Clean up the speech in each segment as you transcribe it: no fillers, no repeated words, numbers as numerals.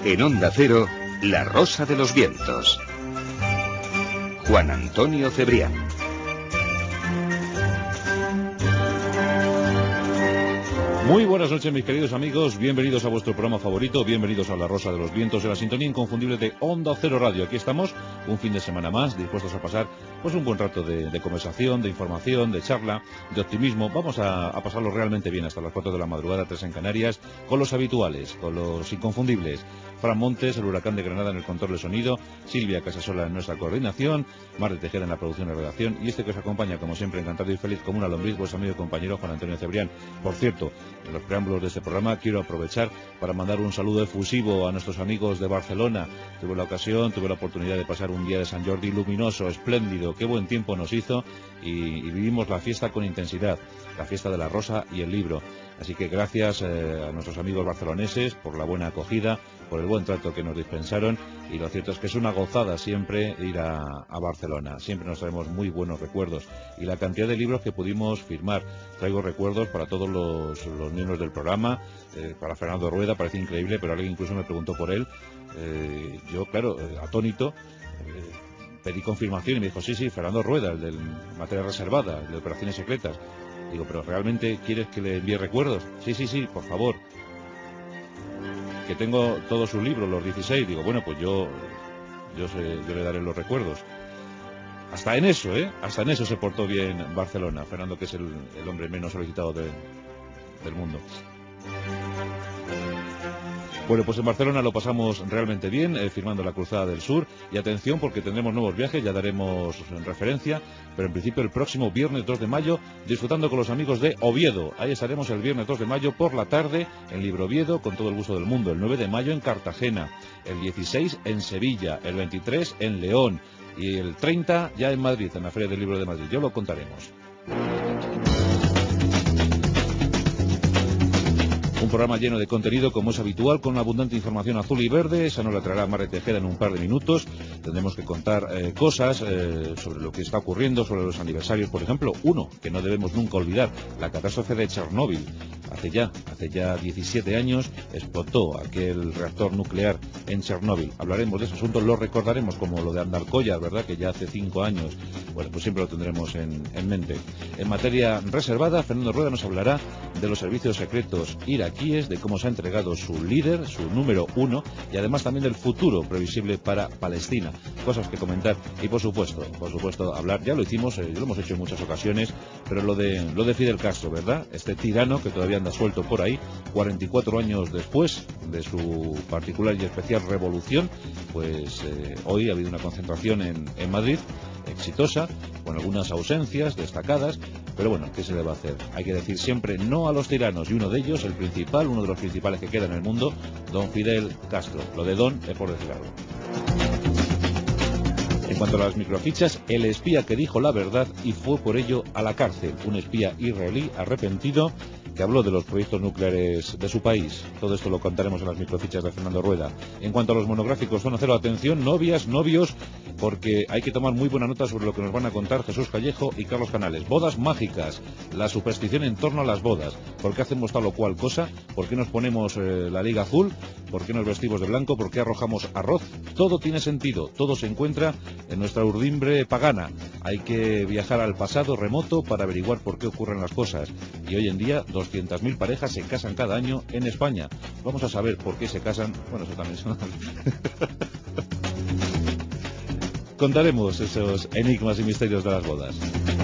En Onda Cero, La Rosa de los Vientos. Juan Antonio Cebrián. Muy buenas noches, mis queridos amigos, bienvenidos a vuestro programa favorito, bienvenidos a La Rosa de los Vientos, de la sintonía inconfundible de Onda Cero Radio. Aquí estamos, un fin de semana más, dispuestos a pasar pues un buen rato de conversación, de información, de charla, de optimismo. Vamos a pasarlo realmente bien hasta las 4 de la madrugada, 3 en Canarias, con los habituales, con los inconfundibles. Fran Montes, el huracán de Granada en el control de sonido, Silvia Casasola en nuestra coordinación, Mar Tejeda en la producción y redacción, y este que os acompaña, como siempre, encantado y feliz como una lombriz, vuestro amigo y compañero Juan Antonio Cebrián. Por cierto, en los preámbulos de este programa quiero aprovechar para mandar un saludo efusivo a nuestros amigos de Barcelona. Tuve la oportunidad de pasar un día de San Jordi luminoso, espléndido, qué buen tiempo nos hizo y vivimos la fiesta con intensidad, la fiesta de la rosa y el libro. Así que gracias a nuestros amigos barceloneses por la buena acogida, por el buen trato que nos dispensaron, y lo cierto es que es una gozada siempre ir a Barcelona. Siempre nos traemos muy buenos recuerdos y la cantidad de libros que pudimos firmar. Traigo recuerdos para todos los miembros del programa, para Fernando Rueda, parece increíble, pero alguien incluso me preguntó por él. Yo, claro, atónito, pedí confirmación y me dijo, sí, Fernando Rueda, el de materia reservada, el de operaciones secretas. Digo, ¿pero realmente quieres que le envíe recuerdos? Sí, por favor. Que tengo todos sus libros, los 16. Digo, bueno, pues yo le daré los recuerdos. Hasta en eso se portó bien Barcelona. Fernando, que es el hombre menos solicitado del mundo. Bueno, pues en Barcelona lo pasamos realmente bien, firmando la Cruzada del Sur. Y atención, porque tendremos nuevos viajes, ya daremos referencia, pero en principio el próximo viernes 2 de mayo, disfrutando con los amigos de Oviedo. Ahí estaremos el viernes 2 de mayo por la tarde en Libro Oviedo, con todo el gusto del mundo. El 9 de mayo en Cartagena, el 16 en Sevilla, el 23 en León y el 30 ya en Madrid, en la Feria del Libro de Madrid. Yo lo contaremos. Un programa lleno de contenido, como es habitual, con abundante información azul y verde. Esa nos la traerá Mar Tejeda en un par de minutos. Tendremos que contar cosas sobre lo que está ocurriendo, sobre los aniversarios. Por ejemplo, uno que no debemos nunca olvidar, la catástrofe de Chernóbil. Hace ya 17 años explotó aquel reactor nuclear en Chernóbil. Hablaremos de ese asunto, lo recordaremos como lo de Andarcollas, ¿verdad?, que ya hace 5 años. Bueno, pues siempre lo tendremos en mente. En materia reservada, Fernando Rueda nos hablará de los servicios secretos iraquíes, de cómo se ha entregado su líder, su número 1, y además también del futuro previsible para Palestina. Cosas que comentar y por supuesto hablar, ya lo hicimos, lo hemos hecho en muchas ocasiones, pero lo de Fidel Castro, ¿verdad? Este tirano que todavía anda suelto por ahí, 44 años después de su particular y especial revolución, pues hoy ha habido una concentración en Madrid, exitosa, con algunas ausencias destacadas, pero bueno, ¿qué se le va a hacer? Hay que decir siempre no a los tiranos, y uno de ellos, uno de los principales que queda en el mundo, don Fidel Castro. Lo de don es por decir algo. En cuanto a las microfichas, el espía que dijo la verdad y fue por ello a la cárcel, un espía israelí arrepentido que habló de los proyectos nucleares de su país. Todo esto lo contaremos en las microfichas de Fernando Rueda. En cuanto a los monográficos, Zona Cero, atención, novias, novios, porque hay que tomar muy buena nota sobre lo que nos van a contar Jesús Callejo y Carlos Canales. Bodas mágicas, la superstición en torno a las bodas. ¿Por qué hacemos tal o cual cosa? ¿Por qué nos ponemos la liga azul? ¿Por qué nos vestimos de blanco? ¿Por qué arrojamos arroz? Todo tiene sentido, todo se encuentra en nuestra urdimbre pagana. Hay que viajar al pasado remoto para averiguar por qué ocurren las cosas. Y hoy en día 200.000 parejas se casan cada año en España. Vamos a saber por qué se casan. Bueno, eso también son... Contaremos esos enigmas y misterios de las bodas.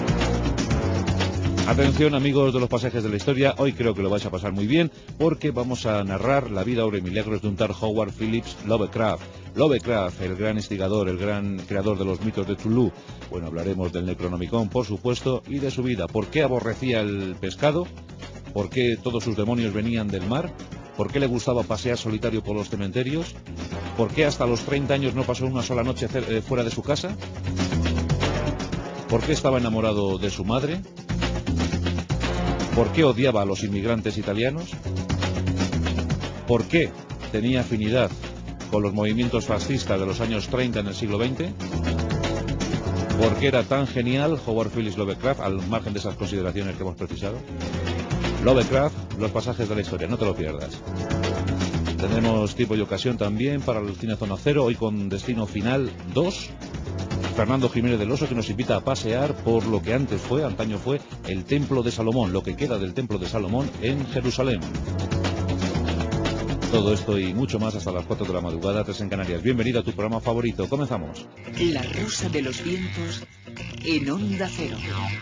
Atención, amigos de los pasajes de la historia, hoy creo que lo vais a pasar muy bien, porque vamos a narrar la vida, obra y milagros de un tal Howard Phillips Lovecraft. Lovecraft, el gran instigador, el gran creador de los mitos de Cthulhu. Bueno, hablaremos del Necronomicon, por supuesto, y de su vida. ¿Por qué aborrecía el pescado? ¿Por qué todos sus demonios venían del mar? ¿Por qué le gustaba pasear solitario por los cementerios? ¿Por qué hasta los 30 años no pasó una sola noche fuera de su casa? ¿Por qué estaba enamorado de su madre? ¿Por qué odiaba a los inmigrantes italianos? ¿Por qué tenía afinidad con los movimientos fascistas de los años 30 en el siglo XX? ¿Por qué era tan genial Howard Phillips Lovecraft, al margen de esas consideraciones que hemos precisado? Lovecraft, los pasajes de la historia, no te lo pierdas. Tenemos tiempo y ocasión también para el Cine Zona Cero, hoy con Destino Final 2. Fernando Jiménez del Oso, que nos invita a pasear por lo que antaño fue el Templo de Salomón, lo que queda del Templo de Salomón en Jerusalén. Todo esto y mucho más hasta las 4 de la madrugada, 3 en Canarias. Bienvenido a tu programa favorito. Comenzamos. La Rosa de los Vientos en Onda Cero.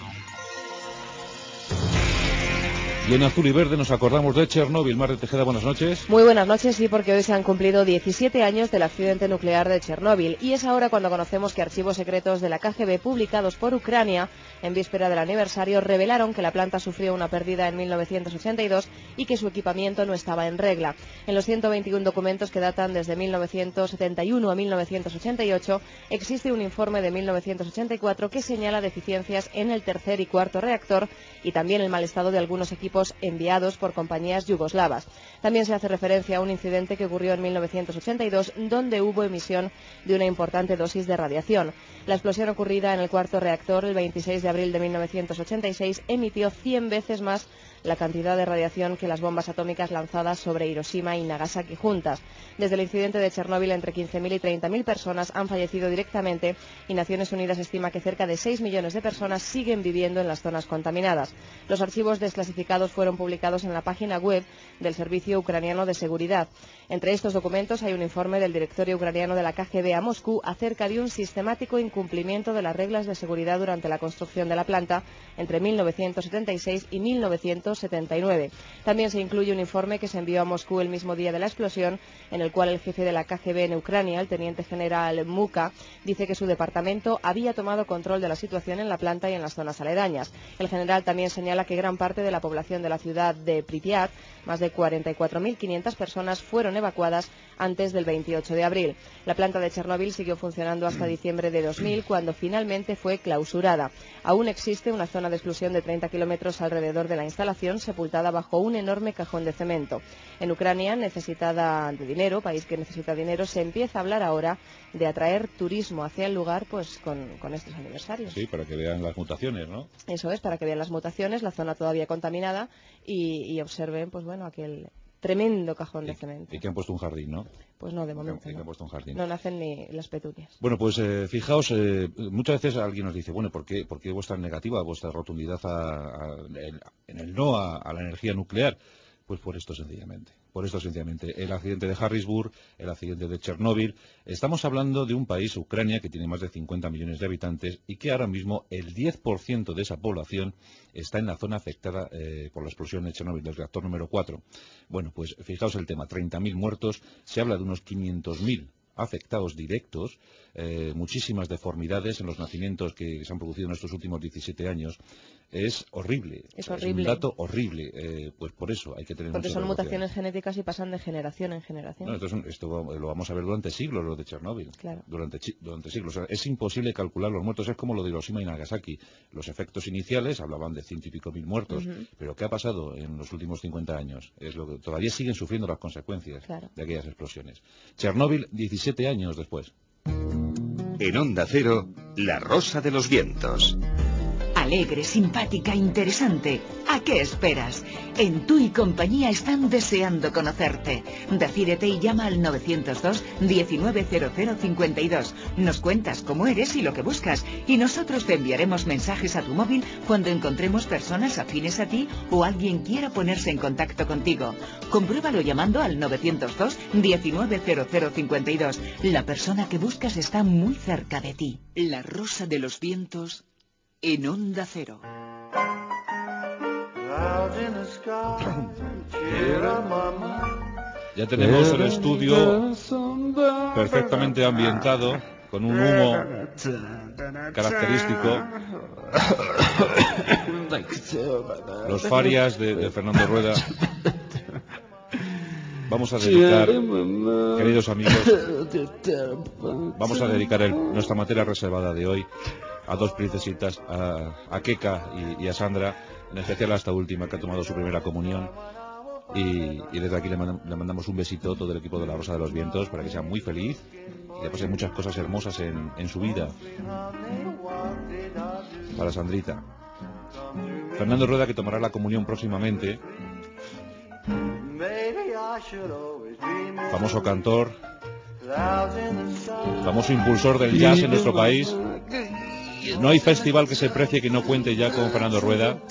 Y en azul y verde nos acordamos de Chernóbil. Mar de Tejeda, buenas noches. Muy buenas noches, sí, porque hoy se han cumplido 17 años del accidente nuclear de Chernóbil. Y es ahora cuando conocemos que archivos secretos de la KGB publicados por Ucrania en víspera del aniversario revelaron que la planta sufrió una pérdida en 1982 y que su equipamiento no estaba en regla. En los 121 documentos que datan desde 1971 a 1988 existe un informe de 1984 que señala deficiencias en el tercer y cuarto reactor y también el mal estado de algunos equipos enviados por compañías yugoslavas. También se hace referencia a un incidente que ocurrió en 1982 donde hubo emisión de una importante dosis de radiación. La explosión ocurrida en el cuarto reactor el 26 de abril de 1986 emitió 100 veces más la cantidad de radiación que las bombas atómicas lanzadas sobre Hiroshima y Nagasaki juntas. Desde el incidente de Chernóbil, entre 15.000 y 30.000 personas han fallecido directamente y Naciones Unidas estima que cerca de 6 millones de personas siguen viviendo en las zonas contaminadas. Los archivos desclasificados fueron publicados en la página web del Servicio Ucraniano de Seguridad. Entre estos documentos hay un informe del directorio ucraniano de la KGB a Moscú acerca de un sistemático incumplimiento de las reglas de seguridad durante la construcción de la planta entre 1976 y 1979. También se incluye un informe que se envió a Moscú el mismo día de la explosión, en el cual el jefe de la KGB en Ucrania, el teniente general Muka, dice que su departamento había tomado control de la situación en la planta y en las zonas aledañas. El general también señala que gran parte de la población de la ciudad de Pripyat, más de 44.500 personas, fueron evacuadas antes del 28 de abril. La planta de Chernóbil siguió funcionando hasta diciembre de 2000, cuando finalmente fue clausurada. Aún existe una zona de exclusión de 30 kilómetros alrededor de la instalación, sepultada bajo un enorme cajón de cemento. En Ucrania, necesitada de dinero, país que necesita dinero, se empieza a hablar ahora de atraer turismo hacia el lugar, pues con estos aniversarios. Sí, para que vean las mutaciones, ¿no? Eso es, para que vean las mutaciones, la zona todavía contaminada y observen, pues bueno, aquel tremendo cajón de cemento. Y que han puesto un jardín, ¿no? Pues no, de momento que han puesto un jardín. No nacen ni las petunias. Bueno, pues fijaos, muchas veces alguien nos dice, bueno, ¿por qué vuestra negativa, vuestra rotundidad en el no a la energía nuclear? Pues por esto sencillamente. El accidente de Harrisburg, el accidente de Chernóbil. Estamos hablando de un país, Ucrania, que tiene más de 50 millones de habitantes y que ahora mismo el 10% de esa población está en la zona afectada por la explosión de Chernóbil, del reactor número 4. Bueno, pues fijaos el tema, 30.000 muertos, se habla de unos 500.000 afectados directos, muchísimas deformidades en los nacimientos que se han producido en estos últimos 17 años. Es horrible. Es un dato horrible. Pues por eso hay que tener porque mucha son precaución. Mutaciones genéticas y pasan de generación en generación. No, entonces esto lo vamos a ver durante siglos, lo de Chernóbil. Claro. Durante siglos. O sea, es imposible calcular los muertos. Es como lo de Hiroshima y Nagasaki. Los efectos iniciales hablaban de 100 y pico mil muertos. Pero ¿qué ha pasado en los últimos 50 años? Es lo que todavía siguen sufriendo las consecuencias de aquellas explosiones. Chernóbil, 17 años después. En Onda Cero, La Rosa de los Vientos. Alegre, simpática, interesante. ¿A qué esperas? En Tu y Compañía están deseando conocerte. Decídete y llama al 902 190052. Nos cuentas cómo eres y lo que buscas, y nosotros te enviaremos mensajes a tu móvil cuando encontremos personas afines a ti o alguien quiera ponerse en contacto contigo. Compruébalo llamando al 902 190052. La persona que buscas está muy cerca de ti. La Rosa de los Vientos en Onda Cero. Ya tenemos el estudio perfectamente ambientado, con un humo característico. Los farias de Fernando Rueda. Vamos a dedicar, queridos amigos, nuestra materia reservada de hoy a dos princesitas, a Keka y a Sandra, en especial a esta última que ha tomado su primera comunión. Y desde aquí le mandamos un besito a todo el equipo de La Rosa de los Vientos para que sea muy feliz y le pasen muchas cosas hermosas en su vida. Para Sandrita. Fernando Rueda, que tomará la comunión próximamente, famoso cantor, famoso impulsor del jazz en nuestro país. No hay festival que se precie que no cuente ya con Fernando Rueda.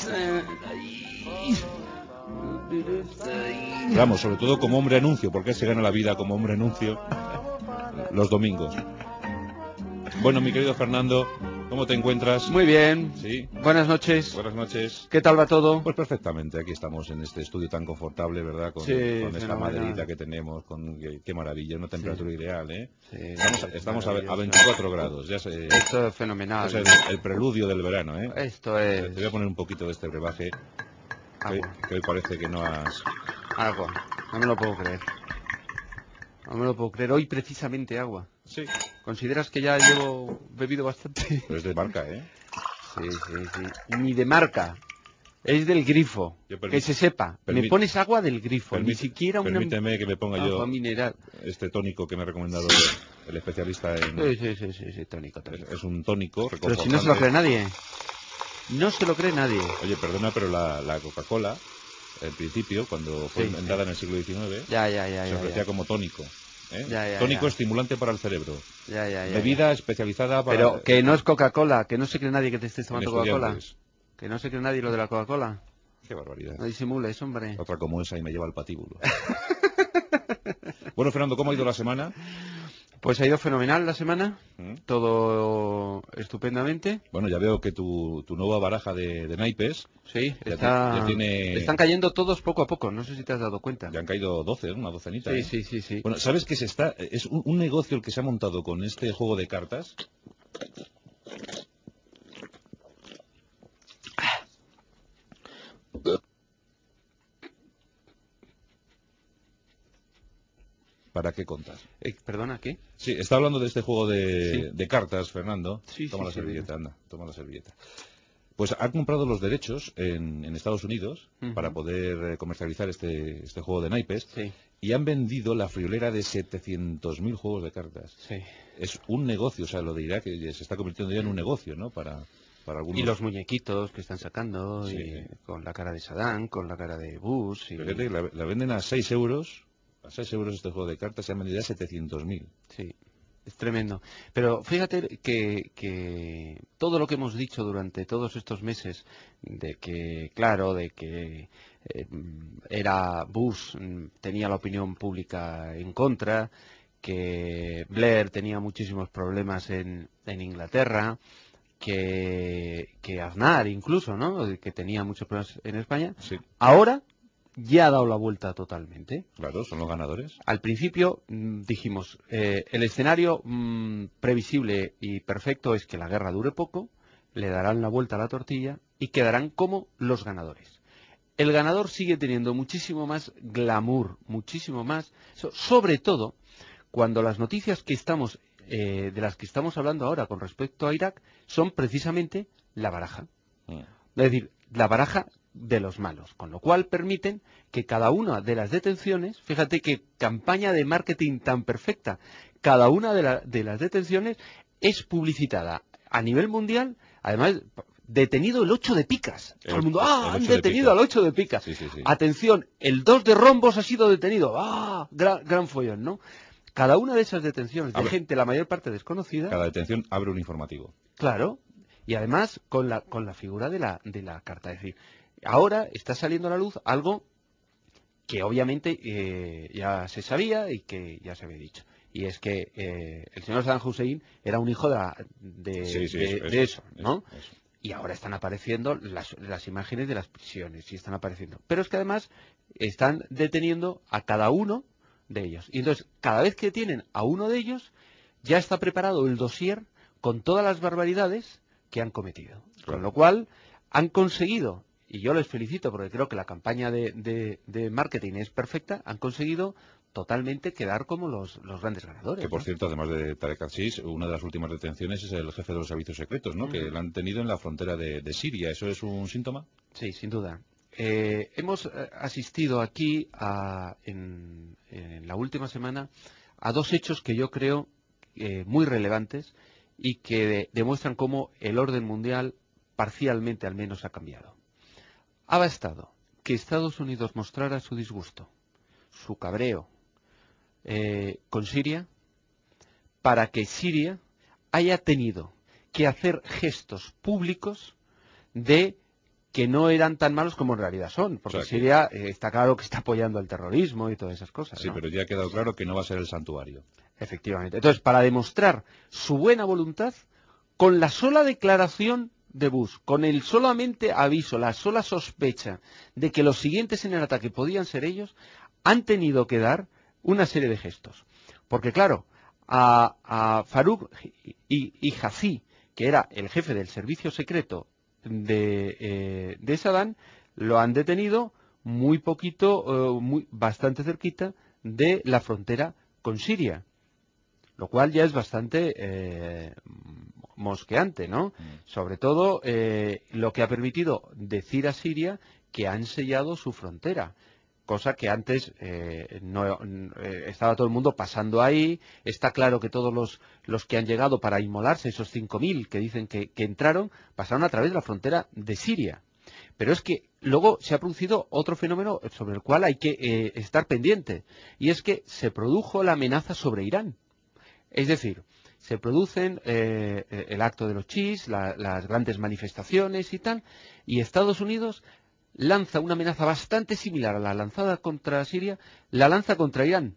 Vamos, sobre todo como hombre anuncio, porque él se gana la vida como hombre anuncio los domingos. Bueno, mi querido Fernando, ¿cómo te encuentras? Muy bien. Sí. Buenas noches. Buenas noches. ¿Qué tal va todo? Pues perfectamente. Aquí estamos en este estudio tan confortable, ¿verdad? Con esta maderita que tenemos, qué maravilla, una temperatura ideal, ¿eh? Sí, estamos a 24 grados. Ya sé, esto es fenomenal. Es el preludio del verano, ¿eh? Esto es. Te voy a poner un poquito de este brebaje. Que hoy parece que no has... Agua. No me lo puedo creer. No me lo puedo creer. Hoy precisamente agua. Sí. ¿Consideras que ya llevo bebido bastante? Pero es de marca, ¿eh? Sí. Ni de marca. Es del grifo. Que se sepa. Me pones agua del grifo. Ni siquiera una... Permíteme que me ponga yo mineral. Este tónico que me ha recomendado el especialista en... Sí, tónico. Es un tónico reconfortante. Pero si no se lo cree nadie. No se lo cree nadie. Oye, perdona, pero la Coca-Cola, en principio, cuando fue inventada en el siglo XIX, se ofrecía como tónico. Tónico estimulante para el cerebro. Bebida especializada para... Pero que no es Coca-Cola, que no se cree nadie que te estés tomando Coca-Cola. Que no se cree nadie lo de la Coca-Cola. Qué barbaridad. No disimules, hombre. Otra como esa y me lleva al patíbulo. Bueno, Fernando, ¿cómo ha ido la semana? Pues ha ido fenomenal la semana, todo estupendamente. Bueno, ya veo que tu nueva baraja de naipes... Sí, ya tiene... están cayendo todos poco a poco, no sé si te has dado cuenta. Ya han caído 12, una docenita. Sí. Bueno, ¿sabes qué es un negocio el que se ha montado con este juego de cartas? ¿Para qué contar? ¿Perdona, qué? Sí, está hablando de este juego de cartas, Fernando. Sí, toma la servilleta, anda, toma la servilleta. Pues han comprado los derechos en Estados Unidos para poder comercializar este juego de naipes y han vendido la friolera de 700.000 juegos de cartas. Sí. Es un negocio, o sea, lo dirá que se está convirtiendo ya en un negocio, ¿no? Para algunos... Y los muñequitos que están sacando, con la cara de Saddam, con la cara de Bush... Fíjate, la venden a 6 euros... A 6 euros este juego de cartas se han vendido a 700.000. Sí, es tremendo. Pero fíjate que todo lo que hemos dicho durante todos estos meses, de que era Bush, tenía la opinión pública en contra, que Blair tenía muchísimos problemas en Inglaterra, que Aznar incluso, ¿no? Que tenía muchos problemas en España. Sí. Ahora ya ha dado la vuelta totalmente. Claro, son los ganadores. Al principio dijimos, el escenario previsible y perfecto es que la guerra dure poco, le darán la vuelta a la tortilla y quedarán como los ganadores. El ganador sigue teniendo muchísimo más glamour, muchísimo más, sobre todo cuando las noticias que estamos de las que estamos hablando ahora con respecto a Irak son precisamente la baraja. Es decir, la baraja de los malos, con lo cual permiten que cada una de las detenciones, fíjate qué campaña de marketing tan perfecta, cada una de las detenciones es publicitada a nivel mundial, además detenido el 8 de picas. Todo el mundo, han detenido al 8 de picas. Sí. Atención, el 2 de rombos ha sido detenido. Gran follón, ¿no? Cada una de esas detenciones de gente, la mayor parte desconocida. Cada detención abre un informativo. Claro, y además con la figura de la carta, es decir, ahora está saliendo a la luz algo que obviamente ya se sabía y que ya se había dicho. Y es que el señor Saddam Hussein era un hijo de eso, ¿no? Eso. Y ahora están apareciendo las imágenes de las prisiones, sí están apareciendo. Pero es que además están deteniendo a cada uno de ellos. Y entonces, cada vez que tienen a uno de ellos, ya está preparado el dossier con todas las barbaridades que han cometido. Claro. Con lo cual, han conseguido, y yo les felicito porque creo que la campaña de marketing es perfecta, han conseguido totalmente quedar como los grandes ganadores. Que por cierto, además de Tarek Aziz, una de las últimas detenciones es el jefe de los servicios secretos, ¿no? Que lo han tenido en la frontera de Siria. ¿Eso es un síntoma? Sí, sin duda. Hemos asistido aquí en la última semana a dos hechos que yo creo muy relevantes y que demuestran cómo el orden mundial parcialmente al menos ha cambiado. Ha bastado que Estados Unidos mostrara su disgusto su cabreo con Siria para que Siria haya tenido que hacer gestos públicos de que no eran tan malos como en realidad son, porque Siria está claro que está apoyando el terrorismo y todas esas cosas, Sí, ¿no? pero ya ha quedado claro que no va a ser el santuario. Efectivamente. Entonces, para demostrar su buena voluntad, con la sola declaración de Bush, con el solamente aviso, la sola sospecha de que los siguientes en el ataque podían ser ellos, han tenido que dar una serie de gestos. Porque claro, a Farouk y Hazi, que era el jefe del servicio secreto de Saddam, lo han detenido muy poquito, bastante cerquita de la frontera con Siria, lo cual ya es bastante mosqueante, ¿no? Sobre todo lo que ha permitido decir a Siria que han sellado su frontera, cosa que antes no estaba todo el mundo pasando ahí. Está claro que todos los que han llegado para inmolarse, esos 5.000 que dicen que entraron, pasaron a través de la frontera de Siria. Pero es que luego se ha producido otro fenómeno sobre el cual hay que estar pendiente, y es que se produjo la amenaza sobre Irán. Es decir, se producen el acto de los chiíes, las grandes manifestaciones y tal, y Estados Unidos lanza una amenaza bastante similar a la lanzada contra Siria, la lanza contra Irán.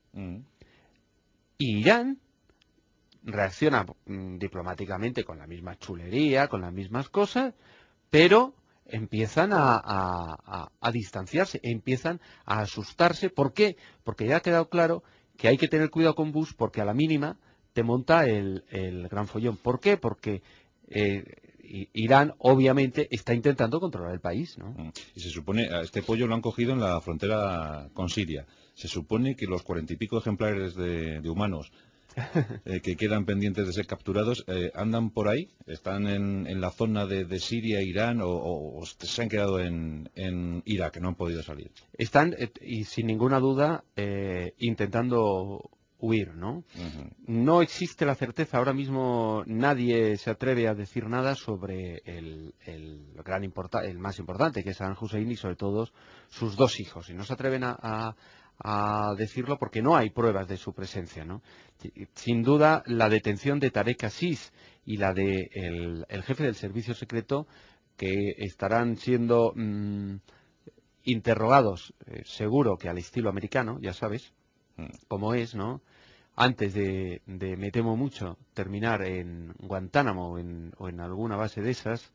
Y Irán reacciona diplomáticamente con la misma chulería, con las mismas cosas, pero empiezan a distanciarse, empiezan a asustarse. ¿Por qué? Porque ya ha quedado claro que hay que tener cuidado con Bush, porque a la mínima te monta el gran follón. ¿Por qué? Porque Irán obviamente está intentando controlar el país, ¿no? Y se supone, a este pollo lo han cogido en la frontera con Siria. Se supone que los 40 y pico ejemplares de humanos que quedan pendientes de ser capturados andan por ahí, están en la zona de Siria, Irán, o se han quedado en Irak, no han podido salir. Están, y sin ninguna duda, intentando huir, ¿no? No existe la certeza, ahora mismo nadie se atreve a decir nada sobre el más importante, que es Saddam Hussein, y sobre todo sus dos hijos, y no se atreven a decirlo porque no hay pruebas de su presencia, ¿no? Sin duda, la detención de Tarek Aziz y la de el jefe del servicio secreto, que estarán siendo interrogados, seguro que al estilo americano, ya sabes, como es, ¿no? Antes de me temo mucho, terminar en Guantánamo o en alguna base de esas,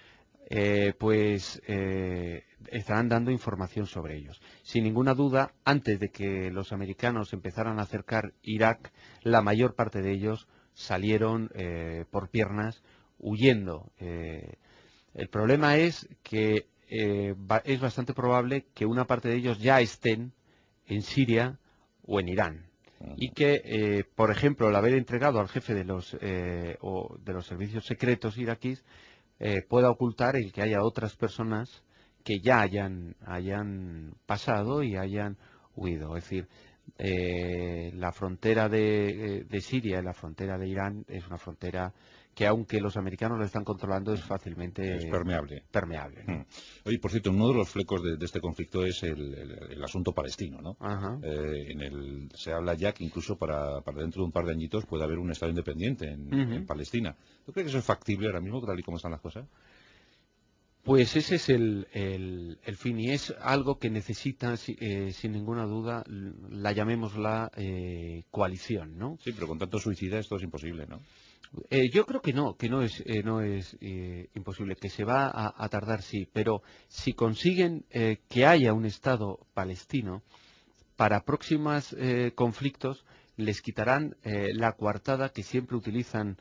estarán dando información sobre ellos. Sin ninguna duda, antes de que los americanos empezaran a acercar Irak, la mayor parte de ellos salieron por piernas huyendo. El problema es que es bastante probable que una parte de ellos ya estén en Siria o en Irán, y que, por ejemplo, el haber entregado al jefe de los servicios secretos iraquíes pueda ocultar el que haya otras personas que ya hayan pasado y hayan huido. Es decir, la frontera de Siria y la frontera de Irán es una frontera que, aunque los americanos la están controlando, es fácilmente permeable, ¿no? Oye, por cierto, uno de los flecos de este conflicto es el asunto palestino, ¿no? Se habla ya que incluso para dentro de un par de añitos puede haber un Estado independiente en Palestina. ¿Tú crees que eso es factible ahora mismo, tal y como están las cosas? Pues ese es el fin, y es algo que necesita, sin ninguna duda, llamémosla coalición, ¿no? Sí, pero con tanto suicida esto es imposible, ¿no? Yo creo que no es imposible, que se va a tardar, sí, pero si consiguen que haya un Estado palestino, para próximos conflictos les quitarán la coartada que siempre utilizan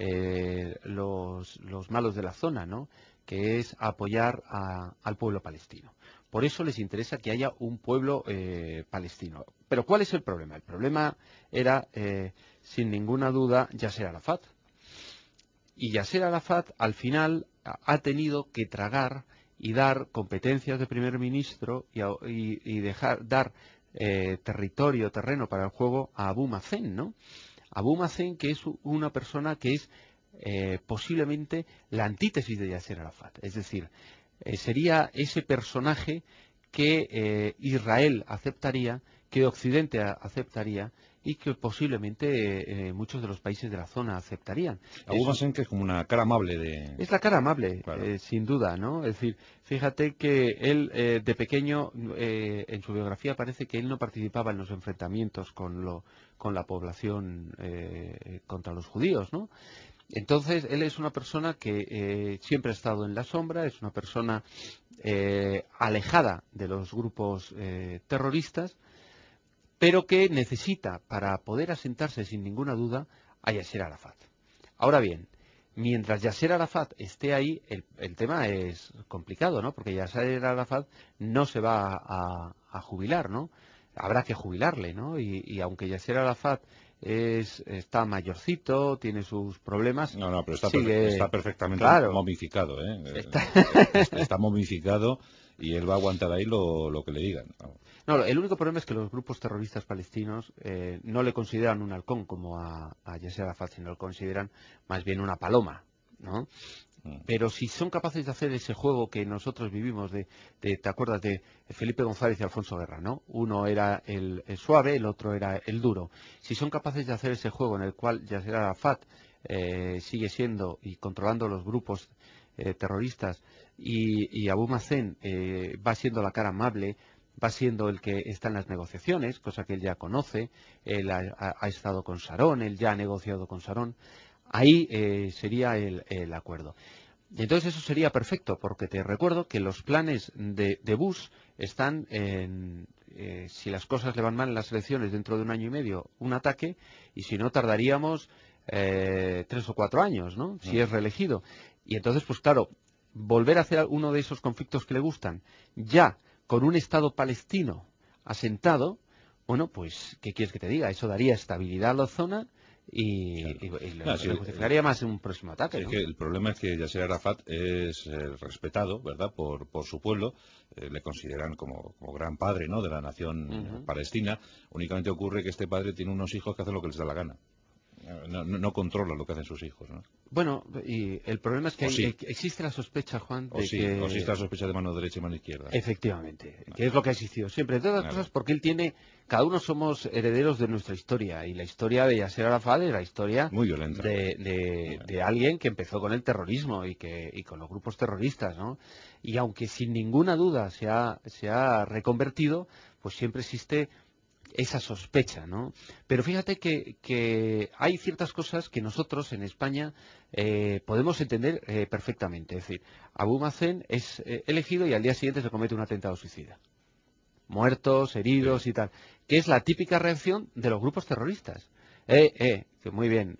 los malos de la zona, ¿no? Que es apoyar al pueblo palestino. Por eso les interesa que haya un pueblo palestino. Pero ¿cuál es el problema? El problema era, sin ninguna duda, Yasser Arafat. Y Yasser Arafat, al final, ha tenido que tragar y dar competencias de primer ministro y dar terreno para el juego a Abu Mazen, ¿no? Abu Mazen, que es una persona que es posiblemente la antítesis de Yasser Arafat. Es decir, sería ese personaje que Israel aceptaría, que Occidente aceptaría y que posiblemente muchos de los países de la zona aceptarían. Abu Mazen, que es como una cara amable de... Es la cara amable, Claro. sin duda, ¿no? Es decir, fíjate que él de pequeño, en su biografía parece que él no participaba en los enfrentamientos con la población contra los judíos, ¿no? Entonces, él es una persona que siempre ha estado en la sombra, es una persona alejada de los grupos terroristas, pero que necesita, para poder asentarse sin ninguna duda, a Yasser Arafat. Ahora bien, mientras Yasser Arafat esté ahí, el tema es complicado, ¿no? Porque Yasser Arafat no se va a jubilar, ¿no? Habrá que jubilarle, ¿no? Y aunque Yasser Arafat está mayorcito, tiene sus problemas. No, pero está, sigue... está perfectamente claro. momificado, ¿eh? Está momificado y él va a aguantar ahí lo que le digan. No, el único problema es que los grupos terroristas palestinos no le consideran un halcón como a Yasser Arafat, sino lo consideran más bien una paloma, ¿no? Pero si son capaces de hacer ese juego que nosotros vivimos, ¿te acuerdas de Felipe González y Alfonso Guerra, ¿no? Uno era el suave, el otro era el duro. Si son capaces de hacer ese juego en el cual Yasser Arafat sigue siendo y controlando los grupos terroristas y Abu Mazen va siendo la cara amable, va siendo el que está en las negociaciones, cosa que él ya conoce, él ha estado con Sharon, él ya ha negociado con Sharon, ahí sería el acuerdo. Y entonces eso sería perfecto, porque te recuerdo que los planes de Bush están en, si las cosas le van mal en las elecciones dentro de 1 año y medio, un ataque, y si no tardaríamos 3 o 4 años, ¿no? Si es reelegido. Y entonces, pues claro, volver a hacer uno de esos conflictos que le gustan, ya con un Estado palestino asentado, bueno, pues, ¿qué quieres que te diga? Eso daría estabilidad a la zona y justificaría más un próximo ataque, ¿no? Que el problema es que Yasser Arafat es respetado, ¿verdad?, por su pueblo. Le consideran como gran padre, ¿no?, de la nación palestina. Únicamente ocurre que este padre tiene unos hijos que hacen lo que les da la gana. No controla lo que hacen sus hijos, ¿no? Bueno, y el problema es que existe la sospecha, Juan, de que... O existe la sospecha de mano derecha y mano izquierda. Efectivamente, que es lo que ha existido siempre. Entre otras cosas, porque él tiene... Cada uno somos herederos de nuestra historia, y la historia de Yasser Arafat es la historia muy violenta de alguien que empezó con el terrorismo y con los grupos terroristas, ¿no? Y aunque sin ninguna duda se ha reconvertido, pues siempre existe esa sospecha, ¿no? Pero fíjate que hay ciertas cosas que nosotros en España podemos entender perfectamente. Es decir, Abu Mazen es elegido y al día siguiente se comete un atentado suicida. Muertos, heridos y tal. Que es la típica reacción de los grupos terroristas. Que muy bien.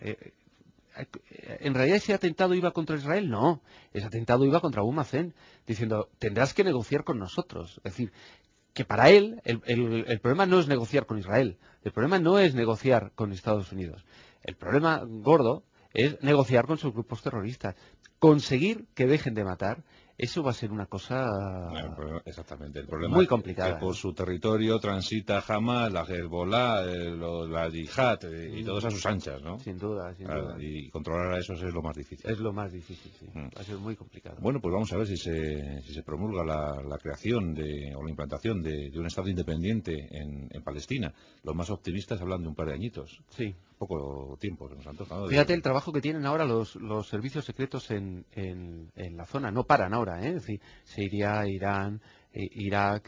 ¿En realidad ese atentado iba contra Israel? No. Ese atentado iba contra Abu Mazen, diciendo, tendrás que negociar con nosotros. Es decir, que para él el problema no es negociar con Israel, el problema no es negociar con Estados Unidos, el problema gordo es negociar con sus grupos terroristas, conseguir que dejen de matar. Eso va a ser una cosa exactamente. El problema muy complicada. Que por su territorio transita Hamas, la Hezbollah, la Yihad y todos a sus anchas, ¿no? Sin duda, sin duda. Y controlar a esos es lo más difícil. Es lo más difícil, sí. Va a ser muy complicado. Bueno, pues vamos a ver si se promulga la creación o la implantación de un Estado independiente en Palestina. Los más optimistas hablan de un par de añitos. Sí. Poco tiempo se nos han tocado. Fíjate el trabajo que tienen ahora los servicios secretos en la zona. No paran ahora, ¿eh? Es decir, Siria, Irán, Irak,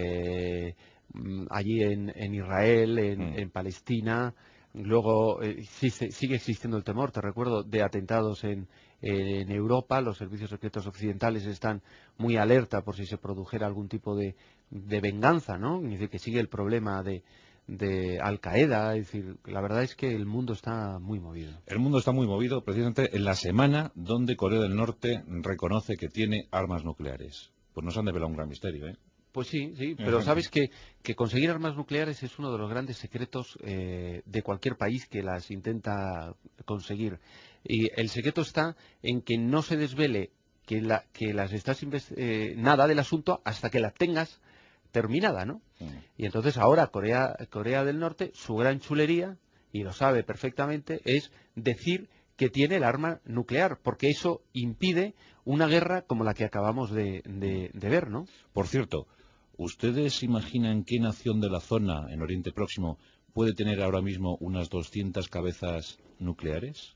allí en Israel, en Palestina. Luego sigue existiendo el temor, te recuerdo, de atentados en Europa. Los servicios secretos occidentales están muy alerta por si se produjera algún tipo de venganza, ¿no? Es decir, que sigue el problema de Al Qaeda. Es decir, la verdad es que el mundo está muy movido. El mundo está muy movido precisamente en la semana donde Corea del Norte reconoce que tiene armas nucleares. Pues nos han develado un gran misterio, ¿eh? Pues sí, pero sabes que conseguir armas nucleares es uno de los grandes secretos de cualquier país que las intenta conseguir. Y el secreto está en que no se desvele que las estás nada del asunto hasta que la tengas terminada, ¿no? Y entonces ahora Corea del Norte, su gran chulería, y lo sabe perfectamente, es decir que tiene el arma nuclear, porque eso impide una guerra como la que acabamos de ver, ¿no? Por cierto, ¿Ustedes imaginan qué nación de la zona, en Oriente Próximo, puede tener ahora mismo unas 200 cabezas nucleares?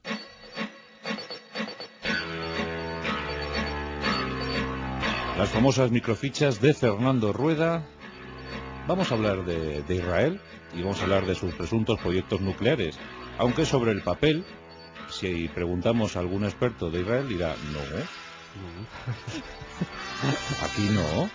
Las famosas microfichas de Fernando Rueda. Vamos a hablar de Israel y vamos a hablar de sus presuntos proyectos nucleares, aunque sobre el papel, si preguntamos a algún experto de Israel, dirá, no, aquí no.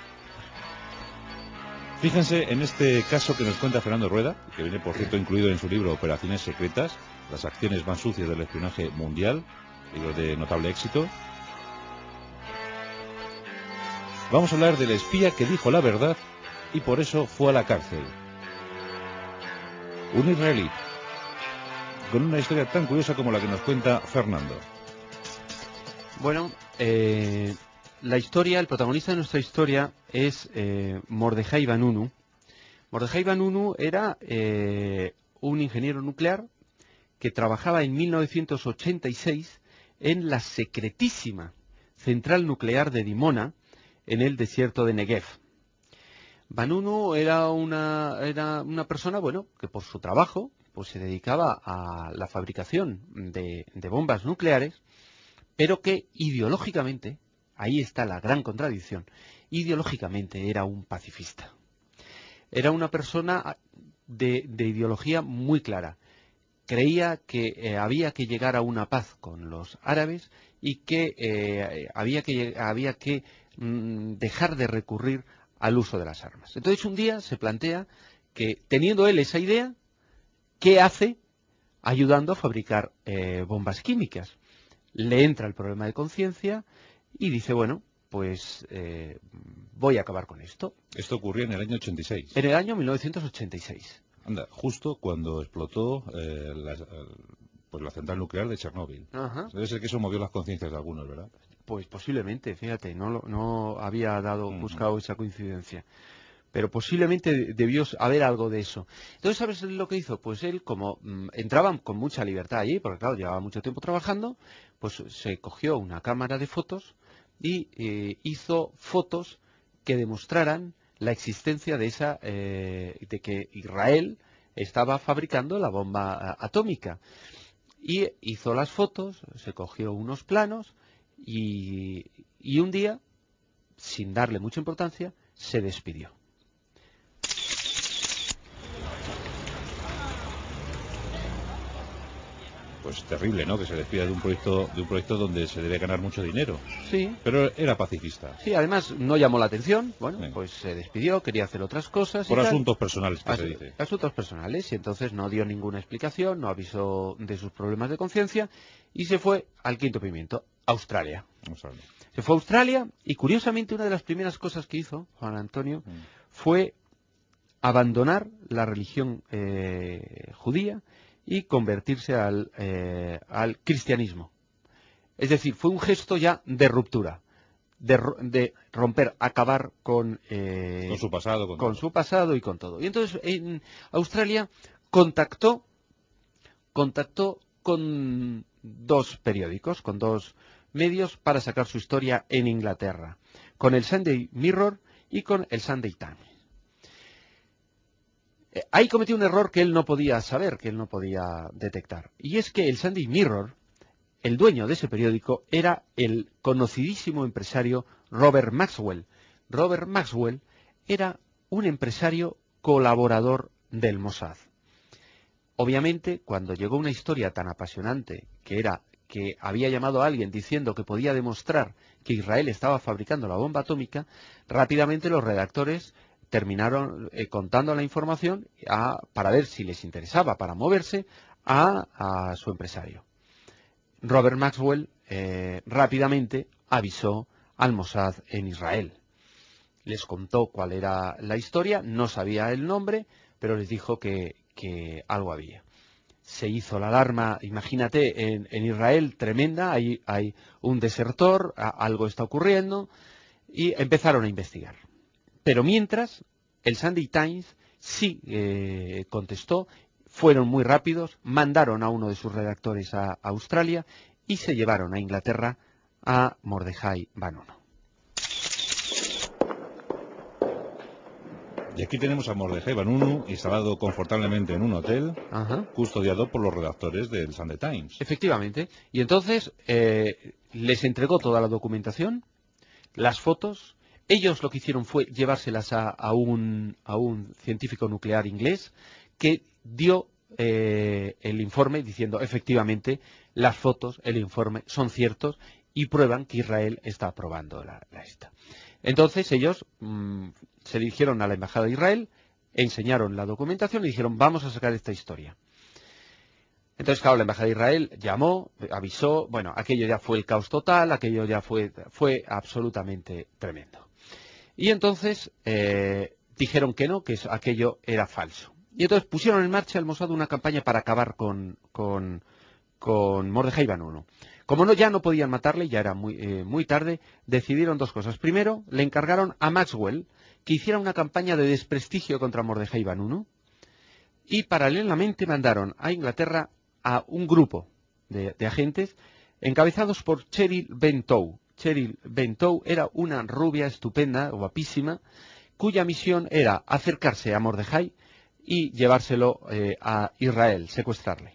Fíjense en este caso que nos cuenta Fernando Rueda, que viene por cierto incluido en su libro Operaciones Secretas, las acciones más sucias del espionaje mundial, libro de notable éxito. Vamos a hablar del espía que dijo la verdad y por eso fue a la cárcel. Un israelí, con una historia tan curiosa como la que nos cuenta Fernando. Bueno, la historia, el protagonista de nuestra historia es Mordejai Vanunu. Mordejai Vanunu era un ingeniero nuclear que trabajaba en 1986 en la secretísima central nuclear de Dimona, en el desierto de Negev. Vanunu era una persona, bueno, que por su trabajo pues se dedicaba a la fabricación de bombas nucleares, pero que ideológicamente, ahí está la gran contradicción, ideológicamente era un pacifista. Era una persona de ideología muy clara. Creía que había que llegar a una paz con los árabes y que había que dejar de recurrir al uso de las armas. Entonces un día se plantea que, teniendo él esa idea, ¿qué hace ayudando a fabricar bombas químicas? Le entra el problema de conciencia y dice, bueno, pues voy a acabar con esto. Esto ocurrió en el año 86. En el año 1986. Anda, justo cuando explotó la central nuclear de Chernóbil. Ajá. Debe ser que eso movió las conciencias de algunos, ¿verdad? Pues posiblemente, fíjate, no había buscado esa coincidencia. Pero posiblemente debió haber algo de eso. Entonces, ¿sabes lo que hizo? Pues él, como entraba con mucha libertad allí, porque claro, llevaba mucho tiempo trabajando, pues se cogió una cámara de fotos y hizo fotos que demostraran la existencia de que Israel estaba fabricando la bomba atómica. Y hizo las fotos, se cogió unos planos y un día, sin darle mucha importancia, se despidió. Pues terrible, ¿no? Que se despida de un proyecto donde se debe ganar mucho dinero. Sí. Pero era pacifista. Sí, además no llamó la atención. Bueno, Venga. pues se despidió, quería hacer otras cosas. Por asuntos personales, que se dice. Asuntos personales, y entonces no dio ninguna explicación, no avisó de sus problemas de conciencia y se fue al quinto pimiento, Australia. Se fue a Australia y curiosamente una de las primeras cosas que hizo Juan Antonio fue abandonar la religión judía y convertirse al cristianismo. Es decir, fue un gesto ya de ruptura, de romper, acabar con su pasado, con su pasado y con todo. Y entonces en Australia contactó con dos periódicos, con dos medios para sacar su historia en Inglaterra, con el Sunday Mirror y con el Sunday Times. Ahí cometió un error que él no podía saber, que él no podía detectar. Y es que el Sunday Mirror, el dueño de ese periódico, era el conocidísimo empresario Robert Maxwell. Robert Maxwell era un empresario colaborador del Mossad. Obviamente, cuando llegó una historia tan apasionante, que era que había llamado a alguien diciendo que podía demostrar que Israel estaba fabricando la bomba atómica, rápidamente los redactores terminaron contando la información para ver si les interesaba, para moverse a su empresario. Robert Maxwell rápidamente avisó al Mossad en Israel. Les contó cuál era la historia, no sabía el nombre, pero les dijo que algo había. Se hizo la alarma, imagínate, en Israel tremenda, hay un desertor, algo está ocurriendo, y empezaron a investigar. Pero mientras, el Sunday Times sí contestó, fueron muy rápidos, mandaron a uno de sus redactores a Australia y se llevaron a Inglaterra a Mordejai Vanunu. Y aquí tenemos a Mordejai Vanunu instalado confortablemente en un hotel, custodiado por los redactores del Sunday Times. Efectivamente. Y entonces les entregó toda la documentación, las fotos. Ellos lo que hicieron fue llevárselas a un científico nuclear inglés que dio el informe diciendo efectivamente las fotos, el informe son ciertos y prueban que Israel está aprobando la esta. Entonces ellos se dirigieron a la embajada de Israel, enseñaron la documentación y dijeron vamos a sacar esta historia. Entonces, claro, la embajada de Israel llamó, avisó, bueno, aquello ya fue el caos total, aquello ya fue absolutamente tremendo. Y entonces dijeron que no, que aquello era falso. Y entonces pusieron en marcha el Mossad una campaña para acabar con Mordejai Vanunu. Como ya no podían matarle, ya era muy tarde, decidieron dos cosas. Primero, le encargaron a Maxwell que hiciera una campaña de desprestigio contra Mordejai Vanunu y paralelamente mandaron a Inglaterra a un grupo de agentes encabezados por Cheryl Bentow. Cheryl Bentow era una rubia estupenda, guapísima, cuya misión era acercarse a Mordejai y llevárselo a Israel, secuestrarle.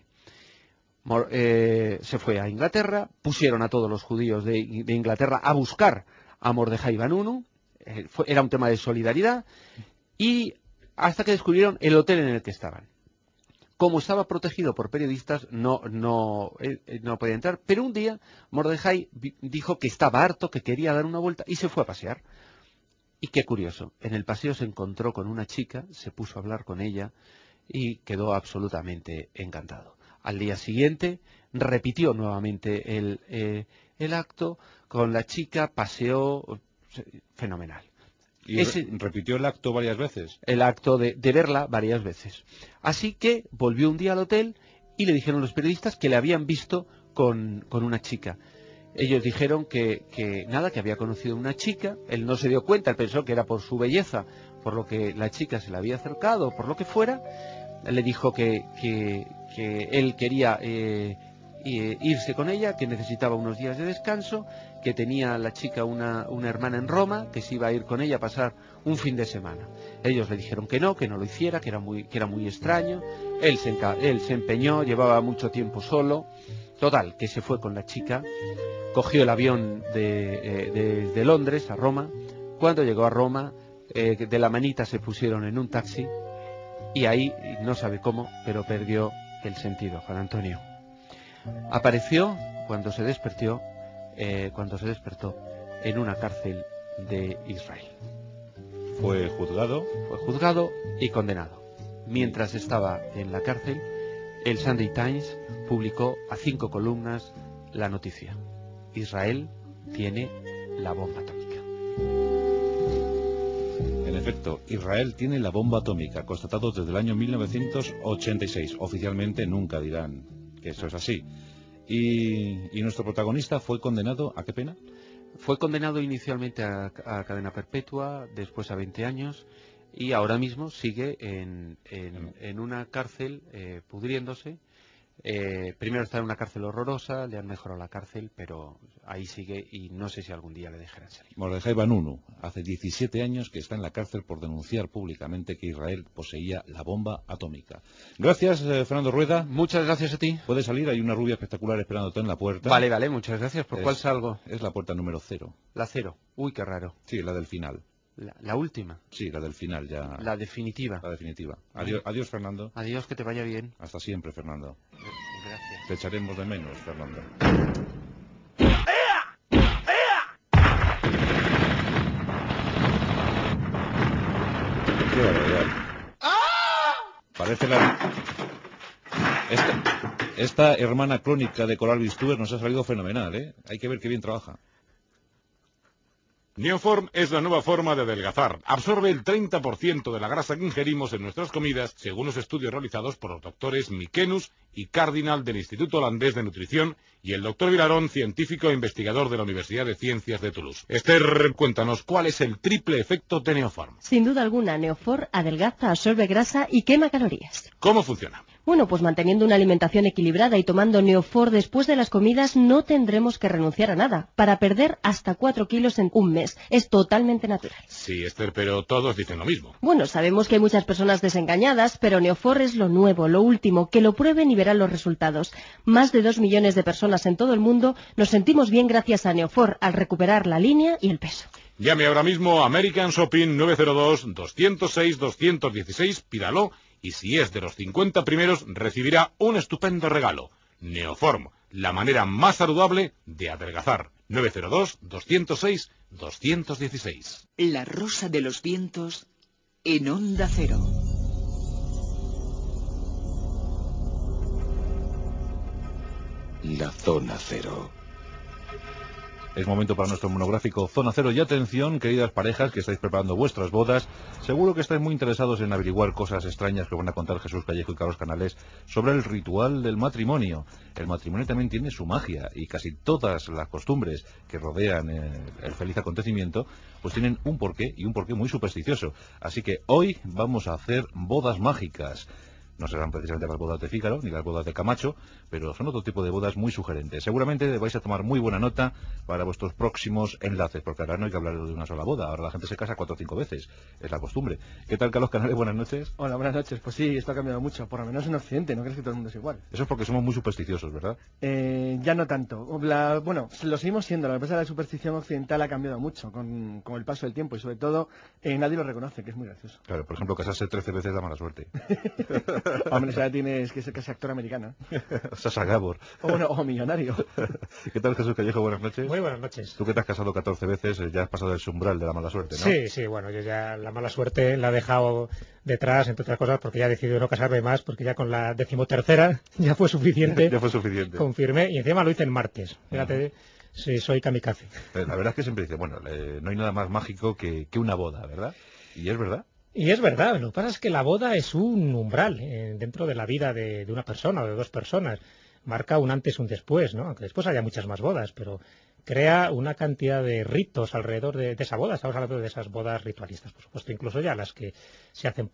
Se fue a Inglaterra, pusieron a todos los judíos de Inglaterra a buscar a Mordejai Vanunu, era un tema de solidaridad, y hasta que descubrieron el hotel en el que estaban. Como estaba protegido por periodistas, no podía entrar, pero un día Mordejai dijo que estaba harto, que quería dar una vuelta y se fue a pasear. Y qué curioso, en el paseo se encontró con una chica, se puso a hablar con ella y quedó absolutamente encantado. Al día siguiente repitió nuevamente el acto con la chica, paseó, fenomenal. ¿Y repitió el acto varias veces? El acto de verla varias veces. Así que volvió un día al hotel y le dijeron los periodistas que le habían visto con una chica. Ellos dijeron que había conocido a una chica, él no se dio cuenta, él pensó que era por su belleza, por lo que la chica se le había acercado, por lo que fuera. Le dijo que él quería irse con ella, que necesitaba unos días de descanso, que tenía la chica una hermana en Roma, que se iba a ir con ella a pasar un fin de semana. Ellos le dijeron que no lo hiciera, que era muy extraño. Él se empeñó, llevaba mucho tiempo solo. Total, que se fue con la chica, cogió el avión de Londres a Roma. Cuando llegó a Roma, de la manita se pusieron en un taxi y ahí, no sabe cómo, pero perdió el sentido, Juan Antonio. Apareció cuando se despertó en una cárcel de Israel. Fue juzgado y condenado. Mientras estaba en la cárcel, el Sunday Times publicó a 5 columnas la noticia: Israel tiene la bomba atómica. En efecto, Israel tiene la bomba atómica, constatado desde el año 1986. Oficialmente nunca dirán que eso es así. ¿Y nuestro protagonista fue condenado a qué pena? Fue condenado inicialmente a cadena perpetua, después a 20 años, y ahora mismo sigue en una cárcel pudriéndose. Primero está en una cárcel horrorosa, le han mejorado la cárcel, pero ahí sigue y no sé si algún día le dejarán salir. Mordejai Vanunu, hace 17 años que está en la cárcel por denunciar públicamente que Israel poseía la bomba atómica. Gracias, Fernando Rueda. Muchas gracias a ti. Puedes salir, hay una rubia espectacular esperándote en la puerta. Vale, muchas gracias. ¿Por cuál salgo? Es la puerta número 0. La 0. Uy, qué raro. Sí, la del final. La última. Sí, la del final ya. La definitiva. La definitiva. Adiós, Fernando. Adiós, que te vaya bien. Hasta siempre, Fernando. Gracias. Te echaremos de menos, Fernando. Qué barbaridad. Parece Esta hermana crónica de Coral Bistuber nos ha salido fenomenal, ¿eh? Hay que ver qué bien trabaja. Neoform es la nueva forma de adelgazar. Absorbe el 30% de la grasa que ingerimos en nuestras comidas, según los estudios realizados por los doctores Mikenus y Cardinal del Instituto Holandés de Nutrición y el doctor Vilarón, científico e investigador de la Universidad de Ciencias de Toulouse. Esther, cuéntanos, ¿cuál es el triple efecto de Neoform? Sin duda alguna, Neoform adelgaza, absorbe grasa y quema calorías. ¿Cómo funciona? Bueno, pues manteniendo una alimentación equilibrada y tomando Neofor después de las comidas no tendremos que renunciar a nada, para perder hasta 4 kilos en un mes. Es totalmente natural. Sí, Esther, pero todos dicen lo mismo. Bueno, sabemos que hay muchas personas desengañadas, pero Neofor es lo nuevo, lo último, que lo prueben y verán los resultados. Más de 2 millones de personas en todo el mundo nos sentimos bien gracias a Neofor al recuperar la línea y el peso. Llame ahora mismo a American Shopping 902-206-216, pídalo, y si es de los 50 primeros, recibirá un estupendo regalo. Neoform, la manera más saludable de adelgazar. 902-206-216. La Rosa de los Vientos en Onda Cero. La Zona Cero. Es momento para nuestro monográfico Zona Cero. Y atención, queridas parejas que estáis preparando vuestras bodas, seguro que estáis muy interesados en averiguar cosas extrañas que van a contar Jesús Callejo y Carlos Canales sobre el ritual del matrimonio. El matrimonio también tiene su magia y casi todas las costumbres que rodean el feliz acontecimiento pues tienen un porqué, y un porqué muy supersticioso. Así que hoy vamos a hacer bodas mágicas. No serán precisamente las bodas de Fígaro ni las bodas de Camacho, pero son otro tipo de bodas muy sugerentes. Seguramente vais a tomar muy buena nota para vuestros próximos enlaces, porque ahora no hay que hablar de una sola boda. Ahora la gente se casa 4 o 5 veces, es la costumbre. ¿Qué tal, Carlos Canales? Buenas noches. Hola, buenas noches. Pues sí, esto ha cambiado mucho, por lo menos en Occidente. ¿No crees que todo el mundo es igual? Eso es porque somos muy supersticiosos, ¿verdad? Ya no tanto. Bueno, lo seguimos siendo. La empresa de la superstición occidental ha cambiado mucho con el paso del tiempo y sobre todo nadie lo reconoce, que es muy gracioso. Claro, por ejemplo, casarse 13 veces da mala suerte. Hombre, ya tienes que ser casi actor americano. Sasa Gabor. O millonario. ¿Qué tal, Jesús Callejo? Buenas noches. Muy buenas noches. Tú que te has casado 14 veces, ya has pasado el umbral de la mala suerte, ¿no? Sí, bueno, yo ya la mala suerte la he dejado detrás, entre otras cosas, porque ya he decidido no casarme más, porque ya con la 13ª ya fue suficiente. Ya fue suficiente. Confirmé, y encima lo hice en martes. Fíjate, sí, soy kamikaze. La verdad es que siempre dice, bueno, no hay nada más mágico que una boda, ¿verdad? Y es verdad. Y es verdad, lo que pasa es que la boda es un umbral dentro de la vida de una persona o de dos personas. Marca un antes y un después, ¿no? Aunque después haya muchas más bodas, pero crea una cantidad de ritos alrededor de esa boda. Estamos hablando de esas bodas ritualistas, por supuesto, incluso ya las que se hacen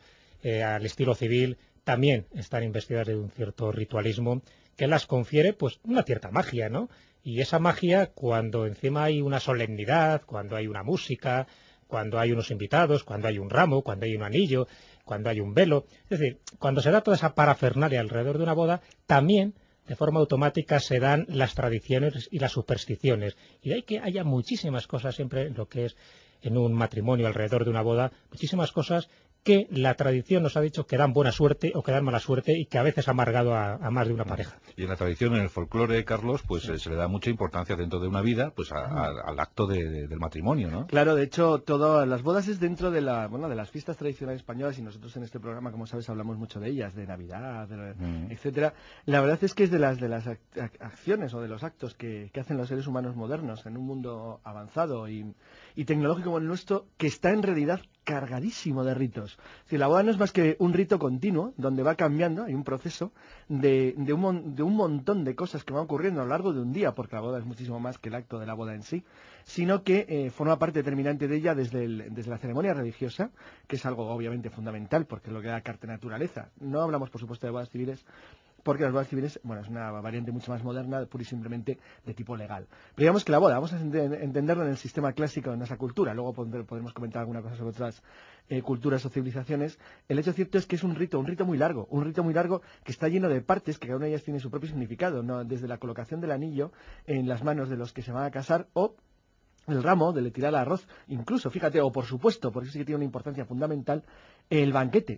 al estilo civil también están investidas de un cierto ritualismo que las confiere pues una cierta magia, ¿no? Y esa magia, cuando encima hay una solemnidad, cuando hay una música, cuando hay unos invitados, cuando hay un ramo, cuando hay un anillo, cuando hay un velo, es decir, cuando se da toda esa parafernalia alrededor de una boda, también de forma automática se dan las tradiciones y las supersticiones. Y de ahí que haya muchísimas cosas siempre en lo que es en un matrimonio alrededor de una boda, muchísimas cosas que la tradición nos ha dicho que dan buena suerte o que dan mala suerte y que a veces ha amargado a más de una pareja. Y en la tradición, en el folclore, Carlos, pues se le da mucha importancia dentro de una vida pues al acto del matrimonio, ¿no? Claro, de hecho, todas las bodas es dentro de las fiestas tradicionales españolas, y nosotros en este programa, como sabes, hablamos mucho de ellas, de Navidad, etcétera. La verdad es que es de las acciones o de los actos que hacen los seres humanos modernos en un mundo avanzado y tecnológico como el nuestro, que está en realidad cargadísimo de ritos. Es decir, la boda no es más que un rito continuo, donde va cambiando, hay un proceso de un montón de cosas que van ocurriendo a lo largo de un día, porque la boda es muchísimo más que el acto de la boda en sí, sino que forma parte determinante de ella desde la ceremonia religiosa, que es algo obviamente fundamental, porque es lo que da carta de naturaleza. No hablamos, por supuesto, de bodas civiles, porque las bodas civiles, bueno, es una variante mucho más moderna, pura y simplemente de tipo legal. Pero digamos que la boda, vamos a entenderlo en el sistema clásico de nuestra cultura, luego podremos comentar alguna cosa sobre otras culturas o civilizaciones. El hecho cierto es que es un rito muy largo que está lleno de partes, que cada una de ellas tiene su propio significado, ¿no? Desde la colocación del anillo en las manos de los que se van a casar, o el ramo de le tirar el arroz, incluso, fíjate, o por supuesto, porque eso sí que tiene una importancia fundamental, el banquete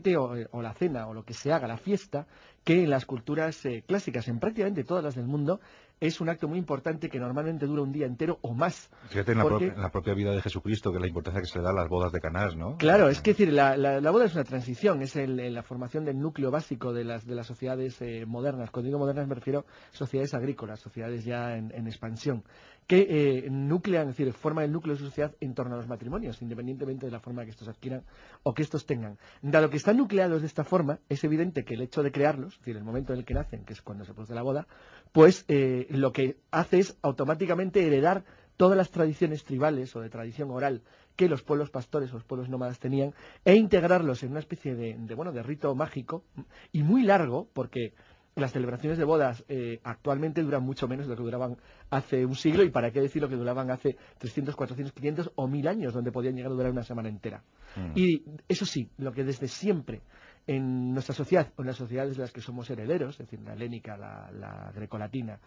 o la cena o lo que se haga, la fiesta, que en las culturas clásicas, en prácticamente todas las del mundo, es un acto muy importante que normalmente dura un día entero o más. Fíjate en la propia vida de Jesucristo, que es la importancia que se le da a las bodas de Caná, ¿no? Claro, es que decir, la boda es una transición, es la formación del núcleo básico de las sociedades modernas. Cuando digo modernas me refiero a sociedades agrícolas, sociedades ya en expansión, que nuclean, es decir, forman el núcleo de su sociedad en torno a los matrimonios, independientemente de la forma que estos adquieran o que estos tengan. Dado que están nucleados de esta forma, es evidente que el hecho de crearlos, es decir, el momento en el que nacen, que es cuando se produce la boda, pues lo que hace es automáticamente heredar todas las tradiciones tribales o de tradición oral que los pueblos pastores o los pueblos nómadas tenían e integrarlos en una especie de rito mágico y muy largo, porque las celebraciones de bodas actualmente duran mucho menos de lo que duraban hace un siglo, y para qué decir lo que duraban hace 300, 400, 500 o 1000 años, donde podían llegar a durar una semana entera. Y eso sí, lo que desde siempre en nuestra sociedad, o en las sociedades de las que somos herederos, es decir, la helénica, la grecolatina,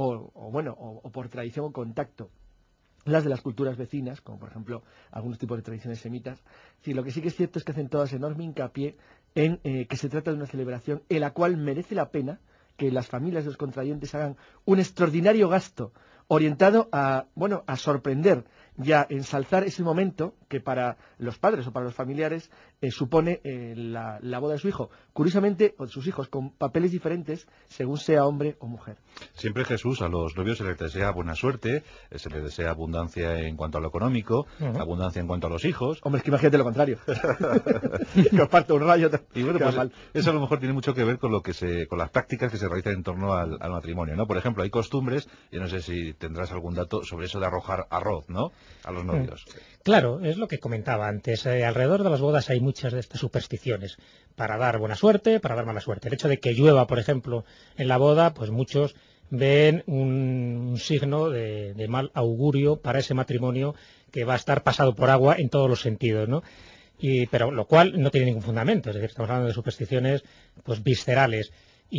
o por tradición o contacto, las de las culturas vecinas, como por ejemplo algunos tipos de tradiciones semitas. Sí, lo que sí que es cierto es que hacen todas enorme hincapié en que se trata de una celebración en la cual merece la pena que las familias de los contrayentes hagan un extraordinario gasto orientado a sorprender y a ensalzar ese momento que para los padres o para los familiares supone la boda de su hijo. Curiosamente, o de sus hijos, con papeles diferentes según sea hombre o mujer. Siempre Jesús a los novios se les desea buena suerte, se les desea abundancia en cuanto a lo económico, abundancia en cuanto a los hijos. Hombre, es que imagínate lo contrario. Que os parta un rayo. Y bueno, pues eso a lo mejor tiene mucho que ver con con las prácticas que se realizan en torno al matrimonio, ¿no? Por ejemplo, hay costumbres, yo no sé si tendrás algún dato sobre eso de arrojar arroz, ¿no?, a los novios. Claro, es lo que comentaba antes. Alrededor de las bodas hay muchas de estas supersticiones para dar buena suerte, para dar mala suerte. El hecho de que llueva, por ejemplo, en la boda, pues muchos ven un signo de mal augurio para ese matrimonio que va a estar pasado por agua en todos los sentidos, ¿no? Pero lo cual no tiene ningún fundamento, es decir, estamos hablando de supersticiones pues viscerales.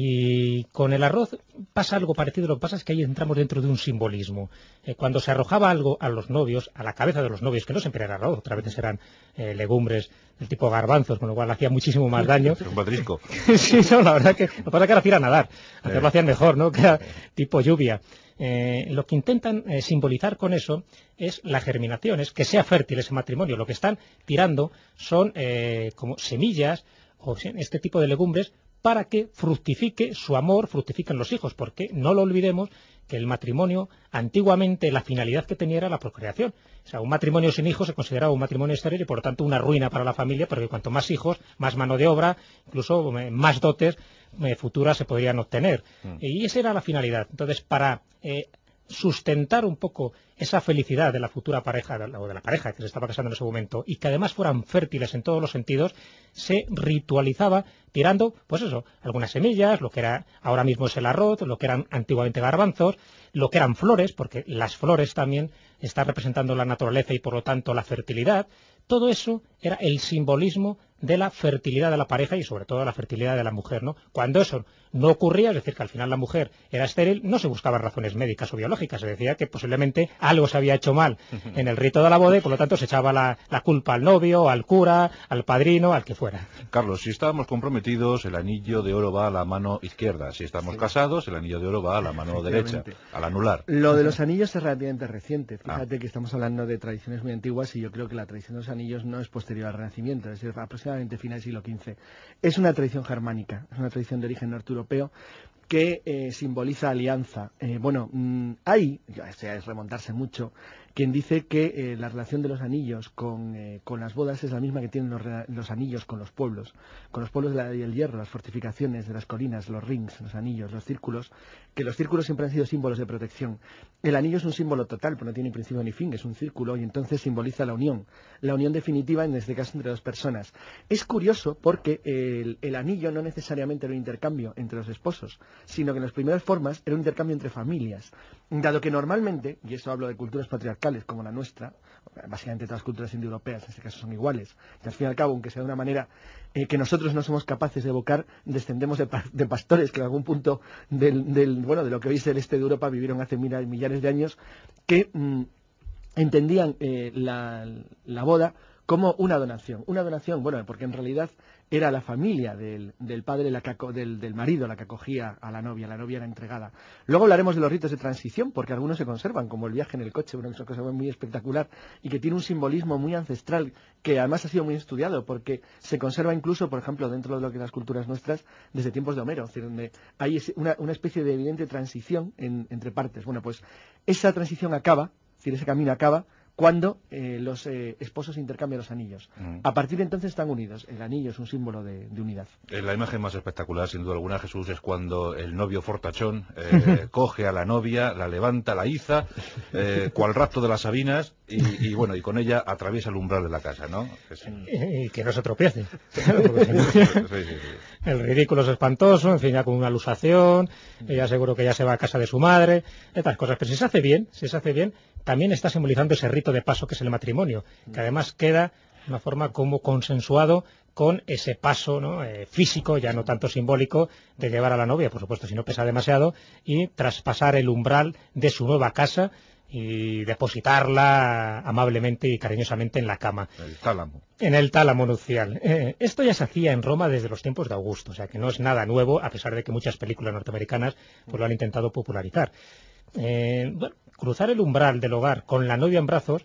Y con el arroz pasa algo parecido, lo que pasa es que ahí entramos dentro de un simbolismo. Cuando se arrojaba algo a los novios, a la cabeza de los novios, que no siempre era arroz, otras veces eran legumbres del tipo garbanzos, con lo cual hacía muchísimo más daño. Un patrisco. Sí, no, la verdad que lo que pasa es que era ir a nadar, antes lo hacían mejor, ¿no?, que era tipo lluvia. Lo que intentan simbolizar con eso es la germinación, es que sea fértil ese matrimonio. Lo que están tirando son como semillas o este tipo de legumbres para que fructifique su amor, fructifiquen los hijos, porque no lo olvidemos que el matrimonio, antiguamente la finalidad que tenía era la procreación. O sea, un matrimonio sin hijos se consideraba un matrimonio estéril y por lo tanto una ruina para la familia, porque cuanto más hijos, más mano de obra, incluso más dotes futuras se podrían obtener. Y esa era la finalidad. Entonces, para sustentar un poco esa felicidad de la futura pareja o de la pareja que se estaba casando en ese momento y que además fueran fértiles en todos los sentidos, se ritualizaba tirando, pues eso, algunas semillas, lo que era ahora mismo es el arroz, lo que eran antiguamente garbanzos, lo que eran flores, porque las flores también están representando la naturaleza y por lo tanto la fertilidad. Todo eso era el simbolismo de la fertilidad de la pareja y sobre todo la fertilidad de la mujer, ¿no? Cuando eso no ocurría, es decir, que al final la mujer era estéril, no se buscaban razones médicas o biológicas, se decía que posiblemente algo se había hecho mal en el rito de la boda y por lo tanto se echaba la culpa al novio, al cura, al padrino, al que fuera. Carlos, si estábamos comprometidos, el anillo de oro va a la mano izquierda. Si estamos casados, el anillo de oro va a la mano derecha, al anular. Lo de los anillos es relativamente reciente. Fíjate que estamos hablando de tradiciones muy antiguas y yo creo que la tradición de los anillos no es posterior al Renacimiento, es decir, aproximadamente final del siglo XV. Es una tradición germánica, es una tradición de origen norte-europeo que simboliza alianza. Hay, esto ya es remontarse mucho, quien dice que la relación de los anillos con las bodas es la misma que tienen los anillos con los pueblos del hierro, las fortificaciones de las colinas, los rings, los anillos, los círculos, que los círculos siempre han sido símbolos de protección. El anillo es un símbolo total, pero no tiene principio ni fin, es un círculo y entonces simboliza la unión definitiva, en este caso entre dos personas. Es curioso porque el anillo no necesariamente era un intercambio entre los esposos, sino que en las primeras formas era un intercambio entre familias, dado que normalmente, y esto hablo de culturas patriarcales como la nuestra, básicamente todas las culturas indoeuropeas en este caso son iguales, y al fin y al cabo, aunque sea de una manera que nosotros no somos capaces de evocar, descendemos de pastores que en algún punto de lo que hoy es el este de Europa vivieron hace millares de años, que entendían la boda como una donación, porque en realidad era la familia del padre, del marido la que acogía a la novia era entregada. Luego hablaremos de los ritos de transición, porque algunos se conservan, como el viaje en el coche, una cosa muy espectacular y que tiene un simbolismo muy ancestral, que además ha sido muy estudiado, porque se conserva incluso, por ejemplo, dentro de lo que las culturas nuestras, desde tiempos de Homero, es decir, donde hay una especie de evidente transición entre partes. Bueno, pues esa transición acaba, es decir, ese camino acaba cuando los esposos intercambian los anillos. A partir de entonces están unidos. El anillo es un símbolo de unidad. La imagen más espectacular, sin duda alguna, Jesús, es cuando el novio fortachón coge a la novia, la levanta, la iza, cual rapto de las Sabinas, y bueno, y con ella atraviesa el umbral de la casa, ¿no? Y que no se tropiece. Porque si no, sí. El ridículo es espantoso, en fin, ya con una alusación, ella seguro que ya se va a casa de su madre, estas cosas. Pero si se hace bien, también está simbolizando ese rito de paso que es el matrimonio, que además queda de una forma como consensuado con ese paso, ¿no?, físico, ya no tanto simbólico, de llevar a la novia, por supuesto, si no pesa demasiado, y traspasar el umbral de su nueva casa y depositarla amablemente y cariñosamente en la cama. El tálamo. En el tálamo nupcial. Esto ya se hacía en Roma desde los tiempos de Augusto, o sea que no es nada nuevo, a pesar de que muchas películas norteamericanas pues lo han intentado popularizar. Bueno, cruzar el umbral del hogar con la novia en brazos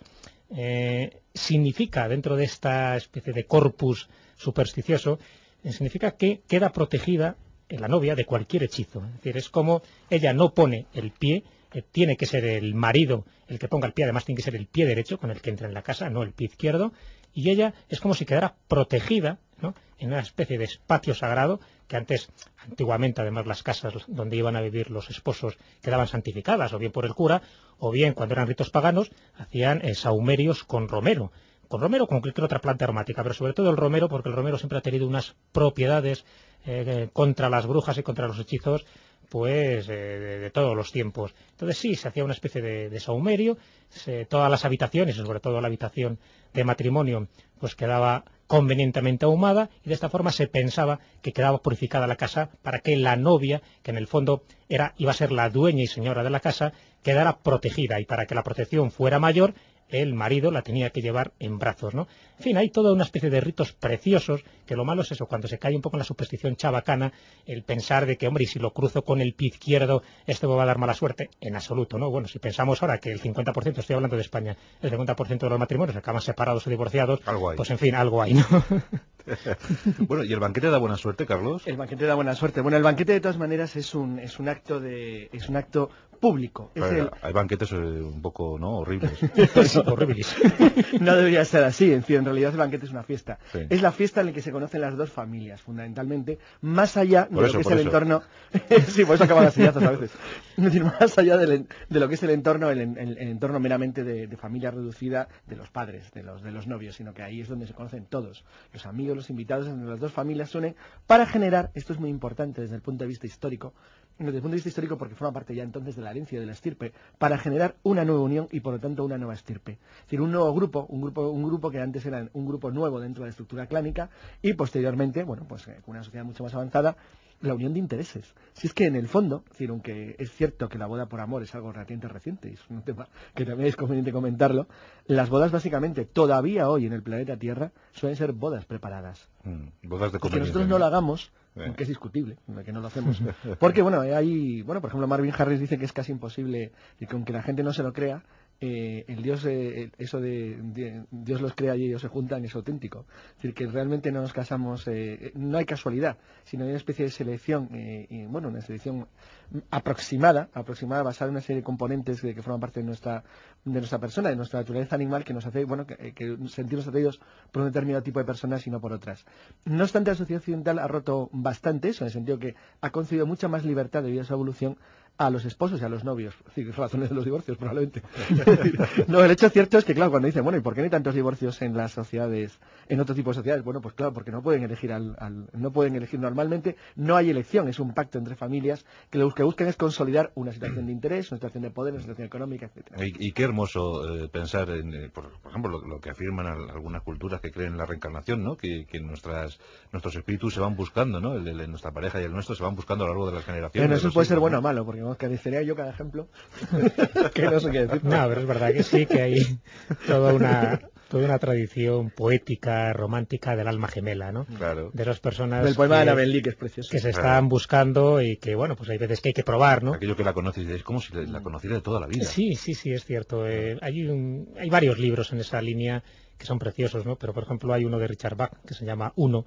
significa, dentro de esta especie de corpus supersticioso, significa que queda protegida la novia de cualquier hechizo. Es decir, es como ella no pone el pie, tiene que ser el marido el que ponga el pie, además tiene que ser el pie derecho con el que entra en la casa, no el pie izquierdo, y ella es como si quedara protegida, ¿no?, en una especie de espacio sagrado, que antiguamente además las casas donde iban a vivir los esposos quedaban santificadas, o bien por el cura, o bien cuando eran ritos paganos, hacían sahumerios con romero, con cualquier otra planta aromática, pero sobre todo el romero, porque el romero siempre ha tenido unas propiedades contra las brujas y contra los hechizos, pues de todos los tiempos. Entonces sí, se hacía una especie de sahumerio, todas las habitaciones, sobre todo la habitación de matrimonio, pues quedaba convenientemente ahumada, y de esta forma se pensaba que quedaba purificada la casa para que la novia, que en el fondo iba a ser la dueña y señora de la casa, quedara protegida, y para que la protección fuera mayor, el marido la tenía que llevar en brazos, ¿no? En fin, hay toda una especie de ritos preciosos, que lo malo es eso, cuando se cae un poco en la superstición chabacana, el pensar de que, hombre, y si lo cruzo con el pie izquierdo, esto me va a dar mala suerte. En absoluto, ¿no? Bueno, si pensamos ahora que el 50%, estoy hablando de España, el 50% de los matrimonios acaban separados o divorciados, pues en fin, algo hay, ¿no? Bueno, ¿y el banquete da buena suerte, Carlos? El banquete da buena suerte. Bueno, el banquete de todas maneras es un acto público. Hay banquetes un poco, ¿no?, horribles. Sí, horribles. No debería ser así. En realidad el banquete es una fiesta. Sí. Es la fiesta en la que se conocen las dos familias, fundamentalmente, más allá de lo que es el entorno. Sí, por eso acaban las sillazos a veces. Es decir, más allá de lo que es el entorno, el entorno meramente de familia reducida de los padres, de los novios, sino que ahí es donde se conocen todos, los amigos, los invitados, donde las dos familias se unen para generar, esto es muy importante desde el punto de vista histórico, porque forma parte ya entonces de la herencia de la estirpe, para generar una nueva unión y por lo tanto una nueva estirpe. Es decir, un nuevo grupo, un grupo que antes era un grupo nuevo dentro de la estructura clánica, y posteriormente, bueno, pues con una sociedad mucho más avanzada, la unión de intereses. Si es que en el fondo, es decir, aunque es cierto que la boda por amor es algo relativamente reciente, y es un tema que también es conveniente comentarlo, las bodas básicamente todavía hoy en el planeta Tierra suelen ser bodas preparadas. Bodas de conveniencia. Que nosotros no lo hagamos, aunque es discutible, que no lo hacemos. Porque bueno, por ejemplo, Marvin Harris dice que es casi imposible, y que aunque la gente no se lo crea, el Dios, eso de Dios los crea y ellos se juntan, es auténtico. Es decir, que realmente no nos casamos, no hay casualidad, sino hay una especie de selección, una selección aproximada basada en una serie de componentes que forman parte de nuestra persona, de nuestra naturaleza animal, que nos hace, que sentirnos atraídos por un determinado tipo de personas y no por otras. No obstante, la sociedad occidental ha roto bastante eso, en el sentido que ha concedido mucha más libertad debido a su evolución a los esposos y a los novios, razones de los divorcios probablemente. No, el hecho cierto es que, claro, cuando dicen, bueno, ¿y por qué no hay tantos divorcios en las sociedades, en otro tipo de sociedades? Bueno, pues claro, porque no pueden elegir no pueden elegir normalmente, no hay elección, es un pacto entre familias que lo que buscan es consolidar una situación de interés, una situación de poder, una situación económica, etcétera. Y qué hermoso pensar en, por ejemplo, lo que afirman algunas culturas que creen en la reencarnación, ¿no? Que nuestros espíritus se van buscando, ¿no? El de nuestra pareja y el nuestro se van buscando a lo largo de las generaciones. Bueno, eso puede ser bueno o malo, porque carecería yo cada ejemplo que no sé qué decir. No, pero es verdad que sí, que hay toda una tradición poética, romántica del alma gemela, ¿no? Claro. De las personas del poema de Annabel Lee, que es precioso, que se están buscando y que, bueno, pues hay veces que hay que probar, ¿no? Aquello que la conoces, es como si la conociera de toda la vida. Sí, es cierto. Hay varios libros en esa línea que son preciosos, ¿no? Pero, por ejemplo, hay uno de Richard Bach que se llama Uno,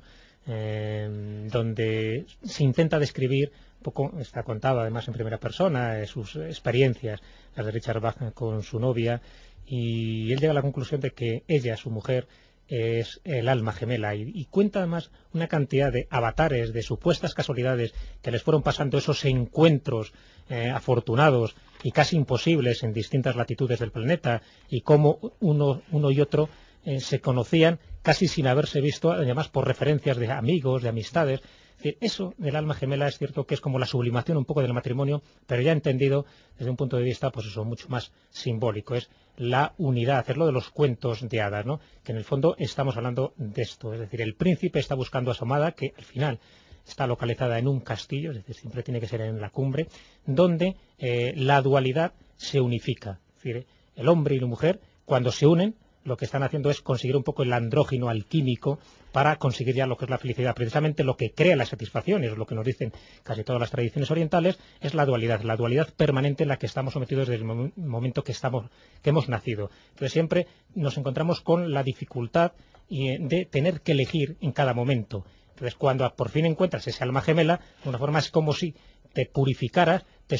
donde se intenta describir un poco, está contado además en primera persona, sus experiencias, las de Richard Bach con su novia, y él llega a la conclusión de que ella, su mujer, es el alma gemela y cuenta además una cantidad de avatares, de supuestas casualidades que les fueron pasando esos encuentros afortunados y casi imposibles en distintas latitudes del planeta y cómo uno y otro se conocían casi sin haberse visto, además por referencias de amigos, de amistades. Es decir, eso del alma gemela es cierto que es como la sublimación un poco del matrimonio, pero ya entendido desde un punto de vista, pues eso, mucho más simbólico. Es la unidad, es lo de los cuentos de hadas, ¿no? Que en el fondo estamos hablando de esto. Es decir, el príncipe está buscando a su amada, que al final está localizada en un castillo, es decir, siempre tiene que ser en la cumbre, donde la dualidad se unifica. Es decir, el hombre y la mujer, cuando se unen, lo que están haciendo es conseguir un poco el andrógeno alquímico para conseguir ya lo que es la felicidad. Precisamente lo que crea la satisfacción, es lo que nos dicen casi todas las tradiciones orientales, es la dualidad permanente en la que estamos sometidos desde el momento que hemos nacido. Entonces siempre nos encontramos con la dificultad de tener que elegir en cada momento. Entonces cuando por fin encuentras ese alma gemela, de una forma es como si te purificaras, te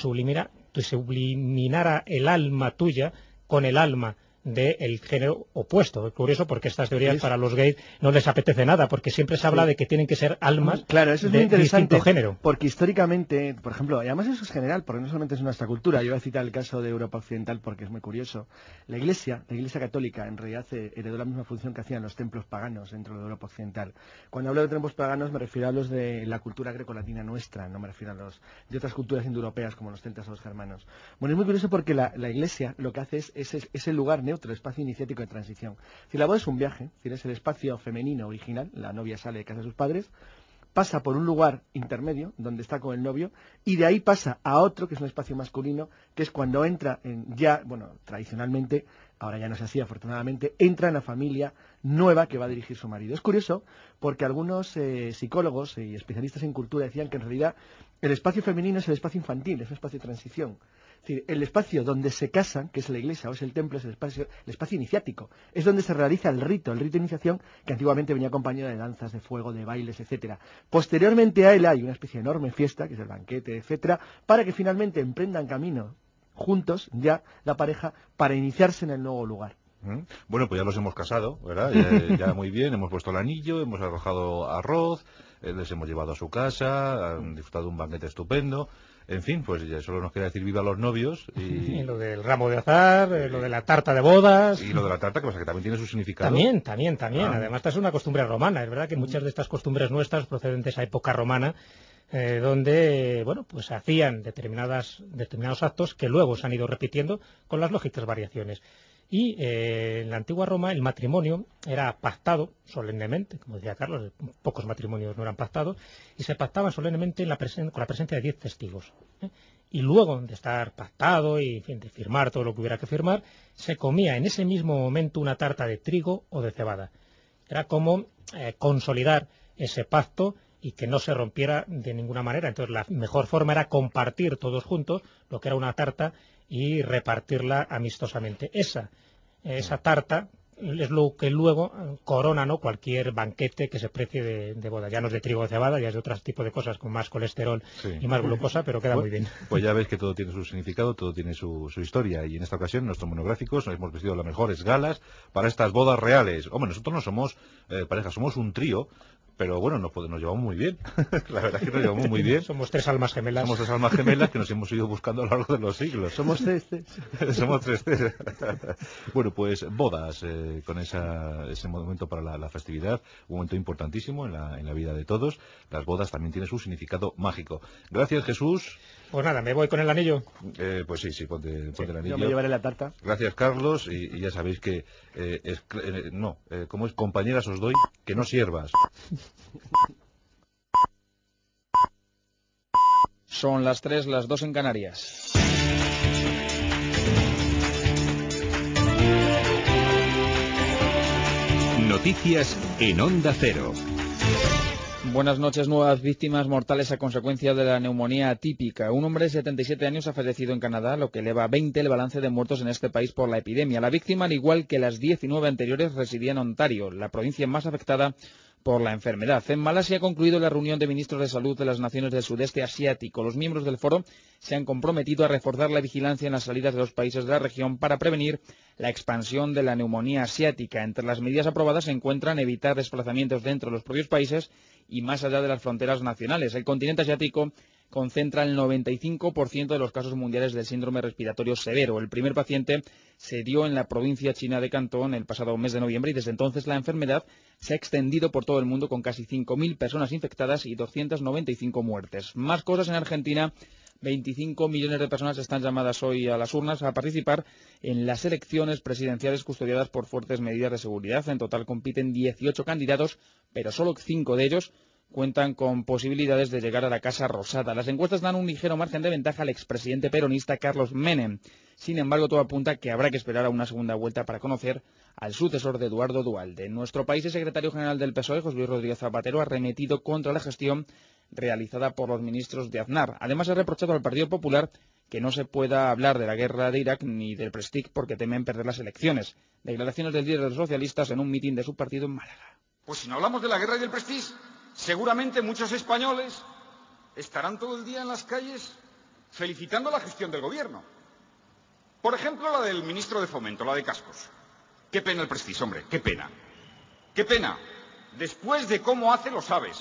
subliminara el alma tuya con el alma del género opuesto. Es curioso porque estas teorías para los gays no les apetece nada, porque siempre se habla de que tienen que ser almas claro, eso es muy interesante, distinto género. Porque históricamente, por ejemplo, además eso es general, porque no solamente es nuestra cultura, yo voy a citar el caso de Europa Occidental porque es muy curioso. La Iglesia Católica, en realidad heredó la misma función que hacían los templos paganos dentro de Europa Occidental. Cuando hablo de templos paganos me refiero a los de la cultura grecolatina nuestra, no me refiero a los de otras culturas indoeuropeas como los celtas o los germanos. Bueno, es muy curioso porque la Iglesia lo que hace es el lugar neutro, el espacio iniciático de transición. Si la boda es un viaje, es el espacio femenino original, la novia sale de casa de sus padres, pasa por un lugar intermedio, donde está con el novio, y de ahí pasa a otro, que es un espacio masculino, que es cuando entra tradicionalmente, ahora ya no es así, afortunadamente, entra en la familia nueva que va a dirigir su marido. Es curioso, porque algunos psicólogos y especialistas en cultura decían que en realidad el espacio femenino es el espacio infantil, es un espacio de transición. Es decir, el espacio donde se casan, que es la iglesia o es el templo, es el espacio iniciático. Es donde se realiza el rito de iniciación, que antiguamente venía acompañado de danzas, de fuego, de bailes, etcétera. Posteriormente a él hay una especie de enorme fiesta, que es el banquete, etcétera, para que finalmente emprendan camino juntos, ya la pareja, para iniciarse en el nuevo lugar. Bueno, pues ya los hemos casado, ¿verdad? Ya muy bien, hemos puesto el anillo, hemos arrojado arroz, les hemos llevado a su casa, han disfrutado de un banquete estupendo. En fin, pues ya solo nos queda decir viva los novios. Y lo del ramo de azar, lo de la tarta de bodas. Y lo de la tarta, que pasa que también tiene su significado. También. Además, esta es una costumbre romana. Es verdad que muchas de estas costumbres nuestras proceden de esa época romana, donde, bueno, pues hacían determinados actos que luego se han ido repitiendo con las lógicas variaciones. Y en la antigua Roma el matrimonio era pactado solemnemente, como decía Carlos, pocos matrimonios no eran pactados, y se pactaban solemnemente con la presencia de 10 testigos. Y luego de estar pactado y en fin, de firmar todo lo que hubiera que firmar, se comía en ese mismo momento una tarta de trigo o de cebada. Era como consolidar ese pacto y que no se rompiera de ninguna manera. Entonces la mejor forma era compartir todos juntos lo que era una tarta y repartirla amistosamente. Esa tarta es lo que luego corona, ¿no?, cualquier banquete que se precie de boda. Ya no es de trigo o cebada, ya es de otro tipo de cosas con más colesterol y más glucosa, pero queda muy bien. Pues ya ves que todo tiene su significado, todo tiene su historia, y en esta ocasión, en nuestros monográficos, nos hemos vestido las mejores galas para estas bodas reales. Hombre, nosotros no somos pareja, somos un trío, pero bueno, nos llevamos muy bien. La verdad es que nos llevamos muy bien. Somos tres almas gemelas. Somos tres almas gemelas que nos hemos ido buscando a lo largo de los siglos. Somos tres. Somos tres. Bueno, pues bodas, con ese momento para la festividad, un momento importantísimo en la vida de todos. Las bodas también tienen su significado mágico. Gracias, Jesús. Pues nada, me voy con el anillo. Pues sí, ponte el anillo. Yo me llevaré la tarta. Gracias, Carlos, y ya sabéis que como es compañeras os doy, que no siervas. Son las 3, las 2 en Canarias. Noticias en Onda Cero. Buenas noches. Nuevas víctimas mortales a consecuencia de la neumonía atípica. Un hombre de 77 años ha fallecido en Canadá, lo que eleva a 20 el balance de muertos en este país por la epidemia. La víctima, al igual que las 19 anteriores, residía en Ontario, la provincia más afectada por la enfermedad. En Malasia ha concluido la reunión de ministros de salud de las naciones del sudeste asiático. Los miembros del foro se han comprometido a reforzar la vigilancia en las salidas de los países de la región para prevenir la expansión de la neumonía asiática. Entre las medidas aprobadas se encuentran evitar desplazamientos dentro de los propios países y más allá de las fronteras nacionales. El continente asiático concentra el 95% de los casos mundiales del síndrome respiratorio severo. El primer paciente se dio en la provincia china de Cantón el pasado mes de noviembre y desde entonces la enfermedad se ha extendido por todo el mundo con casi 5.000 personas infectadas y 295 muertes. Más cosas en Argentina. 25 millones de personas están llamadas hoy a las urnas a participar en las elecciones presidenciales custodiadas por fuertes medidas de seguridad. En total compiten 18 candidatos, pero solo 5 de ellos cuentan con posibilidades de llegar a la Casa Rosada. Las encuestas dan un ligero margen de ventaja al expresidente peronista Carlos Menem. Sin embargo, todo apunta que habrá que esperar a una segunda vuelta para conocer al sucesor de Eduardo Duhalde. En nuestro país, el secretario general del PSOE, José Luis Rodríguez Zapatero, ha arremetido contra la gestión realizada por los ministros de Aznar. Además, ha reprochado al Partido Popular que no se pueda hablar de la guerra de Irak ni del Prestige porque temen perder las elecciones. Declaraciones del líder de los socialistas en un mitin de su partido en Málaga. Pues si no hablamos de la guerra y del Prestige, seguramente muchos españoles estarán todo el día en las calles felicitando la gestión del gobierno. Por ejemplo, la del ministro de Fomento, la de Cascos. Qué pena el Prestige, hombre, qué pena. Qué pena. Después de cómo hace los aves,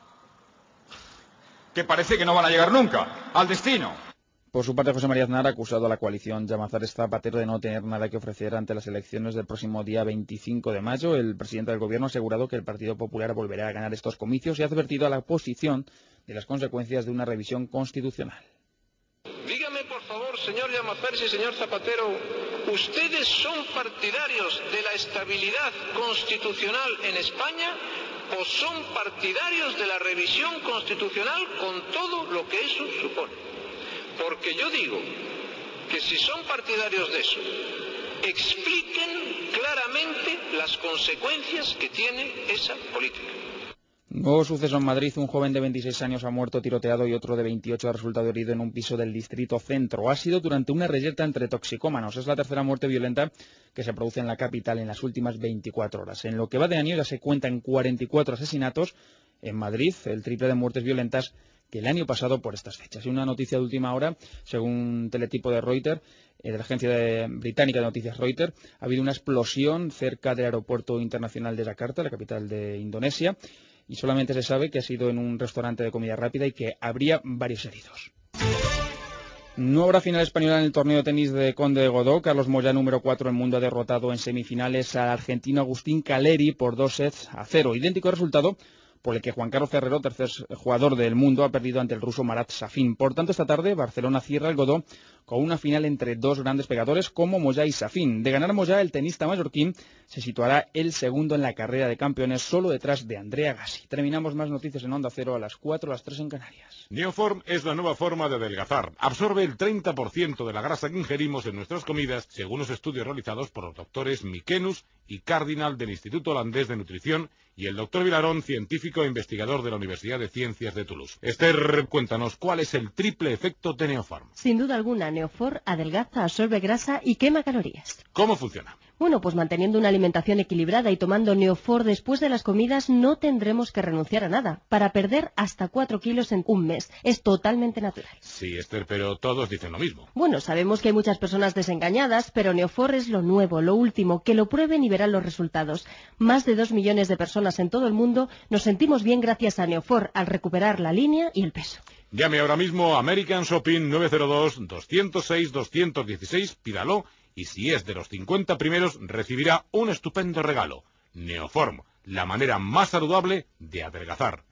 que parece que no van a llegar nunca al destino. Por su parte, José María Aznar ha acusado a la coalición Llamazares Zapatero de no tener nada que ofrecer ante las elecciones del próximo día 25 de mayo. El presidente del Gobierno ha asegurado que el Partido Popular volverá a ganar estos comicios y ha advertido a la oposición de las consecuencias de una revisión constitucional. Dígame, por favor, señor Llamazares y señor Zapatero, ¿ustedes son partidarios de la estabilidad constitucional en España o son partidarios de la revisión constitucional con todo lo que eso supone? Porque yo digo que si son partidarios de eso, expliquen claramente las consecuencias que tiene esa política. Nuevo suceso en Madrid. Un joven de 26 años ha muerto tiroteado y otro de 28 ha resultado herido en un piso del distrito Centro. Ha sido durante una reyerta entre toxicómanos. Es la tercera muerte violenta que se produce en la capital en las últimas 24 horas. En lo que va de año ya se cuentan 44 asesinatos en Madrid, el triple de muertes violentas que el año pasado por estas fechas. Y una noticia de última hora, según un teletipo de Reuters, de la agencia británica de noticias Reuters, ha habido una explosión cerca del aeropuerto internacional de Yakarta, la capital de Indonesia, y solamente se sabe que ha sido en un restaurante de comida rápida y que habría varios heridos. No habrá final española en el torneo de tenis de Conde de Godó. Carlos Moya, número 4 del mundo, ha derrotado en semifinales al argentino Agustín Caleri por 2-0. Idéntico resultado por el que Juan Carlos Ferrero, tercer jugador del mundo, ha perdido ante el ruso Marat Safin. Por tanto, esta tarde Barcelona cierra el Godó con una final entre dos grandes pegadores como Moya y Safin. De ganar Moya, el tenista mallorquín se situará el segundo en la carrera de campeones, solo detrás de Andrea Gassi. Terminamos más noticias en Onda Cero a las 4, a las 3 en Canarias. Neoform es la nueva forma de adelgazar. Absorbe el 30% de la grasa que ingerimos en nuestras comidas, según los estudios realizados por los doctores Mikenus y Cardinal del Instituto Holandés de Nutrición y el doctor Vilarón, científico e investigador de la Universidad de Ciencias de Toulouse. Esther, cuéntanos, ¿cuál es el triple efecto de Neoform? Sin duda alguna, Neoform adelgaza, absorbe grasa y quema calorías. ¿Cómo funciona? Bueno, pues manteniendo una alimentación equilibrada y tomando Neoform después de las comidas no tendremos que renunciar a nada. Para perder hasta 4 kilos en un mes. Es totalmente natural. Sí, Esther, pero todos dicen lo mismo. Bueno, sabemos que hay muchas personas desengañadas, pero Neoform es lo nuevo, lo último. Que lo prueben y verán los resultados. Más de 2 millones de personas en todo el mundo nos sentimos bien gracias a Neoform al recuperar la línea y el peso. Llame ahora mismo a American Shopping 902-206-216, pídalo, y si es de los 50 primeros recibirá un estupendo regalo. Neoform, la manera más saludable de adelgazar.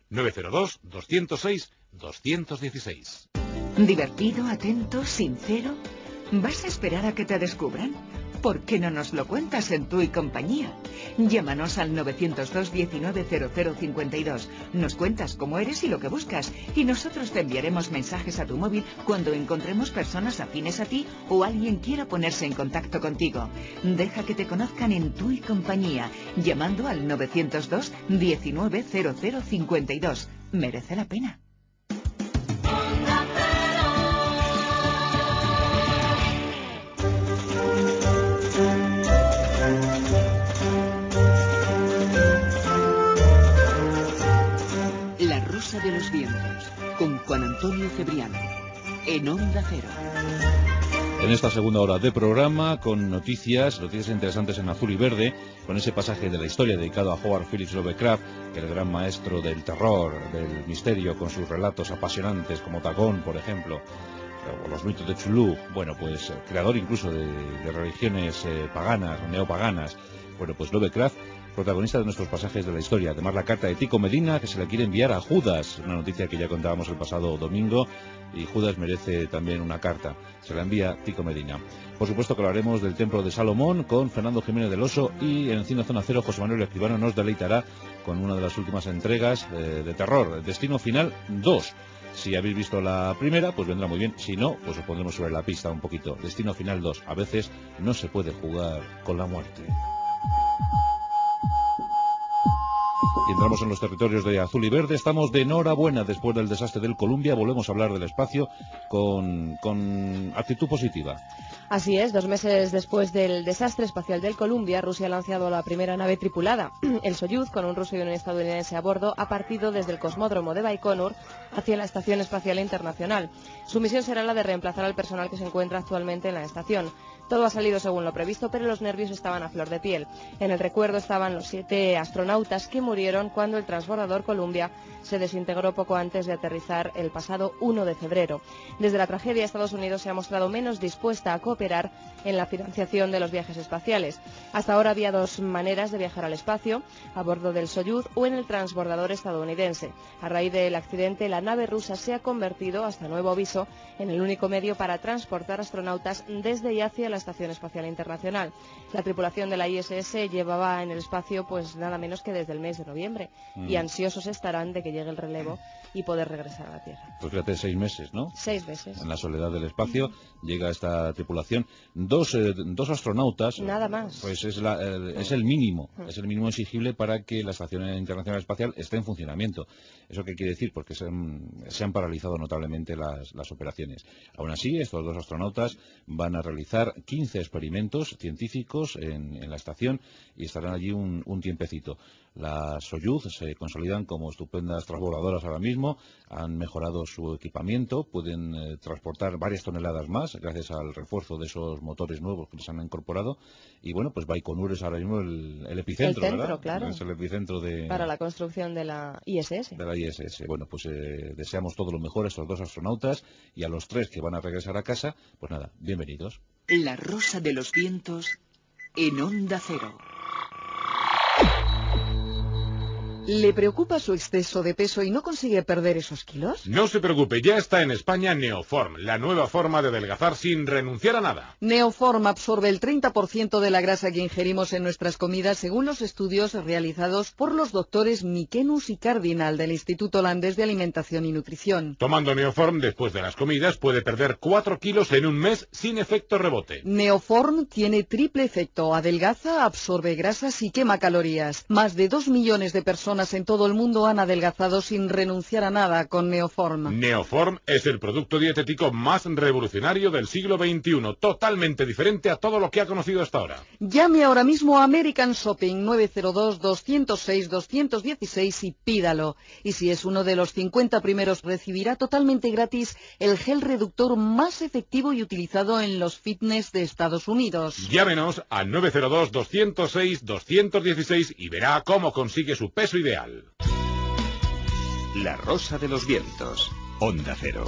902-206-216. ¿Divertido, atento, sincero? ¿Vas a esperar a que te descubran? ¿Por qué no nos lo cuentas en Tú y Compañía? Llámanos al 902 19 0052. Nos cuentas cómo eres y lo que buscas, y nosotros te enviaremos mensajes a tu móvil cuando encontremos personas afines a ti o alguien quiera ponerse en contacto contigo. Deja que te conozcan en Tú y Compañía, llamando al 902 19 0052. Merece la pena. Cebrián, en Onda Cero. En esta segunda hora de programa, con noticias interesantes en azul y verde, con ese pasaje de la historia dedicado a Howard Phillips Lovecraft, el gran maestro del terror, del misterio, con sus relatos apasionantes como Dagón, por ejemplo, o los mitos de Cthulhu, bueno, pues creador incluso de religiones paganas, neopaganas. Bueno, pues Lovecraft, protagonista de nuestros pasajes de la historia. Además, la carta de Tico Medina, que se la quiere enviar a Judas, una noticia que ya contábamos el pasado domingo, y Judas merece también una carta. Se la envía Tico Medina. Por supuesto que hablaremos del Templo de Salomón con Fernando Jiménez del Oso, y en el Cine Zona Cero José Manuel Escribano nos deleitará con una de las últimas entregas de terror, Destino Final 2. Si habéis visto la primera, pues vendrá muy bien. Si no, pues os pondremos sobre la pista un poquito. Destino Final 2. A veces no se puede jugar con la muerte. Y entramos en los territorios de azul y verde. Estamos de enhorabuena después del desastre del Columbia. Volvemos a hablar del espacio con actitud positiva. Así es, 2 meses después del desastre espacial del Columbia, Rusia ha lanzado la primera nave tripulada. El Soyuz, con un ruso y un estadounidense a bordo, ha partido desde el cosmódromo de Baikonur hacia la Estación Espacial Internacional. Su misión será la de reemplazar al personal que se encuentra actualmente en la estación. Todo ha salido según lo previsto, pero los nervios estaban a flor de piel. En el recuerdo estaban los 7 astronautas que murieron cuando el transbordador Columbia se desintegró poco antes de aterrizar el pasado 1 de febrero. Desde la tragedia, Estados Unidos se ha mostrado menos dispuesta a cooperar en la financiación de los viajes espaciales. Hasta ahora había 2 maneras de viajar al espacio, a bordo del Soyuz o en el transbordador estadounidense. A raíz del accidente, la nave rusa se ha convertido, hasta nuevo aviso, en el único medio para transportar astronautas desde y hacia la Estación Espacial Internacional. La tripulación de la ISS llevaba en el espacio pues nada menos que desde el mes de noviembre, y ansiosos estarán de que llegue el relevo y poder regresar a la Tierra. Pues fíjate, 6 meses, ¿no? 6 meses. En la soledad del espacio llega esta tripulación. Dos astronautas. Nada más. Pues es el mínimo. Es el mínimo exigible para que la Estación Internacional Espacial esté en funcionamiento. ¿Eso qué quiere decir? Porque se han paralizado notablemente las operaciones. Aún así, estos 2 astronautas van a realizar 15 experimentos científicos en la estación y estarán allí un tiempecito. Las Soyuz se consolidan como estupendas transbordadoras ahora mismo, han mejorado su equipamiento, pueden transportar varias toneladas más gracias al refuerzo de esos motores nuevos que les han incorporado. Y bueno, pues Baikonur es ahora mismo el epicentro, ¿verdad? Claro. Es el epicentro para la construcción de la ISS. De la ISS. Bueno, pues deseamos todo lo mejor a estos 2 astronautas, y a los 3 que van a regresar a casa, pues nada, bienvenidos. La Rosa de los Vientos en Onda Cero. ¿Le preocupa su exceso de peso y no consigue perder esos kilos? No se preocupe, ya está en España Neoform, la nueva forma de adelgazar sin renunciar a nada. Neoform absorbe el 30% de la grasa que ingerimos en nuestras comidas, según los estudios realizados por los doctores Mikenus y Cardinal del Instituto Holandés de Alimentación y Nutrición. Tomando Neoform después de las comidas puede perder 4 kilos en un mes sin efecto rebote. Neoform tiene triple efecto: adelgaza, absorbe grasas y quema calorías. Más de 2 millones de personas en todo el mundo han adelgazado sin renunciar a nada con Neoform. Neoform es el producto dietético más revolucionario del siglo XXI, totalmente diferente a todo lo que ha conocido hasta ahora. Llame ahora mismo a American Shopping 902-206-216 y pídalo. Y si es uno de los 50 primeros, recibirá totalmente gratis el gel reductor más efectivo y utilizado en los fitness de Estados Unidos. Llámenos al 902-206-216 y verá cómo consigue su peso ideal. La Rosa de los Vientos, Onda Cero.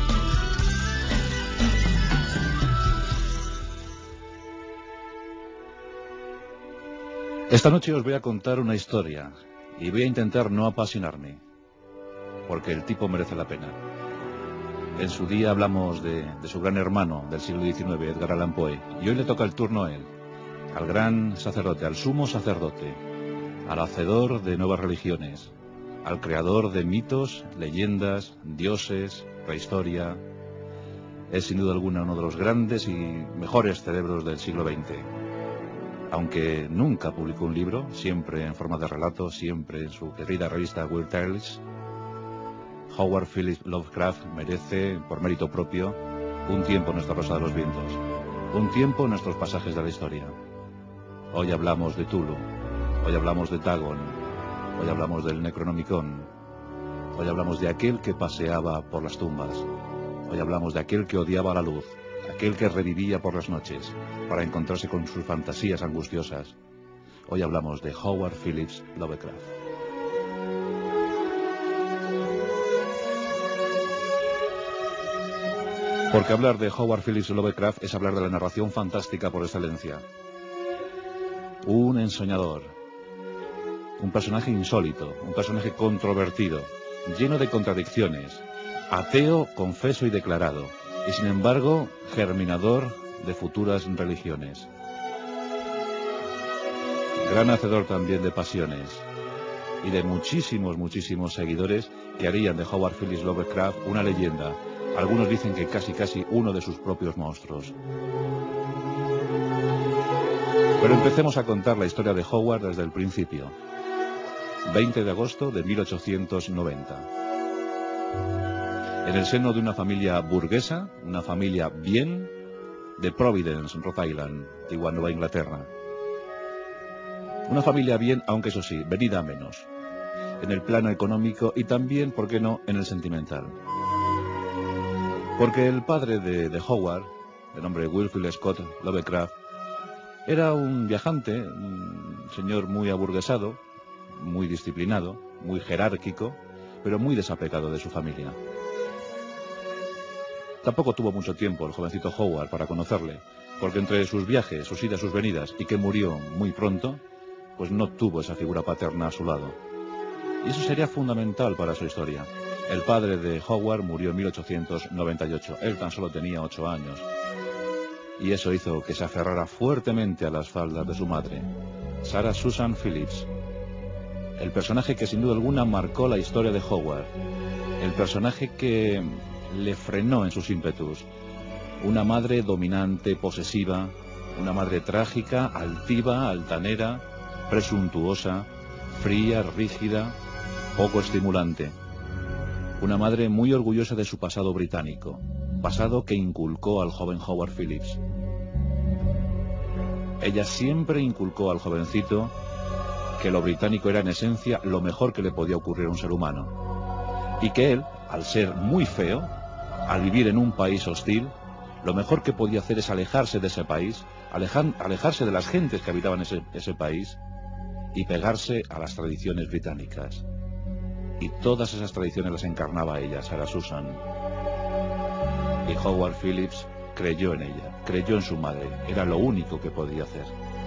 Esta noche os voy a contar una historia y voy a intentar no apasionarme, porque el tipo merece la pena. En su día hablamos de su gran hermano del siglo XIX, Edgar Allan Poe, y hoy le toca el turno a él, al gran sacerdote, al sumo sacerdote, al hacedor de nuevas religiones, al creador de mitos, leyendas, dioses, prehistoria. Es sin duda alguna uno de los grandes y mejores cerebros del siglo XX. Aunque nunca publicó un libro, siempre en forma de relato, siempre en su querida revista Weird Tales, Howard Phillips Lovecraft merece, por mérito propio, un tiempo en nuestra Rosa de los Vientos, un tiempo en nuestros pasajes de la historia. Hoy hablamos de Cthulhu, hoy hablamos de Dagon, hoy hablamos del Necronomicon, Hoy hablamos de aquel que paseaba por las tumbas. Hoy hablamos de aquel que odiaba la luz, aquel que revivía por las noches para encontrarse con sus fantasías angustiosas. Hoy hablamos de Howard Phillips Lovecraft. Porque hablar de Howard Phillips Lovecraft es hablar de la narración fantástica por excelencia. Un ensoñador, un personaje insólito, un personaje controvertido, lleno de contradicciones, ateo, confeso y declarado, y sin embargo, germinador de futuras religiones. Gran hacedor también de pasiones, y de muchísimos seguidores que harían de Howard Phillips Lovecraft una leyenda. Algunos dicen que casi uno de sus propios monstruos. Pero empecemos a contar la historia de Howard desde el principio. 20 de agosto de 1890. En el seno de una familia burguesa, una familia bien, de Providence, Rhode Island, antigua Nueva Inglaterra. Una familia bien, aunque eso sí, venida a menos. En el plano económico y también, ¿por qué no?, en el sentimental. Porque el padre de Howard, de nombre Wilfrid Scott Lovecraft, era un viajante, un señor muy aburguesado, muy disciplinado, muy jerárquico, pero muy desapegado de su familia. Tampoco tuvo mucho tiempo el jovencito Howard para conocerle, porque entre sus viajes, sus idas, sus venidas, y que murió muy pronto, pues no tuvo esa figura paterna a su lado. Y eso sería fundamental para su historia. El padre de Howard murió en 1898, él tan solo tenía 8 años. Y eso hizo que se aferrara fuertemente a las faldas de su madre, Sarah Susan Phillips. El personaje que sin duda alguna marcó la historia de Howard. El personaje que le frenó en sus ímpetus. Una madre dominante, posesiva, una madre trágica, altiva, altanera, presuntuosa, fría, rígida, poco estimulante. Una madre muy orgullosa de su pasado británico, pasado que inculcó al joven Howard Phillips. Ella siempre inculcó al jovencito que lo británico era en esencia lo mejor que le podía ocurrir a un ser humano. Y que él, al ser muy feo, al vivir en un país hostil, lo mejor que podía hacer es alejarse de ese país, alejarse de las gentes que habitaban ese país y pegarse a las tradiciones británicas. Y todas esas tradiciones las encarnaba ella, Sarah Susan. Y Howard Phillips creyó en ella, creyó en su madre, era lo único que podía hacer.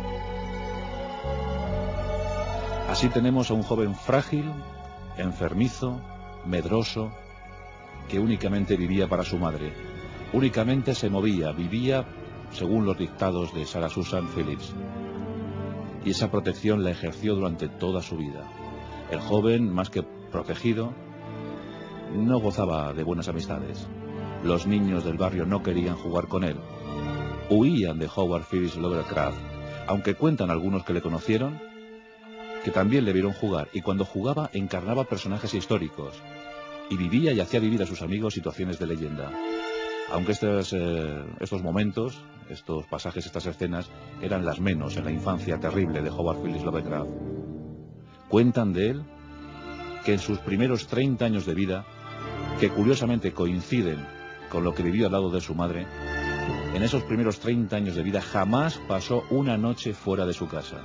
Así tenemos a un joven frágil, enfermizo, medroso, que únicamente vivía para su madre, únicamente se movía, vivía según los dictados de Sarah Susan Phillips. Y esa protección la ejerció durante toda su vida. El joven, más que protegido, no gozaba de buenas amistades. Los niños del barrio no querían jugar con él. Huían de Howard Phillips Lovecraft, aunque cuentan algunos que le conocieron, que también le vieron jugar, y cuando jugaba encarnaba personajes históricos, y vivía y hacía vivir a sus amigos situaciones de leyenda. Aunque estos momentos, estos pasajes, estas escenas, eran las menos en la infancia terrible de Howard Phillips Lovecraft. Cuentan de él que en sus primeros 30 años de vida, que curiosamente coinciden con lo que vivió al lado de su madre, en esos primeros 30 años de vida jamás pasó una noche fuera de su casa.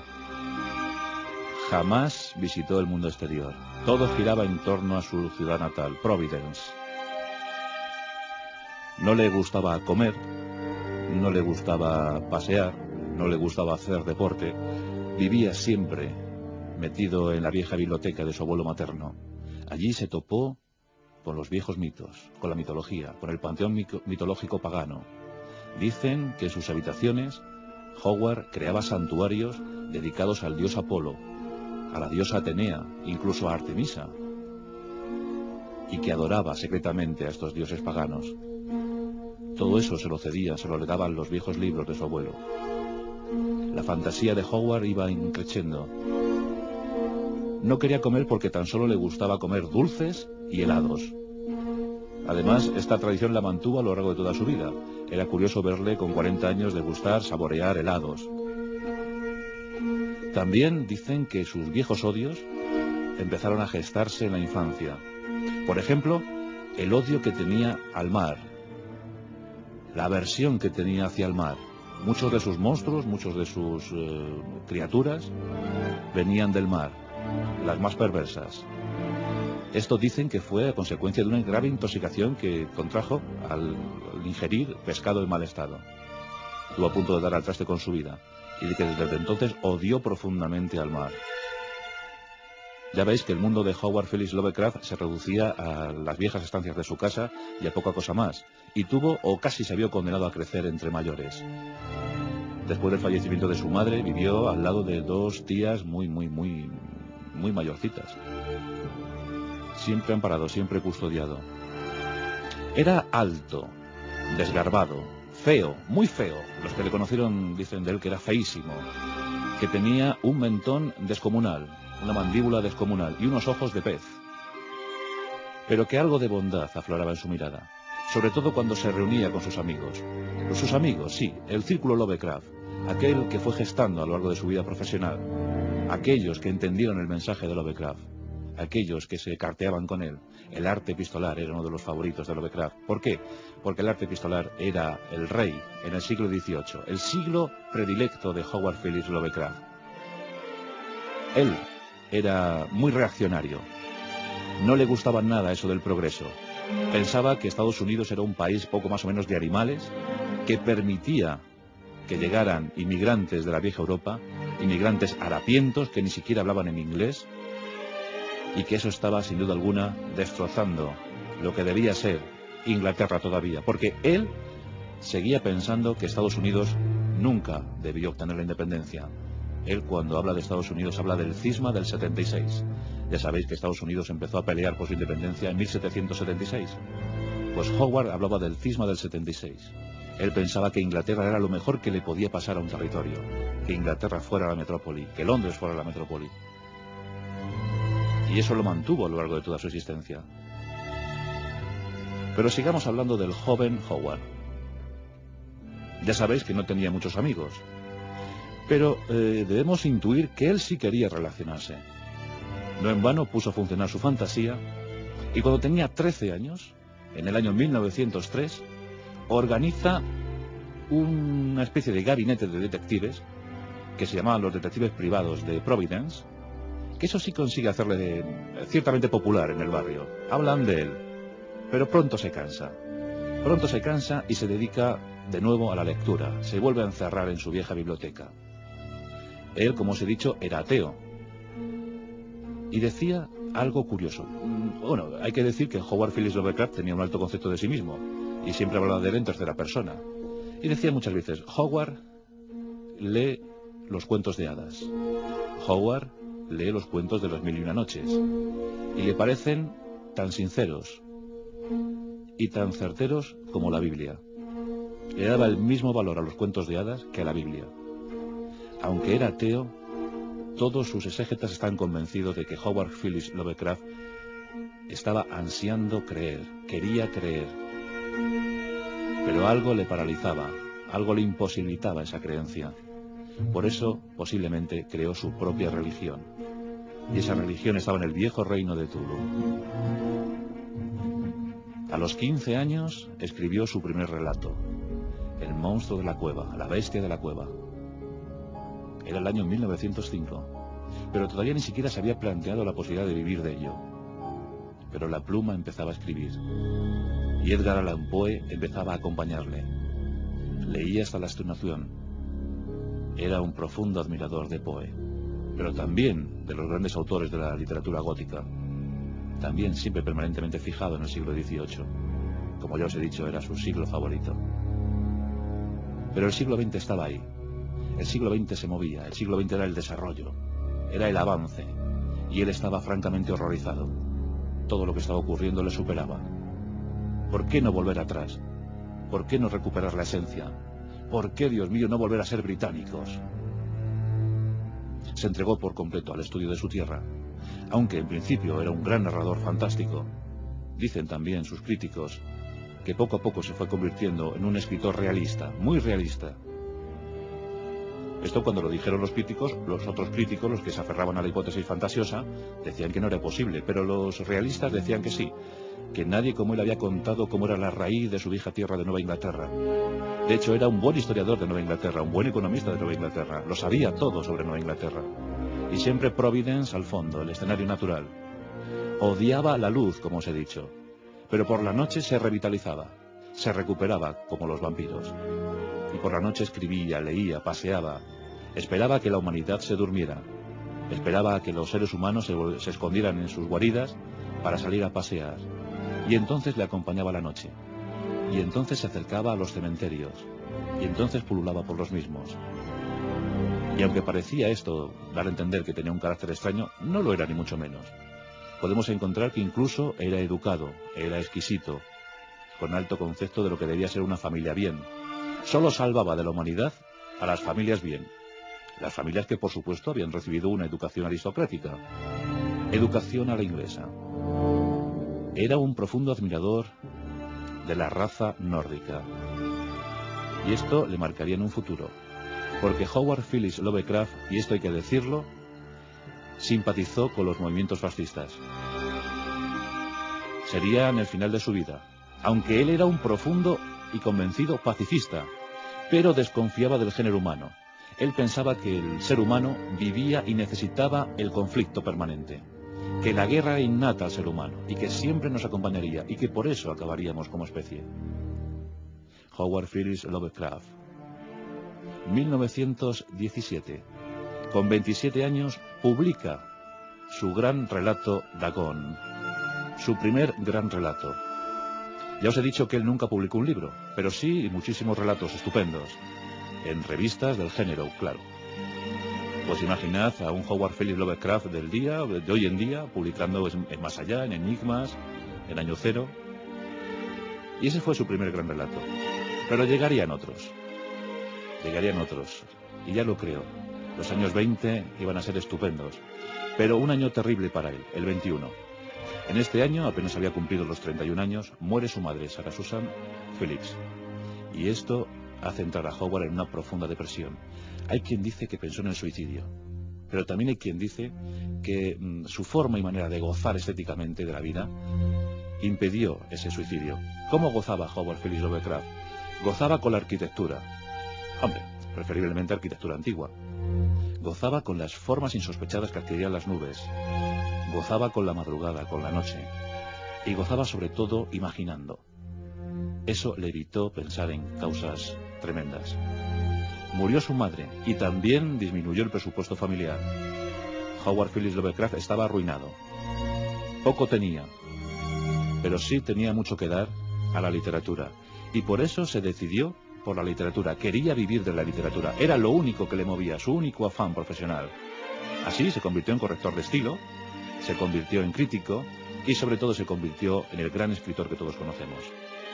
Jamás visitó el mundo exterior. Todo giraba en torno a su ciudad natal, Providence. No le gustaba comer, no le gustaba pasear, no le gustaba hacer deporte. Vivía siempre metido en la vieja biblioteca de su abuelo materno. Allí se topó con los viejos mitos, con la mitología, con el panteón mitológico pagano. Dicen que en sus habitaciones Howard creaba santuarios dedicados al dios Apolo, a la diosa Atenea, incluso a Artemisa, y que adoraba secretamente a estos dioses paganos. Todo eso se lo cedían, se lo legaban los viejos libros de su abuelo. La fantasía de Howard iba increciendo. No quería comer porque tan solo le gustaba comer dulces y helados. Además, esta tradición la mantuvo a lo largo de toda su vida. Era curioso verle con 40 años degustar, saborear helados. También dicen que sus viejos odios empezaron a gestarse en la infancia. Por ejemplo, el odio que tenía al mar, la aversión que tenía hacia el mar. Muchos de sus monstruos, muchos de sus criaturas venían del mar, las más perversas. Esto dicen que fue a consecuencia de una grave intoxicación que contrajo al ingerir pescado en mal estado. Estuvo a punto de dar al traste con su vida y de que desde entonces odió profundamente al mar. Ya veis que el mundo de Howard Phillips Lovecraft se reducía a las viejas estancias de su casa y a poca cosa más, y tuvo o casi se vio condenado a crecer entre mayores. Después del fallecimiento de su madre, vivió al lado de dos tías muy mayorcitas. Siempre amparado, siempre custodiado. Era alto, desgarbado, feo, muy feo. Los que le conocieron dicen de él que era feísimo, que tenía un mentón descomunal, una mandíbula descomunal y unos ojos de pez. Pero que algo de bondad afloraba en su mirada, sobre todo cuando se reunía con sus amigos. Sus amigos, sí, el círculo Lovecraft, aquel que fue gestando a lo largo de su vida profesional, aquellos que entendieron el mensaje de Lovecraft, aquellos que se carteaban con él. El arte epistolar era uno de los favoritos de Lovecraft. ¿Por qué? Porque el arte epistolar era el rey en el siglo XVIII, el siglo predilecto de Howard Phillips Lovecraft. Él era muy reaccionario, no le gustaba nada eso del progreso. Pensaba que Estados Unidos era un país poco más o menos de animales, que permitía que llegaran inmigrantes de la vieja Europa, inmigrantes harapientos que ni siquiera hablaban en inglés, y que eso estaba sin duda alguna destrozando lo que debía ser Inglaterra todavía, porque él seguía pensando que Estados Unidos nunca debió obtener la independencia. Él, cuando habla de Estados Unidos, habla del cisma del 76. Ya sabéis que Estados Unidos empezó a pelear por su independencia en 1776. Pues Howard hablaba del cisma del 76. Él pensaba que Inglaterra era lo mejor que le podía pasar a un territorio, que Inglaterra fuera la metrópoli, que Londres fuera la metrópoli. Y eso lo mantuvo a lo largo de toda su existencia. Pero sigamos hablando del joven Howard. Ya sabéis que no tenía muchos amigos, pero debemos intuir que él sí quería relacionarse. No en vano puso a funcionar su fantasía, y cuando tenía 13 años, en el año 1903, organiza una especie de gabinete de detectives que se llamaban los detectives privados de Providence, que eso sí consigue hacerle ciertamente popular en el barrio. Hablan de él, pero pronto se cansa. Pronto se cansa y se dedica de nuevo a la lectura. Se vuelve a encerrar en su vieja biblioteca. Él, como os he dicho, era ateo. Y decía algo curioso. Bueno, hay que decir que Howard Phillips Lovecraft tenía un alto concepto de sí mismo, y siempre hablaba de él en tercera persona. Y decía muchas veces, Howard lee los cuentos de hadas. Howard lee los cuentos de las mil y una noches. Y le parecen tan sinceros y tan certeros como la Biblia. Le daba el mismo valor a los cuentos de hadas que a la Biblia. Aunque era ateo, todos sus exégetas están convencidos de que Howard Phillips Lovecraft estaba ansiando creer, quería creer. Pero algo le paralizaba, algo le imposibilitaba esa creencia. Por eso, posiblemente, creó su propia religión. Y esa religión estaba en el viejo reino de Tulu. A los 15 años escribió su primer relato, El monstruo de la cueva, la bestia de la cueva. Era el año 1905, pero todavía ni siquiera se había planteado la posibilidad de vivir de ello. Pero la pluma empezaba a escribir, y Edgar Allan Poe empezaba a acompañarle. Leía hasta la extenuación. Era un profundo admirador de Poe, pero también de los grandes autores de la literatura gótica. También siempre permanentemente fijado en el siglo XVIII. Como ya os he dicho, era su siglo favorito. Pero el siglo XX estaba ahí. El siglo XX se movía, el siglo XX era el desarrollo, era el avance, y él estaba francamente horrorizado. Todo lo que estaba ocurriendo le superaba. ¿Por qué no volver atrás? ¿Por qué no recuperar la esencia? ¿Por qué, Dios mío, no volver a ser británicos? Se entregó por completo al estudio de su tierra, aunque en principio era un gran narrador fantástico. Dicen también sus críticos que poco a poco se fue convirtiendo en un escritor realista, muy realista. Esto cuando lo dijeron los críticos, los otros críticos, los que se aferraban a la hipótesis fantasiosa, decían que no era posible, pero los realistas decían que sí, que nadie como él había contado cómo era la raíz de su vieja tierra de Nueva Inglaterra. De hecho, era un buen historiador de Nueva Inglaterra, un buen economista de Nueva Inglaterra, lo sabía todo sobre Nueva Inglaterra. Y siempre Providence al fondo, el escenario natural. Odiaba la luz, como os he dicho, pero por la noche se revitalizaba, se recuperaba como los vampiros. Y por la noche escribía, leía, paseaba, esperaba que la humanidad se durmiera, esperaba a que los seres humanos se escondieran en sus guaridas para salir a pasear, y entonces le acompañaba la noche, y entonces se acercaba a los cementerios, y entonces pululaba por los mismos. Y aunque parecía esto dar a entender que tenía un carácter extraño, no lo era ni mucho menos. Podemos encontrar que incluso era educado, era exquisito, con alto concepto de lo que debía ser una familia bien. Solo salvaba de la humanidad a las familias bien. Las familias que, por supuesto, habían recibido una educación aristocrática. Educación a la inglesa. Era un profundo admirador de la raza nórdica. Y esto le marcaría en un futuro. Porque Howard Phillips Lovecraft, y esto hay que decirlo, simpatizó con los movimientos fascistas. Sería en el final de su vida, aunque él era un profundo y convencido pacifista, pero desconfiaba del género humano. Él pensaba que el ser humano vivía y necesitaba el conflicto permanente, que la guerra era innata al ser humano y que siempre nos acompañaría y que por eso acabaríamos como especie. Howard Phillips Lovecraft, 1917. Con 27 años publica su gran relato Dagon, su primer gran relato. Ya os he dicho que él nunca publicó un libro, pero sí muchísimos relatos estupendos, en revistas del género, claro. Pues imaginad a un Howard Phillips Lovecraft del día, de hoy en día, publicando en Más Allá, en Enigmas, en Año Cero. Y ese fue su primer gran relato. Pero llegarían otros, y ya lo creo. Los años 20 iban a ser estupendos, pero un año terrible para él, el 21. En este año, apenas había cumplido los 31 años, muere su madre, Sarah Susan Phillips. Y esto hace entrar a Howard en una profunda depresión. Hay quien dice que pensó en el suicidio, pero también hay quien dice que su forma y manera de gozar estéticamente de la vida impidió ese suicidio. ¿Cómo gozaba Howard Phillips Lovecraft? Gozaba con la arquitectura. Hombre, preferiblemente arquitectura antigua. Gozaba con las formas insospechadas que adquirían las nubes. Gozaba con la madrugada, con la noche. Y gozaba sobre todo imaginando. Eso le evitó pensar en causas tremendas. Murió su madre y también disminuyó el presupuesto familiar. Howard Phillips Lovecraft estaba arruinado. Poco tenía, pero sí tenía mucho que dar a la literatura. Y por eso se decidió por la literatura. Quería vivir de la literatura. Era lo único que le movía, su único afán profesional. Así se convirtió en corrector de estilo, se convirtió en crítico y sobre todo se convirtió en el gran escritor que todos conocemos.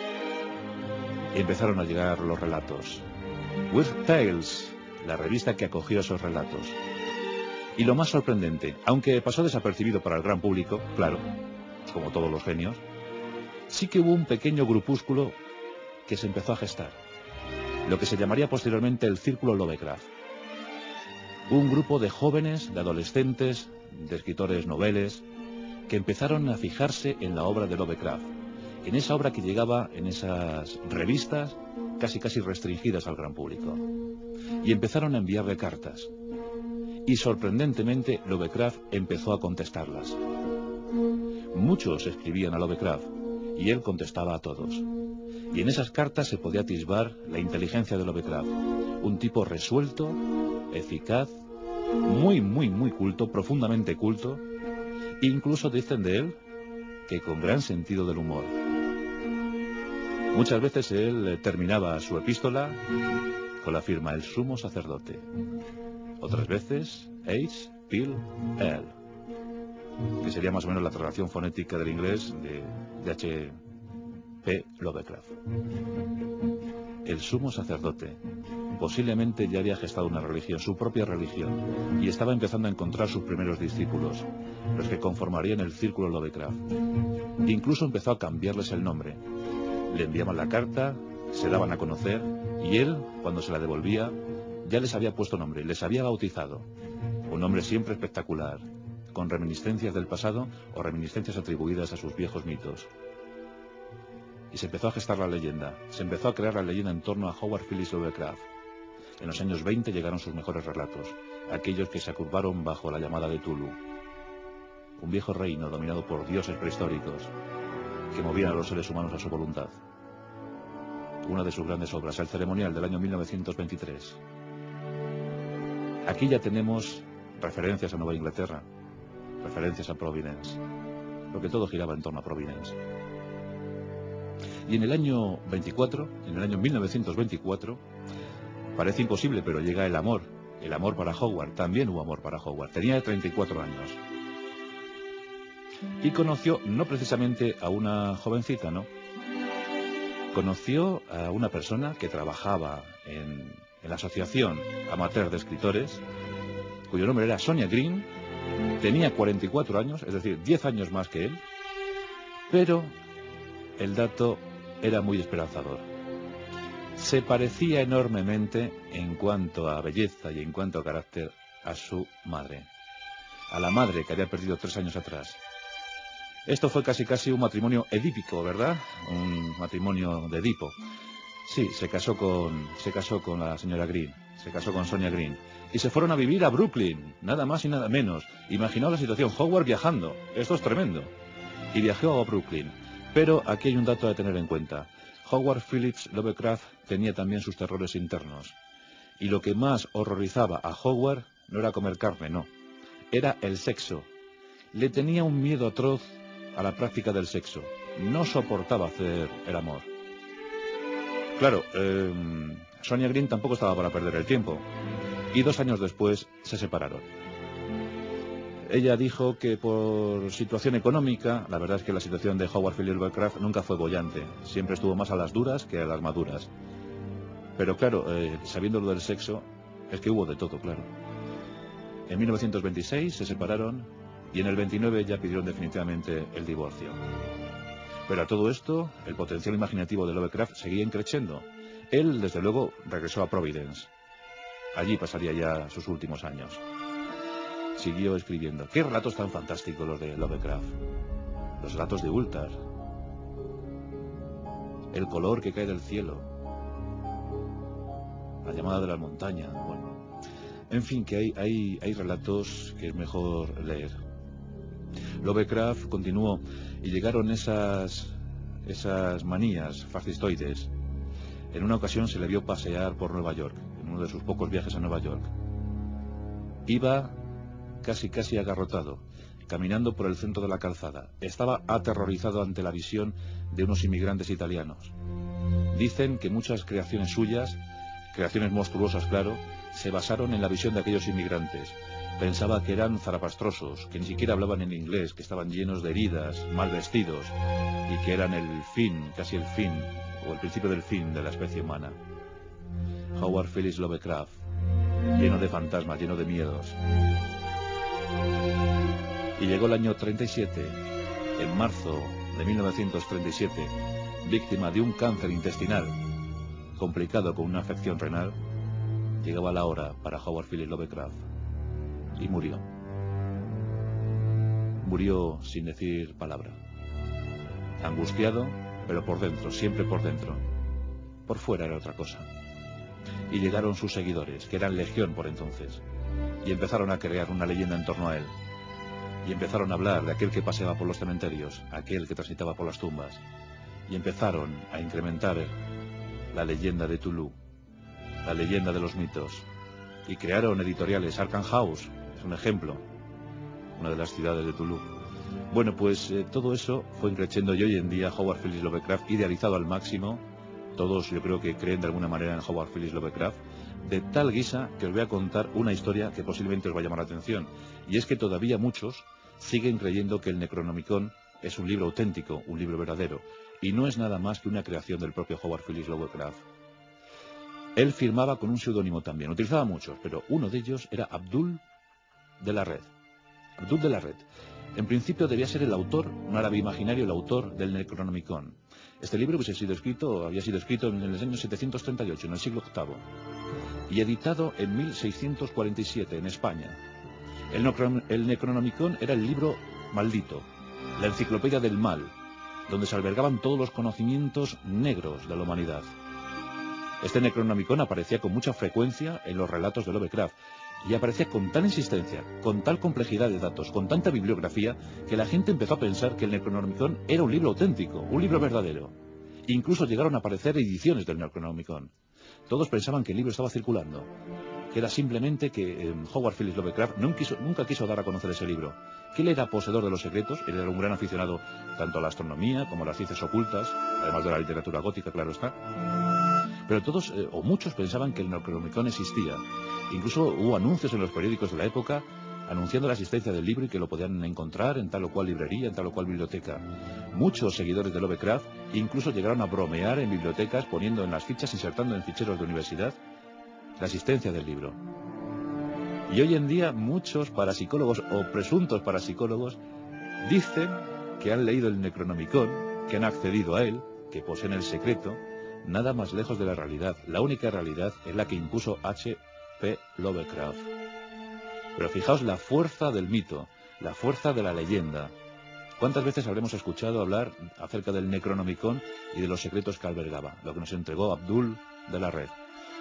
Y empezaron a llegar los relatos. Weird Tales, la revista que acogió esos relatos. Y lo más sorprendente, aunque pasó desapercibido para el gran público, claro, como todos los genios, sí que hubo un pequeño grupúsculo que se empezó a gestar, lo que se llamaría posteriormente el Círculo Lovecraft. Un grupo de jóvenes, de adolescentes, de escritores noveles, que empezaron a fijarse en la obra de Lovecraft, en esa obra que llegaba en esas revistas casi restringidas al gran público. Y empezaron a enviarle cartas. Y sorprendentemente Lovecraft empezó a contestarlas. Muchos escribían a Lovecraft y él contestaba a todos. Y en esas cartas se podía atisbar la inteligencia de Lovecraft. Un tipo resuelto, eficaz, muy culto, profundamente culto. Incluso dicen de él que con gran sentido del humor. Muchas veces él terminaba su epístola con la firma El Sumo Sacerdote. Otras veces H.P.L., que sería más o menos la traducción fonética del inglés de H.P. Lovecraft. El Sumo Sacerdote. Posiblemente ya había gestado una religión, su propia religión, y estaba empezando a encontrar sus primeros discípulos, los que conformarían el Círculo Lovecraft. Incluso empezó a cambiarles el nombre. Le enviaban la carta, se daban a conocer, y él, cuando se la devolvía, ya les había puesto nombre, les había bautizado. Un nombre siempre espectacular, con reminiscencias del pasado o reminiscencias atribuidas a sus viejos mitos. Y se empezó a gestar la leyenda, se empezó a crear la leyenda en torno a Howard Phillips Lovecraft. En los años 20 llegaron sus mejores relatos, aquellos que se acurvaron bajo la llamada de Tulu. Un viejo reino dominado por dioses prehistóricos que movían a los seres humanos a su voluntad. Una de sus grandes obras, El ceremonial, del año 1923. Aquí ya tenemos referencias a Nueva Inglaterra, referencias a Providence, porque todo giraba en torno a Providence. Y en el año 24, en el año 1924, parece imposible, pero llega el amor para Howard. También hubo amor para Howard. Tenía 34 años. Y conoció, no precisamente a una jovencita, ¿no? Conoció a una persona que trabajaba en la Asociación Amateur de Escritores, cuyo nombre era Sonia Green. Tenía 44 años, es decir, 10 años más que él, pero el dato era muy esperanzador. Se parecía enormemente en cuanto a belleza y en cuanto a carácter a su madre, a la madre que había perdido 3 años atrás. Esto fue casi un matrimonio edípico, ¿verdad? Un matrimonio de Edipo. Sí, se casó con la señora Green, se casó con Sonia Green. Y se fueron a vivir a Brooklyn, nada más y nada menos. Imaginaos la situación, Howard viajando, esto es tremendo. Y viajó a Brooklyn. Pero aquí hay un dato a tener en cuenta. Howard Phillips Lovecraft tenía también sus terrores internos. Y lo que más horrorizaba a Howard no era comer carne, no. Era el sexo. Le tenía un miedo atroz a la práctica del sexo. No soportaba hacer el amor. Claro, Sonia Green tampoco estaba para perder el tiempo. Y 2 años después se separaron. Ella dijo que por situación económica, la verdad es que la situación de Howard Phillips Lovecraft nunca fue boyante. Siempre estuvo más a las duras que a las maduras. Pero claro, sabiendo lo del sexo, es que hubo de todo, claro. En 1926 se separaron y en el 29 ya pidieron definitivamente el divorcio. Pero a todo esto, el potencial imaginativo de Lovecraft seguía creciendo. Él, desde luego, regresó a Providence. Allí pasaría ya sus últimos años. Siguió escribiendo. ¿Qué relatos tan fantásticos los de Lovecraft? Los relatos de Ultar. El color que cae del cielo. La llamada de las montañas. Bueno, en fin, que hay relatos que es mejor leer. Lovecraft continuó y llegaron esas manías fascistoides. En una ocasión se le vio pasear por Nueva York, en uno de sus pocos viajes a Nueva York. Iba casi agarrotado, caminando por el centro de la calzada. Estaba aterrorizado ante la visión de unos inmigrantes italianos. Dicen que muchas creaciones suyas, creaciones monstruosas, claro, se basaron en la visión de aquellos inmigrantes. Pensaba que eran zarapastrosos, que ni siquiera hablaban en inglés, que estaban llenos de heridas, mal vestidos, y que eran el fin, casi el fin, o el principio del fin de la especie humana. Howard Phillips Lovecraft, lleno de fantasmas, lleno de miedos. Y llegó el año 37, en marzo de 1937, víctima de un cáncer intestinal, complicado con una afección renal. Llegaba la hora para Howard Phillips Lovecraft. Y murió. Murió sin decir palabra. Angustiado, pero por dentro, siempre por dentro. Por fuera era otra cosa. Y llegaron sus seguidores, que eran legión por entonces, y empezaron a crear una leyenda en torno a él. Y empezaron a hablar de aquel que paseaba por los cementerios, aquel que transitaba por las tumbas. Y empezaron a incrementar la leyenda de Tulu, la leyenda de los mitos. Y crearon editoriales. Arkham House es un ejemplo, una de las ciudades de Tulu. Bueno, pues todo eso fue creciendo y hoy en día Howard Phillips Lovecraft, idealizado al máximo. Todos yo creo que creen de alguna manera en Howard Phillips Lovecraft, de tal guisa que os voy a contar una historia que posiblemente os va a llamar la atención. Y es que todavía muchos siguen creyendo que el Necronomicon es un libro auténtico, un libro verdadero, y no es nada más que una creación del propio Howard Phillips Lovecraft. Él firmaba con un seudónimo también, utilizaba muchos, pero uno de ellos era Abdul de la Red. Abdul de la Red. En principio debía ser el autor, un árabe imaginario, el autor del Necronomicon. Este libro había sido escrito en el año 738, en el siglo VIII. y editado en 1647 en España. El Necronomicon era el libro maldito, la enciclopedia del mal, donde se albergaban todos los conocimientos negros de la humanidad. Este Necronomicon aparecía con mucha frecuencia en los relatos de Lovecraft, y aparecía con tal insistencia, con tal complejidad de datos, con tanta bibliografía, que la gente empezó a pensar que el Necronomicon era un libro auténtico, un libro verdadero. Incluso llegaron a aparecer ediciones del Necronomicon. Todos pensaban que el libro estaba circulando, que era simplemente que Howard Phillips Lovecraft nunca quiso dar a conocer ese libro, que él era poseedor de los secretos, él era un gran aficionado tanto a la astronomía como a las ciencias ocultas, además de la literatura gótica, claro está. Pero todos, o muchos, pensaban que el Necronomicon existía. Incluso hubo anuncios en los periódicos de la época anunciando la existencia del libro y que lo podían encontrar en tal o cual librería, en tal o cual biblioteca. Muchos seguidores de Lovecraft incluso llegaron a bromear en bibliotecas poniendo en las fichas, insertando en ficheros de universidad, la existencia del libro. Y hoy en día muchos parapsicólogos o presuntos parapsicólogos dicen que han leído el Necronomicon, que han accedido a él, que poseen el secreto, nada más lejos de la realidad. La única realidad es la que impuso H.P. Lovecraft. Pero fijaos la fuerza del mito, la fuerza de la leyenda. ¿Cuántas veces habremos escuchado hablar acerca del Necronomicon y de los secretos que albergaba, lo que nos entregó Abdul de la Red?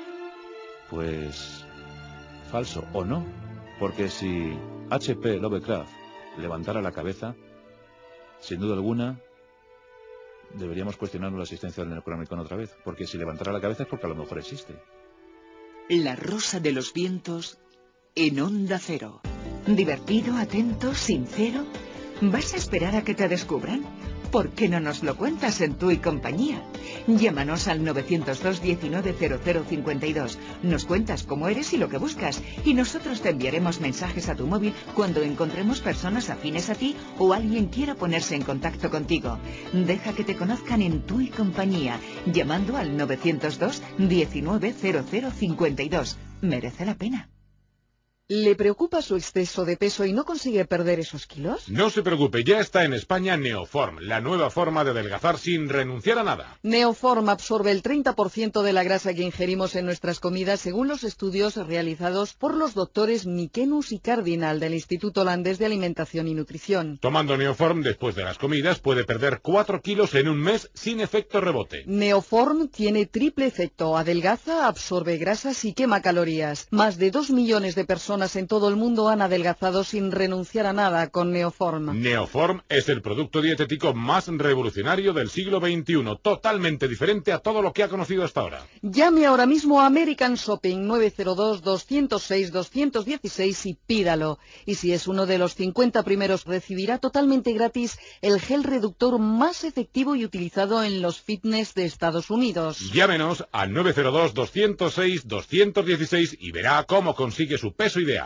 Pues falso, ¿o no? Porque si H.P. Lovecraft levantara la cabeza, sin duda alguna deberíamos cuestionarnos la existencia del Necronomicon otra vez, porque si levantara la cabeza es porque a lo mejor existe. La Rosa de los Vientos en Onda Cero. ¿Divertido, atento, sincero? ¿Vas a esperar a que te descubran? ¿Por qué no nos lo cuentas en Tú y Compañía? Llámanos al 902 19 0052. Nos cuentas cómo eres y lo que buscas, y nosotros te enviaremos mensajes a tu móvil cuando encontremos personas afines a ti o alguien quiera ponerse en contacto contigo. Deja que te conozcan en Tú y Compañía, llamando al 902 19 0052. Merece la pena. ¿Le preocupa su exceso de peso y no consigue perder esos kilos? No se preocupe, ya está en España Neoform, la nueva forma de adelgazar sin renunciar a nada. Neoform absorbe el 30% de la grasa que ingerimos en nuestras comidas, según los estudios realizados por los doctores Mikenus y Cardinal del Instituto Holandés de Alimentación y Nutrición. Tomando Neoform después de las comidas puede perder 4 kilos en un mes sin efecto rebote. Neoform tiene triple efecto: adelgaza, absorbe grasas y quema calorías. Más de 2 millones de personas en todo el mundo han adelgazado sin renunciar a nada con Neoform. Neoform es el producto dietético más revolucionario del siglo XXI, totalmente diferente a todo lo que ha conocido hasta ahora. Llame ahora mismo a American Shopping 902-206-216 y pídalo. Y si es uno de los 50 primeros, recibirá totalmente gratis el gel reductor más efectivo y utilizado en los fitness de Estados Unidos. Llámenos al 902-206-216 y verá cómo consigue su peso ideal.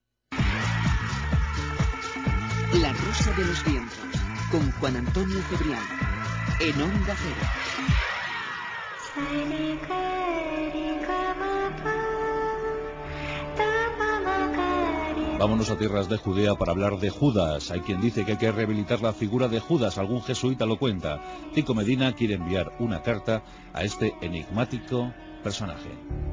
La Rosa de los Vientos, con Juan Antonio Cebrián, en Onda Cero. Vámonos a tierras de Judea para hablar de Judas. Hay quien dice que hay que rehabilitar la figura de Judas, algún jesuita lo cuenta. Tico Medina quiere enviar una carta a este enigmático personaje.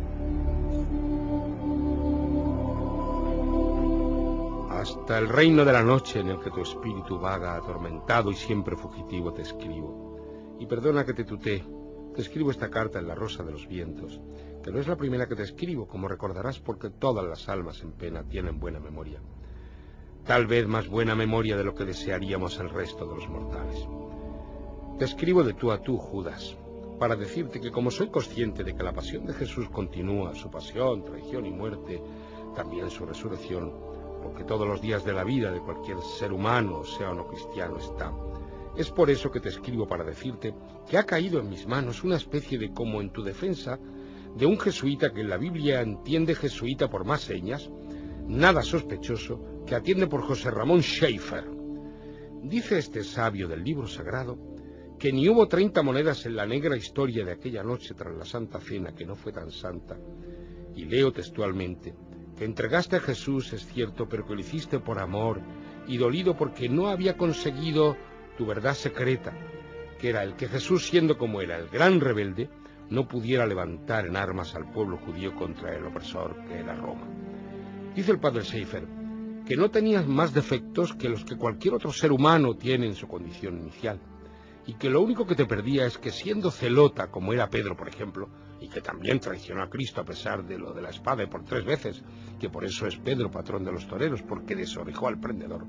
Hasta el reino de la noche en el que tu espíritu vaga, atormentado y siempre fugitivo, te escribo. Y perdona que te tutee, te escribo esta carta en la Rosa de los Vientos, que no es la primera que te escribo, como recordarás, porque todas las almas en pena tienen buena memoria. Tal vez más buena memoria de lo que desearíamos el resto de los mortales. Te escribo de tú a tú, Judas, para decirte que como soy consciente de que la pasión de Jesús continúa, su pasión, traición y muerte, también su resurrección, porque todos los días de la vida de cualquier ser humano, sea o no cristiano, está. Es por eso que te escribo para decirte que ha caído en mis manos una especie de como en tu defensa de un jesuita que en la Biblia entiende jesuita por más señas, nada sospechoso, que atiende por José Ramón Schaeffer. Dice este sabio del libro sagrado que ni hubo 30 monedas en la negra historia de aquella noche tras la Santa Cena, que no fue tan santa, y leo textualmente: que entregaste a Jesús, es cierto, pero que lo hiciste por amor y dolido porque no había conseguido tu verdad secreta, que era el que Jesús, siendo como era el gran rebelde, no pudiera levantar en armas al pueblo judío contra el opresor que era Roma. Dice el padre Schaeffer que no tenías más defectos que los que cualquier otro ser humano tiene en su condición inicial, y que lo único que te perdía es que, siendo celota como era Pedro, por ejemplo, y que también traicionó a Cristo a pesar de lo de la espada y por 3 veces, que por eso es Pedro patrón de los toreros, porque desorejó al prendedor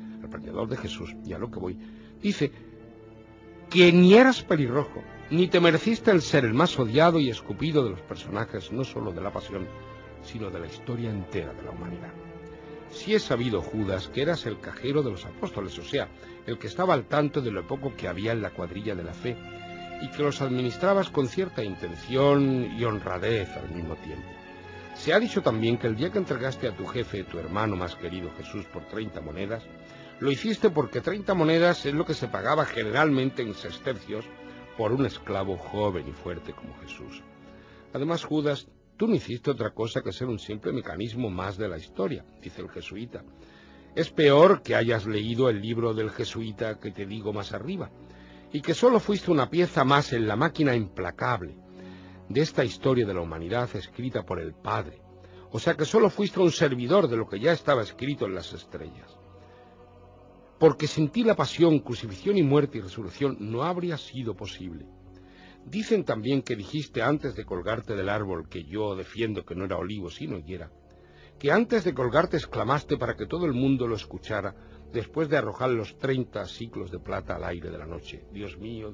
de Jesús, y a lo que voy, dice que ni eras pelirrojo, ni te mereciste el ser el más odiado y escupido de los personajes, no solo de la pasión, sino de la historia entera de la humanidad. Si he sabido, Judas, que eras el cajero de los apóstoles, o sea, el que estaba al tanto de lo poco que había en la cuadrilla de la fe, y que los administrabas con cierta intención y honradez al mismo tiempo. Se ha dicho también que el día que entregaste a tu jefe, tu hermano más querido Jesús, por 30 monedas, lo hiciste porque 30 monedas es lo que se pagaba generalmente en sestercios por un esclavo joven y fuerte como Jesús. Además, Judas, tú no hiciste otra cosa que ser un simple mecanismo más de la historia, dice el jesuita. Es peor que hayas leído el libro del jesuita que te digo más arriba, y que solo fuiste una pieza más en la máquina implacable de esta historia de la humanidad escrita por el Padre. O sea que solo fuiste un servidor de lo que ya estaba escrito en las estrellas. Porque sin ti la pasión, crucifixión y muerte y resurrección no habría sido posible. Dicen también que dijiste antes de colgarte del árbol, que yo defiendo que no era olivo sino higuera, que antes de colgarte exclamaste para que todo el mundo lo escuchara, después de arrojar los 30 siclos de plata al aire de la noche: Dios mío,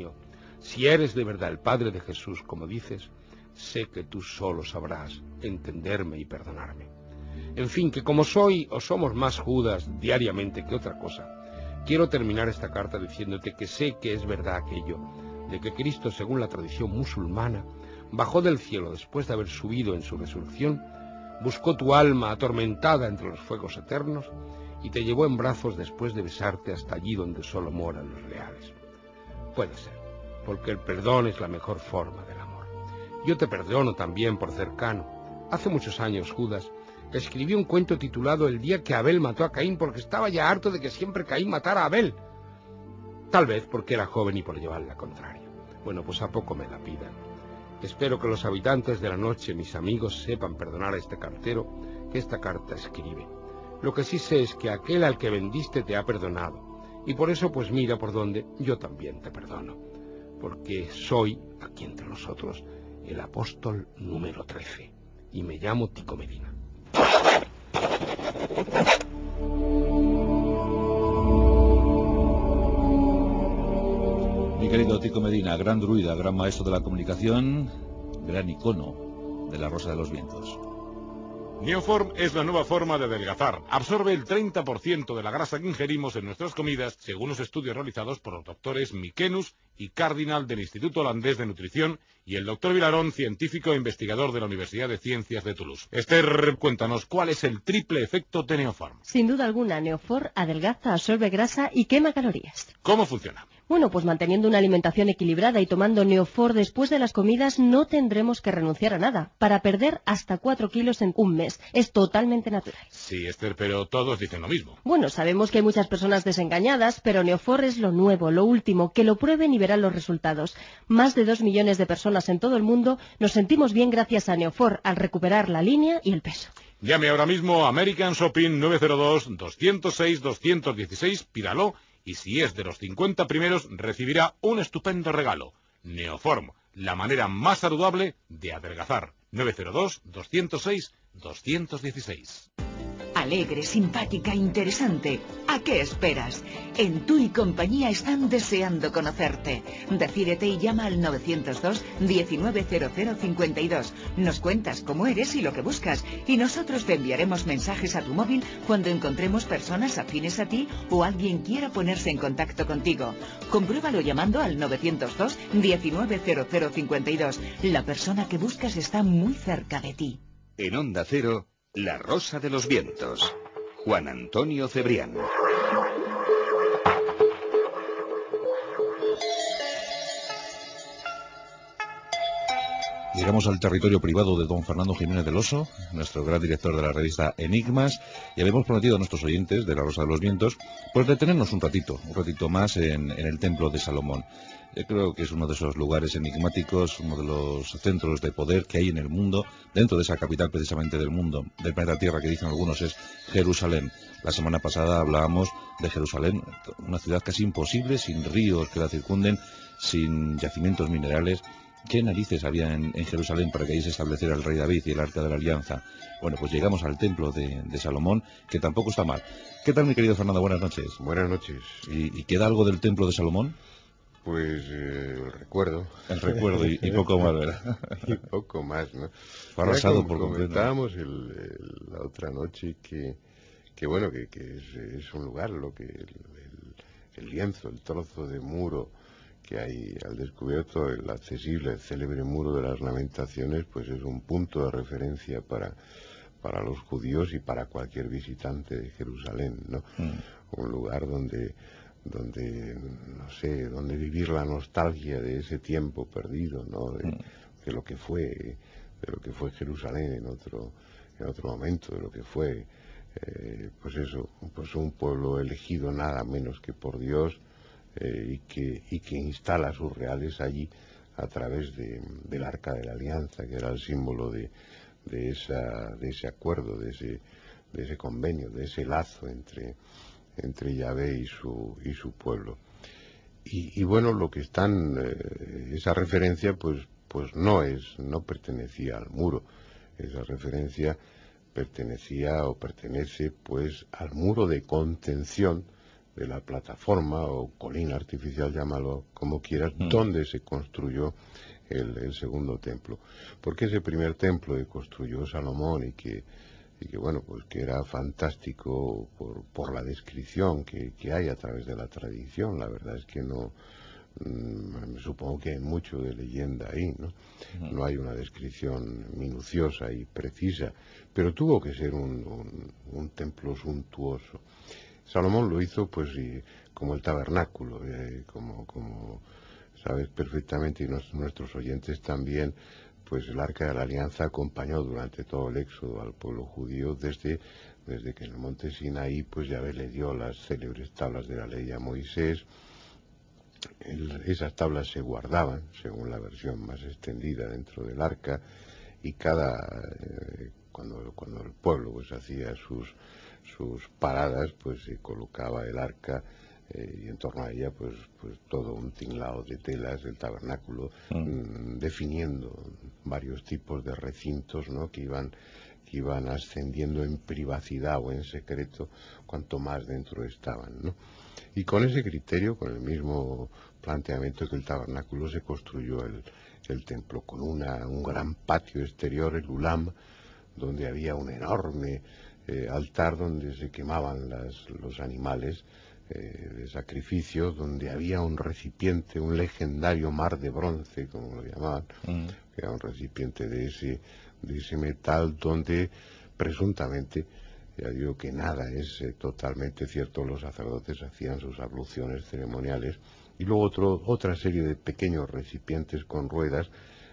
si eres de verdad el Padre de Jesús, como dices, sé que tú solo sabrás entenderme y perdonarme. En fin, que como soy o somos más Judas diariamente que otra cosa, quiero terminar esta carta diciéndote que sé que es verdad aquello de que Cristo, según la tradición musulmana, bajó del cielo después de haber subido en su resurrección, buscó tu alma atormentada entre los fuegos eternos y te llevó en brazos después de besarte hasta allí donde solo moran los leales. Puede ser, porque el perdón es la mejor forma del amor. Yo te perdono también por cercano. Hace muchos años, Judas, escribí un cuento titulado El día que Abel mató a Caín, porque estaba ya harto de que siempre Caín matara a Abel. Tal vez porque era joven y por llevar la contraria. Bueno, pues a poco me la pidan. Espero que los habitantes de la noche, mis amigos, sepan perdonar a este cartero que esta carta escribe. Lo que sí sé es que aquel al que vendiste te ha perdonado, y por eso pues mira por donde yo también te perdono, porque soy, aquí entre nosotros, el apóstol número 13, y me llamo Tico Medina. Mi querido Tico Medina, gran druida, gran maestro de la comunicación, gran icono de la Rosa de los Vientos. Neoform es la nueva forma de adelgazar. Absorbe el 30% de la grasa que ingerimos en nuestras comidas, según los estudios realizados por los doctores Mikenus y Cardinal del Instituto Holandés de Nutrición y el doctor Vilarón, científico e investigador de la Universidad de Ciencias de Toulouse. Esther, cuéntanos, ¿cuál es el triple efecto de Neoform? Sin duda alguna, Neoform adelgaza, absorbe grasa y quema calorías. ¿Cómo funciona? Bueno, pues manteniendo una alimentación equilibrada y tomando Neoform después de las comidas no tendremos que renunciar a nada, para perder hasta 4 kilos en un mes. Es totalmente natural. Sí, Esther, pero todos dicen lo mismo. Bueno, sabemos que hay muchas personas desengañadas, pero Neoform es lo nuevo, lo último, que lo prueben y verán los resultados. Más de 2 millones de personas en todo el mundo nos sentimos bien gracias a Neoform al recuperar la línea y el peso. Llame ahora mismo a American Shopping 902-206-216, pídalo, y si es de los 50 primeros recibirá un estupendo regalo. Neoform, la manera más saludable de adelgazar. 902-206-216. Alegre, simpática, interesante. ¿A qué esperas? En Tu y Compañía están deseando conocerte. Decídete y llama al 902-190052. Nos cuentas cómo eres y lo que buscas, y nosotros te enviaremos mensajes a tu móvil cuando encontremos personas afines a ti o alguien quiera ponerse en contacto contigo. Compruébalo llamando al 902-190052. La persona que buscas está muy cerca de ti. En Onda Cero, La Rosa de los Vientos. Juan Antonio Cebrián. Llegamos al territorio privado de don Fernando Jiménez del Oso, nuestro gran director de la revista Enigmas, y habíamos prometido a nuestros oyentes de La Rosa de los Vientos pues detenernos un ratito más en el Templo de Salomón. Yo creo que es uno de esos lugares enigmáticos, uno de los centros de poder que hay en el mundo, dentro de esa capital precisamente del mundo, del planeta Tierra, que dicen algunos es Jerusalén. La semana pasada hablábamos de Jerusalén, una ciudad casi imposible, sin ríos que la circunden, sin yacimientos minerales. ¿Qué narices había en Jerusalén para que ahí se estableciera el rey David y el Arca de la Alianza? Bueno, pues llegamos al templo de Salomón, que tampoco está mal. ¿Qué tal, mi querido Fernando? Buenas noches. Buenas noches. ¿Y queda algo del templo de Salomón? Pues el recuerdo. El recuerdo y poco más, ¿verdad? Y poco más, ¿no? Fue arrasado por completo. Comentábamos la otra noche que bueno, que es un lugar, lo que el lienzo, el trozo de muro que hay al descubierto, el accesible, el célebre muro de las Lamentaciones, pues es un punto de referencia para los judíos y para cualquier visitante de Jerusalén, ¿no? Un lugar donde no sé, donde vivir la nostalgia de ese tiempo perdido, ¿no? De lo que fue Jerusalén en otro momento, de lo que fue pues eso, pues un pueblo elegido nada menos que por Dios, y que instala sus reales allí a través del Arca de la Alianza, que era el símbolo de ese acuerdo, de ese convenio, de ese lazo entre Yahvé y su pueblo. Y bueno, lo que están, esa referencia pues no pertenecía al muro, esa referencia pertenece pues al muro de contención de la plataforma o colina artificial, llámalo como quieras, donde se construyó el segundo templo. Porque ese primer templo que construyó Salomón y que bueno, pues que era fantástico por la descripción que hay a través de la tradición. La verdad es que no, supongo que hay mucho de leyenda ahí, ¿no? No hay una descripción minuciosa y precisa, pero tuvo que ser un templo suntuoso. Salomón lo hizo pues como el tabernáculo, como sabes perfectamente, y nuestros oyentes también, pues el Arca de la Alianza acompañó durante todo el éxodo al pueblo judío desde que en el monte Sinaí pues Yahvé le dio las célebres tablas de la ley a Moisés. Esas tablas se guardaban, según la versión más extendida, dentro del arca, y cuando el pueblo pues hacía sus paradas, pues se colocaba el arca, y en torno a ella pues todo un tinglado de telas del tabernáculo, definiendo varios tipos de recintos, ¿no? que iban ascendiendo en privacidad o en secreto cuanto más dentro estaban, ¿no? Y con ese criterio, con el mismo planteamiento que el tabernáculo, se construyó el templo, con un gran patio exterior, el ulam, donde había un enorme altar donde se quemaban los animales de sacrificio, donde había un recipiente, un legendario mar de bronce, como lo llamaban, que era un recipiente de ese metal, donde presuntamente, ya digo que nada es totalmente cierto, los sacerdotes hacían sus abluciones ceremoniales, y luego otra serie de pequeños recipientes con ruedas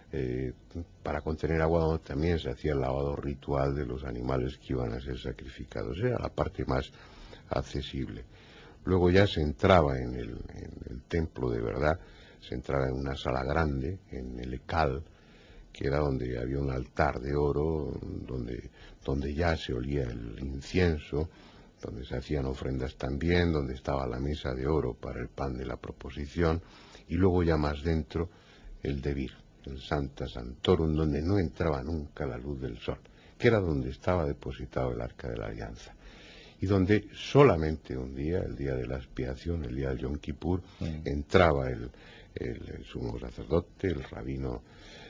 para contener agua, donde también se hacía el lavado ritual de los animales que iban a ser sacrificados. Era la parte más accesible. Luego ya se entraba en el templo de verdad, se entraba en una sala grande, en el Ecal, que era donde había un altar de oro, donde ya se olía el incienso, donde se hacían ofrendas también, donde estaba la mesa de oro para el pan de la proposición, y luego ya más dentro el Devir, el Sancta Sanctorum, donde no entraba nunca la luz del sol, que era donde estaba depositado el Arca de la Alianza, y donde solamente un día, el día de la expiación, el día del Yom Kippur, entraba el sumo sacerdote, el rabino,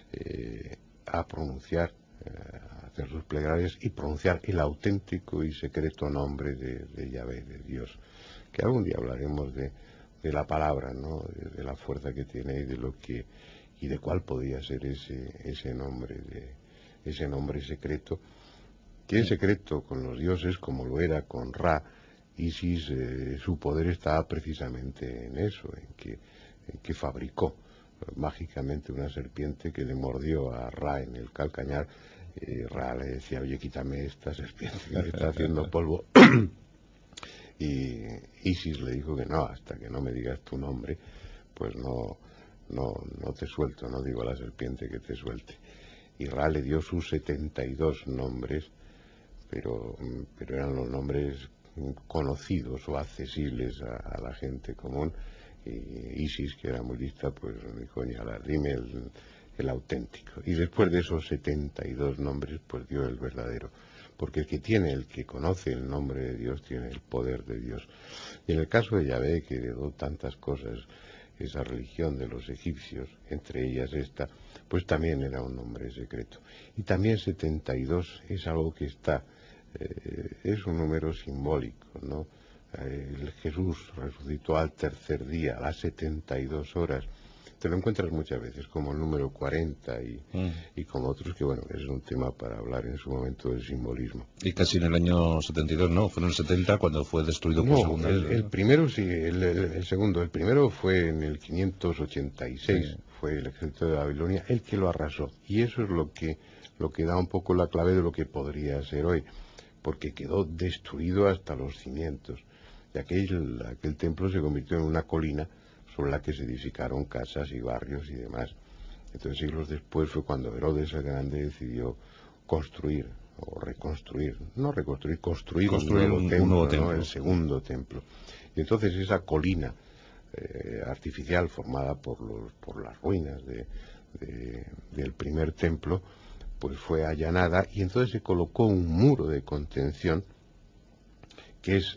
a pronunciar, a hacer sus plegarias y pronunciar el auténtico y secreto nombre de Yahvé, de Dios, que algún día hablaremos de la palabra, ¿no? De la fuerza que tiene y de cuál podía ser ese nombre secreto, que es secreto con los dioses como lo era con Ra. Isis, su poder estaba precisamente en eso, en que fabricó mágicamente una serpiente que le mordió a Ra en el calcañar, y Ra le decía, oye, quítame esta serpiente que me está haciendo polvo. Y Isis le dijo que no, hasta que no me digas tu nombre, pues no te suelto, no digo a la serpiente que te suelte. Y Ra le dio sus 72 nombres, pero eran los nombres conocidos o accesibles a la gente común. Y Isis, que era muy lista, pues dijo, dime el auténtico. Y después de esos 72 nombres, pues dio el verdadero. Porque el que conoce el nombre de Dios, tiene el poder de Dios. Y en el caso de Yahvé, que heredó tantas cosas, esa religión de los egipcios, entre ellas esta, pues también era un nombre secreto. Y también 72 es algo que es un número simbólico, ¿no? El Jesús resucitó al tercer día, a las 72 horas. Te lo encuentras muchas veces como el número 40 y como otros que, bueno, es un tema para hablar en su momento del simbolismo. Y casi en el año 72, ¿no? Fue en el 70 cuando fue destruido por segunda vez. El primero sí, el segundo. El primero fue en el 586, sí. Fue el ejército de Babilonia el que lo arrasó. Y eso es lo que da un poco la clave de lo que podría ser hoy, porque quedó destruido hasta los cimientos. Y aquel templo se convirtió en una colina sobre la que se edificaron casas y barrios y demás. Entonces, siglos después fue cuando Herodes el Grande decidió construir o reconstruir, no reconstruir, construir un nuevo templo, ¿no? El segundo templo. Y entonces esa colina artificial formada por las ruinas del primer templo, pues fue allanada, y entonces se colocó un muro de contención que es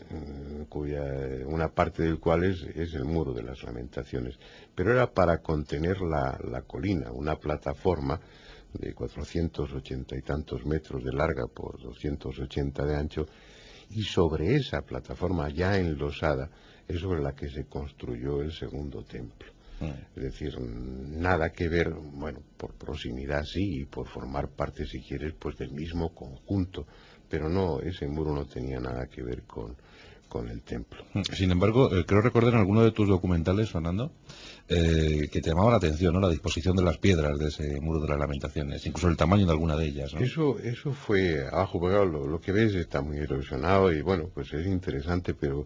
una parte del cual es el muro de las lamentaciones, pero era para contener la colina, una plataforma de 480 y tantos metros de larga por 280 de ancho, y sobre esa plataforma ya enlosada es sobre la que se construyó el segundo templo. Es decir, nada que ver, bueno, por proximidad sí, y por formar parte, si quieres, pues del mismo conjunto, pero no, ese muro no tenía nada que ver con el templo. Sin embargo, creo recordar en alguno de tus documentales, Fernando, que te llamaba la atención, ¿no?, la disposición de las piedras de ese muro de las lamentaciones, incluso el tamaño de alguna de ellas, ¿no? Eso fue abajo, porque lo que ves está muy erosionado y bueno, pues es interesante, pero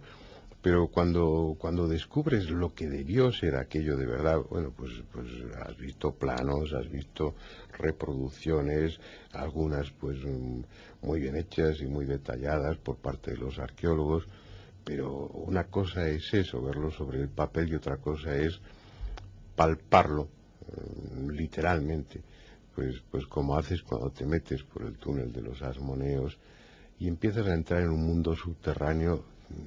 cuando descubres lo que debió ser aquello de verdad, bueno, pues has visto planos, has visto reproducciones, algunas pues muy bien hechas y muy detalladas por parte de los arqueólogos, pero una cosa es eso, verlo sobre el papel, y otra cosa es palparlo literalmente, pues como haces cuando te metes por el túnel de los Asmoneos y empiezas a entrar en un mundo subterráneo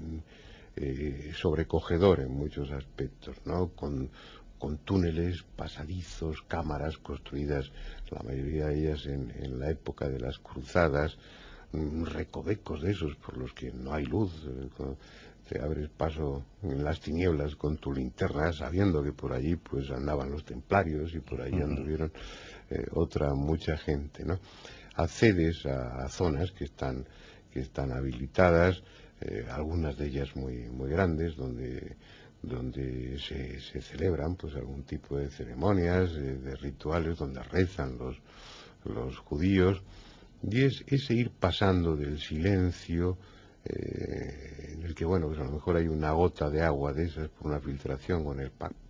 sobrecogedor en muchos aspectos, ¿no? Con túneles, pasadizos, cámaras construidas, la mayoría de ellas en la época de las cruzadas, recovecos de esos por los que no hay luz, te abres paso en las tinieblas con tu linterna, sabiendo que por allí pues andaban los templarios y por allí anduvieron mucha gente, ¿no? Accedes a zonas que están habilitadas, algunas de ellas muy grandes, donde se celebran pues algún tipo de ceremonias, de rituales, donde rezan los judíos, y ese ir pasando del silencio en el que, bueno, pues a lo mejor hay una gota de agua de esas por una filtración con el pac,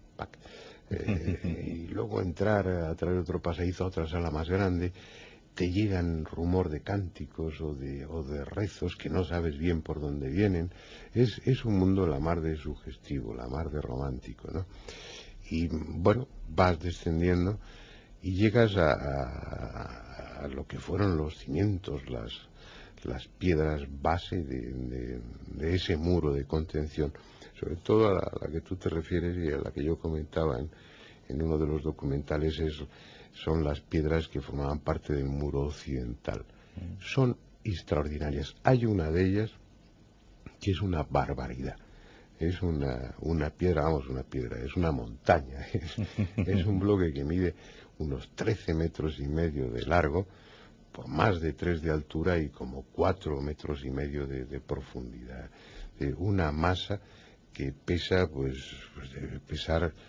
y luego entrar a través de otro pasadizo a otra sala más grande, te llegan rumor de cánticos o de rezos que no sabes bien por dónde vienen. Es un mundo la mar de sugestivo, la mar de romántico, ¿no? Y bueno, vas descendiendo y llegas a lo que fueron los cimientos, las piedras base de ese muro de contención, sobre todo a la que tú te refieres y a la que yo comentaba en uno de los documentales, son las piedras que formaban parte del muro occidental. Son extraordinarias. Hay una de ellas que es una barbaridad. Es una piedra, es una montaña. Es un bloque que mide unos 13 metros y medio de largo, por más de 3 de altura y como 4 metros y medio de profundidad. Una masa que pesa, pues debe pesar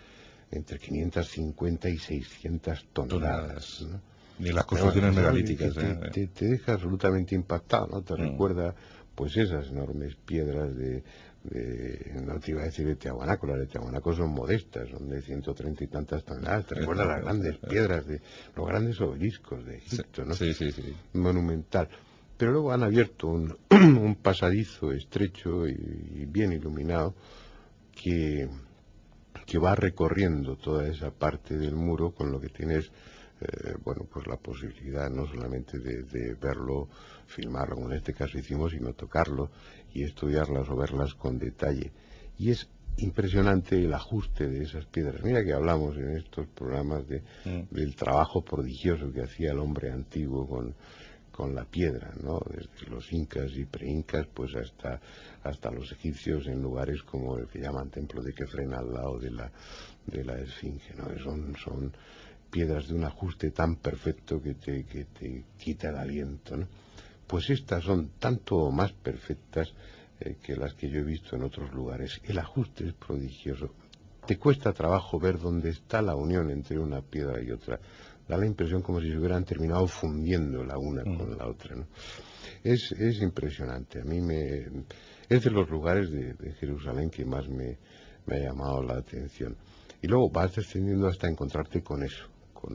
entre 550 y 600 toneladas, ¿no? Ni las construcciones megalíticas. Te deja absolutamente impactado, ¿no? Te recuerda pues esas enormes piedras no te iba a decir de Tiahuanaco, las de Tiahuanaco son modestas, son de 130 y tantas toneladas. Te recuerda las grandes piedras de los grandes obeliscos de Egipto, ¿no? Sí. Monumental. Pero luego han abierto un pasadizo estrecho y bien iluminado que va recorriendo toda esa parte del muro, con lo que tienes pues la posibilidad no solamente de verlo, filmarlo, como en este caso hicimos, sino tocarlo y estudiarlas o verlas con detalle. Y es impresionante el ajuste de esas piedras. Mira que hablamos en estos programas del trabajo prodigioso que hacía el hombre antiguo con la piedra, ¿no? Desde los incas y preincas pues hasta los egipcios en lugares como el que llaman Templo de Kefren al lado de la Esfinge, ¿no? Son piedras de un ajuste tan perfecto que te quita el aliento, ¿no? Pues estas son tanto más perfectas que las que yo he visto en otros lugares. El ajuste es prodigioso. Te cuesta trabajo ver dónde está la unión entre una piedra y otra. Da la impresión como si se hubieran terminado fundiendo la una con la otra, ¿no? Es impresionante. A mí es de los lugares de Jerusalén que más me ha llamado la atención. Y luego vas descendiendo hasta encontrarte con eso,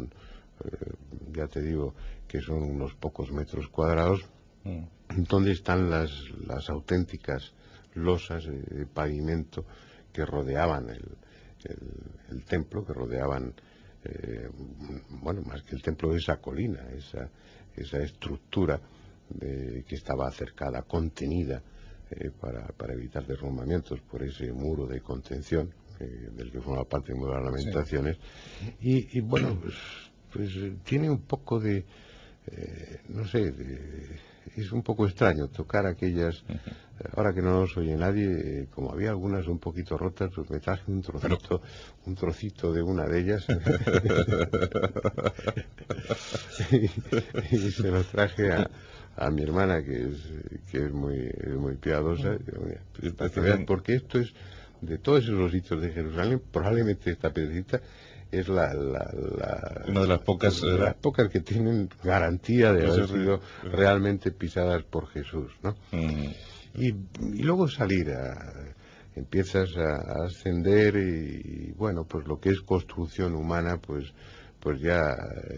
ya te digo que son unos pocos metros cuadrados, donde están las auténticas losas de pavimento que rodeaban el templo, que rodeaban, más que el templo, esa colina, esa estructura que estaba cercada, contenida, para evitar derrumbamientos por ese muro de contención del que forma parte de las Lamentaciones. Sí. Y bueno, pues tiene un poco de es un poco extraño tocar aquellas. Ahora que no nos oye nadie, como había algunas un poquito rotas, pues me traje un trocito de una de ellas y se lo traje a mi hermana, que es muy piadosa, para que vean, porque esto es de todos esos sitios de Jerusalén, probablemente esta piedrita es una de las pocas que tienen garantía de haber sido realmente pisadas por Jesús, ¿no? Y luego salir empiezas a ascender y bueno, pues lo que es construcción humana, pues ya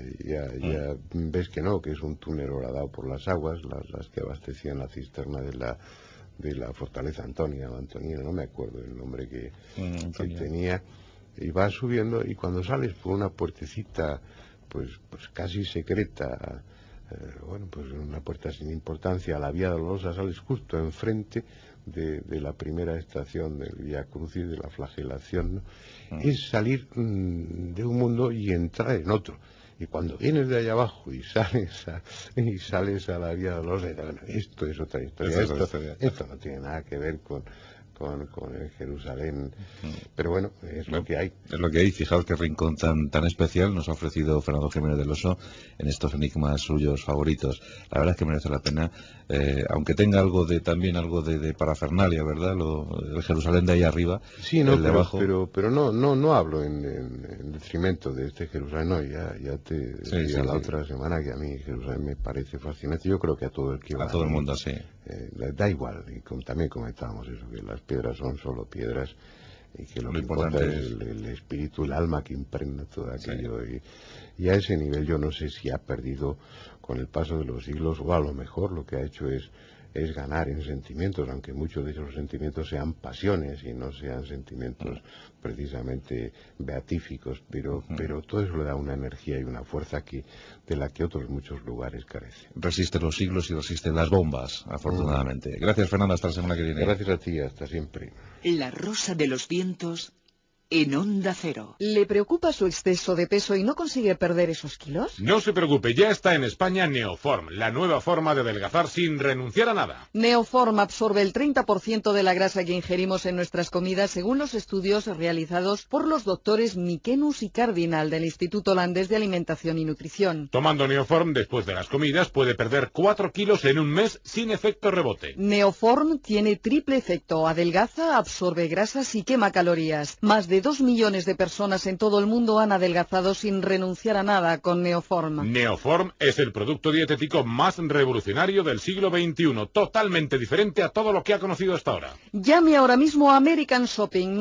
ves que no, que es un túnel horadado por las aguas, las que abastecían la cisterna de la fortaleza Antonia, no me acuerdo el nombre que tenía. Y vas subiendo, y cuando sales por una puertecita pues casi secreta, pues una puerta sin importancia, a la Vía Dolorosa, sales justo enfrente de la primera estación del Vía Crucis, de la flagelación, ¿no? Es salir de un mundo y entrar en otro. Y cuando vienes de allá abajo y sales a la Vía Dolorosa, esto es otra historia. Esto no tiene nada que ver con el Jerusalén, pero bueno, es lo que hay. Es lo que hay. Fijaos qué rincón tan especial nos ha ofrecido Fernando Jiménez del Oso en estos enigmas suyos favoritos. La verdad es que merece la pena, aunque tenga también algo de parafernalia, ¿verdad? El Jerusalén de ahí arriba, sí, no, el de abajo. Pero no hablo en detrimento de este Jerusalén, no, ya te decía la otra semana que a mí Jerusalén me parece fascinante. Yo creo que a todo el que va. A todo el mundo, sí. Da igual, y también comentábamos eso, que las piedras son solo piedras y que lo que importa es el espíritu, el alma que impregna todo aquello. Y a ese nivel yo no sé si ha perdido con el paso de los siglos, o a lo mejor lo que ha hecho es ganar en sentimientos, aunque muchos de esos sentimientos sean pasiones y no sean sentimientos precisamente beatíficos, pero todo eso le da una energía y una fuerza de la que otros muchos lugares carecen. Resiste los siglos y resiste las bombas, afortunadamente. Gracias, Fernando, hasta la semana que viene. Gracias a ti, hasta siempre. La Rosa de los Vientos en Onda Cero. ¿Le preocupa su exceso de peso y no consigue perder esos kilos? No se preocupe, ya está en España Neoform, la nueva forma de adelgazar sin renunciar a nada. Neoform absorbe el 30% de la grasa que ingerimos en nuestras comidas, según los estudios realizados por los doctores Mikenus y Cardinal del Instituto Holandés de Alimentación y Nutrición. Tomando Neoform después de las comidas puede perder 4 kilos en un mes sin efecto rebote. Neoform tiene triple efecto: adelgaza, absorbe grasas y quema calorías. Más de de 2 millones de personas en todo el mundo han adelgazado sin renunciar a nada con Neoform. Neoform es el producto dietético más revolucionario del siglo XXI, totalmente diferente a todo lo que ha conocido hasta ahora. Llame ahora mismo a American Shopping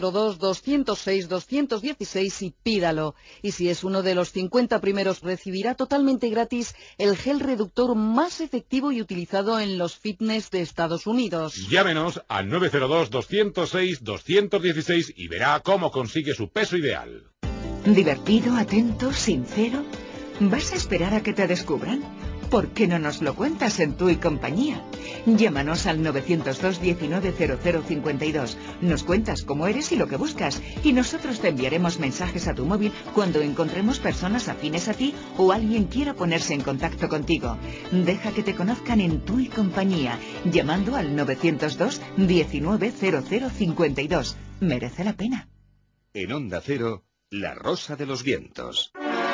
902-206-216 y pídalo. Y si es uno de los 50 primeros, recibirá totalmente gratis el gel reductor más efectivo y utilizado en los fitness de Estados Unidos. Llámenos al 902-206-216 y verá cómo consigue su peso ideal. ¿Divertido, atento, sincero? ¿Vas a esperar a que te descubran? ¿Por qué no nos lo cuentas en Tú y Compañía? Llámanos al 902 19 0052. Nos cuentas cómo eres y lo que buscas, y nosotros te enviaremos mensajes a tu móvil cuando encontremos personas afines a ti o alguien quiera ponerse en contacto contigo. Deja que te conozcan en Tú y Compañía, llamando al 902 19 0052. Merece la pena. En Onda Cero, La Rosa de los Vientos.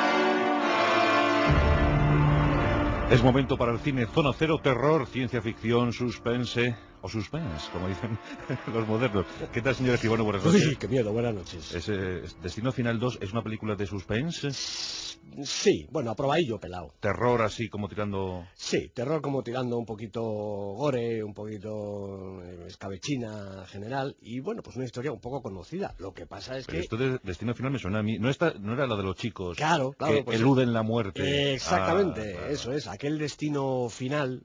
Es momento para el cine Zona Cero, terror, ciencia ficción, suspense, o suspense, como dicen los modernos. ¿Qué tal, señor Escribano? Buenas noches. Uy, qué miedo, buenas noches. Destino Final 2 es una película de suspense. Sí, bueno, aprobadillo, pelado. Terror así como tirando... Sí, terror como tirando un poquito gore, un poquito escabechina general, y bueno, pues una historia un poco conocida. Lo que pasa es Pero que... esto de Destino Final me suena a mí. No era la de los chicos claro, que pues eluden la muerte. Exactamente, claro. Eso es. Aquel Destino Final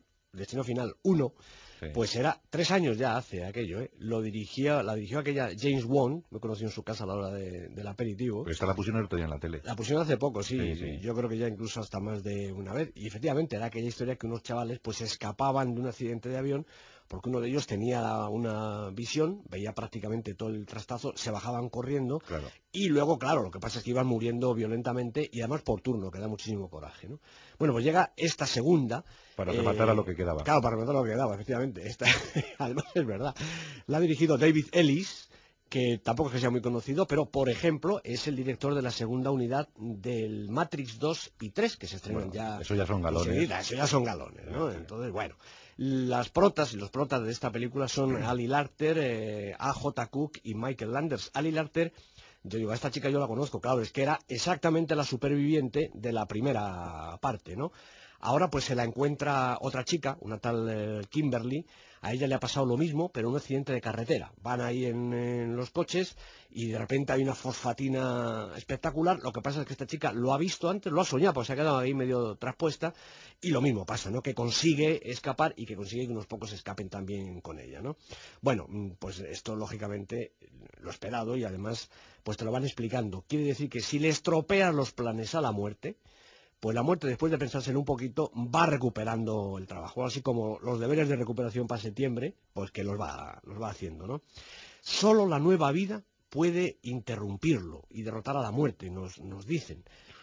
1, sí. Pues era 3 años ya hace aquello, ¿eh? La dirigió aquella James Wan, me conocí en su casa a la hora del aperitivo. Pues esta la pusieron el otro día en la tele. La pusieron hace poco, sí. Sí. Yo creo que ya incluso hasta más de una vez. Y efectivamente era aquella historia que unos chavales pues escapaban de un accidente de avión porque uno de ellos tenía una visión, veía prácticamente todo el trastazo, se bajaban corriendo, claro. Y luego, claro, lo que pasa es que iban muriendo violentamente y además por turno, que da muchísimo coraje, ¿no? Bueno, pues llega esta segunda... Para rematar a lo que quedaba. Claro, para rematar a lo que quedaba, efectivamente. Además es verdad. La ha dirigido David Ellis, que tampoco es que sea muy conocido, pero por ejemplo es el director de la segunda unidad del Matrix 2 y 3, que se estrenan ya... Eso ya son galones. Eso ya son galones, ¿no? Entonces, bueno... Las protas y los protas de esta película son Ali Larter, A.J. Cook y Michael Landers. Ali Larter, yo digo, a esta chica yo la conozco, claro, es que era exactamente la superviviente de la primera parte, ¿no? Ahora pues se la encuentra otra chica, una tal Kimberly. A ella le ha pasado lo mismo, pero un accidente de carretera. Van ahí en los coches y de repente hay una fosfatina espectacular. Lo que pasa es que esta chica lo ha visto antes, lo ha soñado, pues se ha quedado ahí medio traspuesta. Y lo mismo pasa, ¿no? Que consigue escapar y que consigue que unos pocos escapen también con ella, ¿no? Bueno, pues esto lógicamente lo esperado y además pues te lo van explicando. Quiere decir que si le estropeas los planes a la muerte... pues la muerte, después de pensárselo un poquito, va recuperando el trabajo, así como los deberes de recuperación para septiembre, pues que los va haciendo, ¿no? Solo la nueva vida puede interrumpirlo y derrotar a la muerte, nos dicen.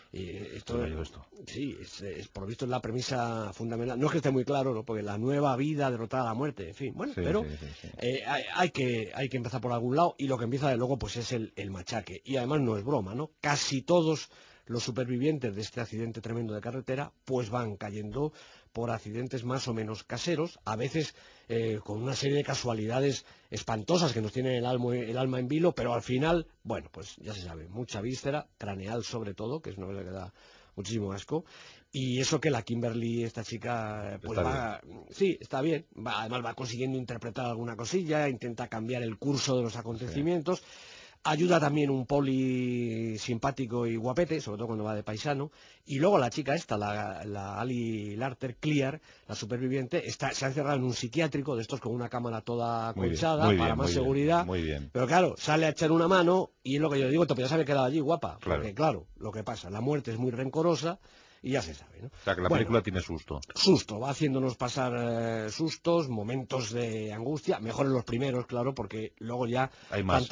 Esto. Sí, es por lo visto es la premisa fundamental. No es que esté muy claro, ¿no? Porque la nueva vida derrotar a la muerte, en fin, bueno, sí, pero sí. Hay que empezar por algún lado y lo que empieza de luego pues es el machaque. Y además no es broma, ¿no? Casi todos los supervivientes de este accidente tremendo de carretera pues van cayendo por accidentes más o menos caseros, a veces con una serie de casualidades espantosas que nos tienen el alma en vilo, pero al final, bueno, pues ya se sabe, mucha víscera, craneal sobre todo, que es una cosa que da muchísimo asco, y eso que la Kimberly, esta chica, pues sí, está bien, además va consiguiendo interpretar alguna cosilla, intenta cambiar el curso de los acontecimientos. Sí. Ayuda también un poli simpático y guapete, sobre todo cuando va de paisano. Y luego la chica esta, la Ali Larter Clear, la superviviente, se ha encerrado en un psiquiátrico de estos con una cámara toda colchada para más seguridad. Muy bien. Pero claro, sale a echar una mano y es lo que yo digo, te podías haber quedado allí, guapa. Claro. Porque claro, lo que pasa, la muerte es muy rencorosa. Y ya se sabe, ¿no? O sea, que la película tiene susto. Susto, va haciéndonos pasar sustos, momentos de angustia, mejor en los primeros, claro, porque luego ya... Hay más.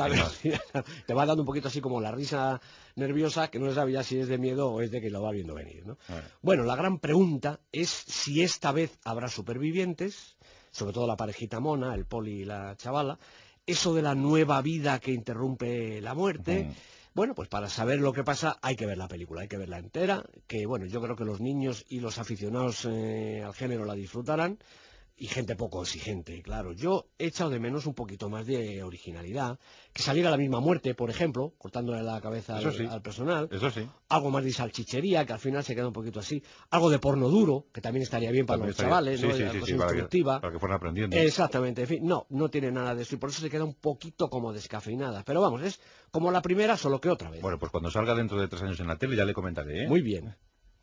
Te va dando un poquito así como la risa nerviosa, que no se sabe ya si es de miedo o es de que lo va viendo venir, ¿no? Bueno, la gran pregunta es si esta vez habrá supervivientes, sobre todo la parejita mona, el poli y la chavala, eso de la nueva vida que interrumpe la muerte... Bueno, pues para saber lo que pasa hay que ver la película, hay que verla entera, que bueno, yo creo que los niños y los aficionados al género la disfrutarán y gente poco exigente, claro. Yo he echado de menos un poquito más de originalidad, que saliera la misma muerte, por ejemplo, cortándole la cabeza al personal. Eso sí. Algo más de salchichería, que al final se queda un poquito así. Algo de porno duro, que también estaría bien para los chavales, ¿no? Sí, para que fueran aprendiendo. Exactamente, en fin, no tiene nada de eso y por eso se queda un poquito como descafeinada. Pero vamos, es como la primera, solo que otra vez. Bueno, pues cuando salga dentro de 3 años en la tele ya le comentaré, ¿eh? Muy bien.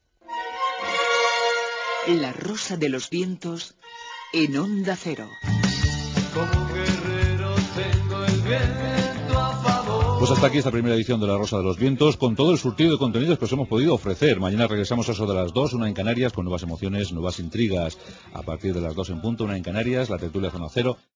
La Rosa de los Vientos en Onda Cero. Como un guerrero tengo el viento a favor. Pues hasta aquí esta primera edición de La Rosa de los Vientos, con todo el surtido de contenidos que os hemos podido ofrecer. Mañana regresamos a eso de las 2, una en Canarias, con nuevas emociones, nuevas intrigas. A partir de las 2 en punto, una en Canarias, la tertulia Zona Cero.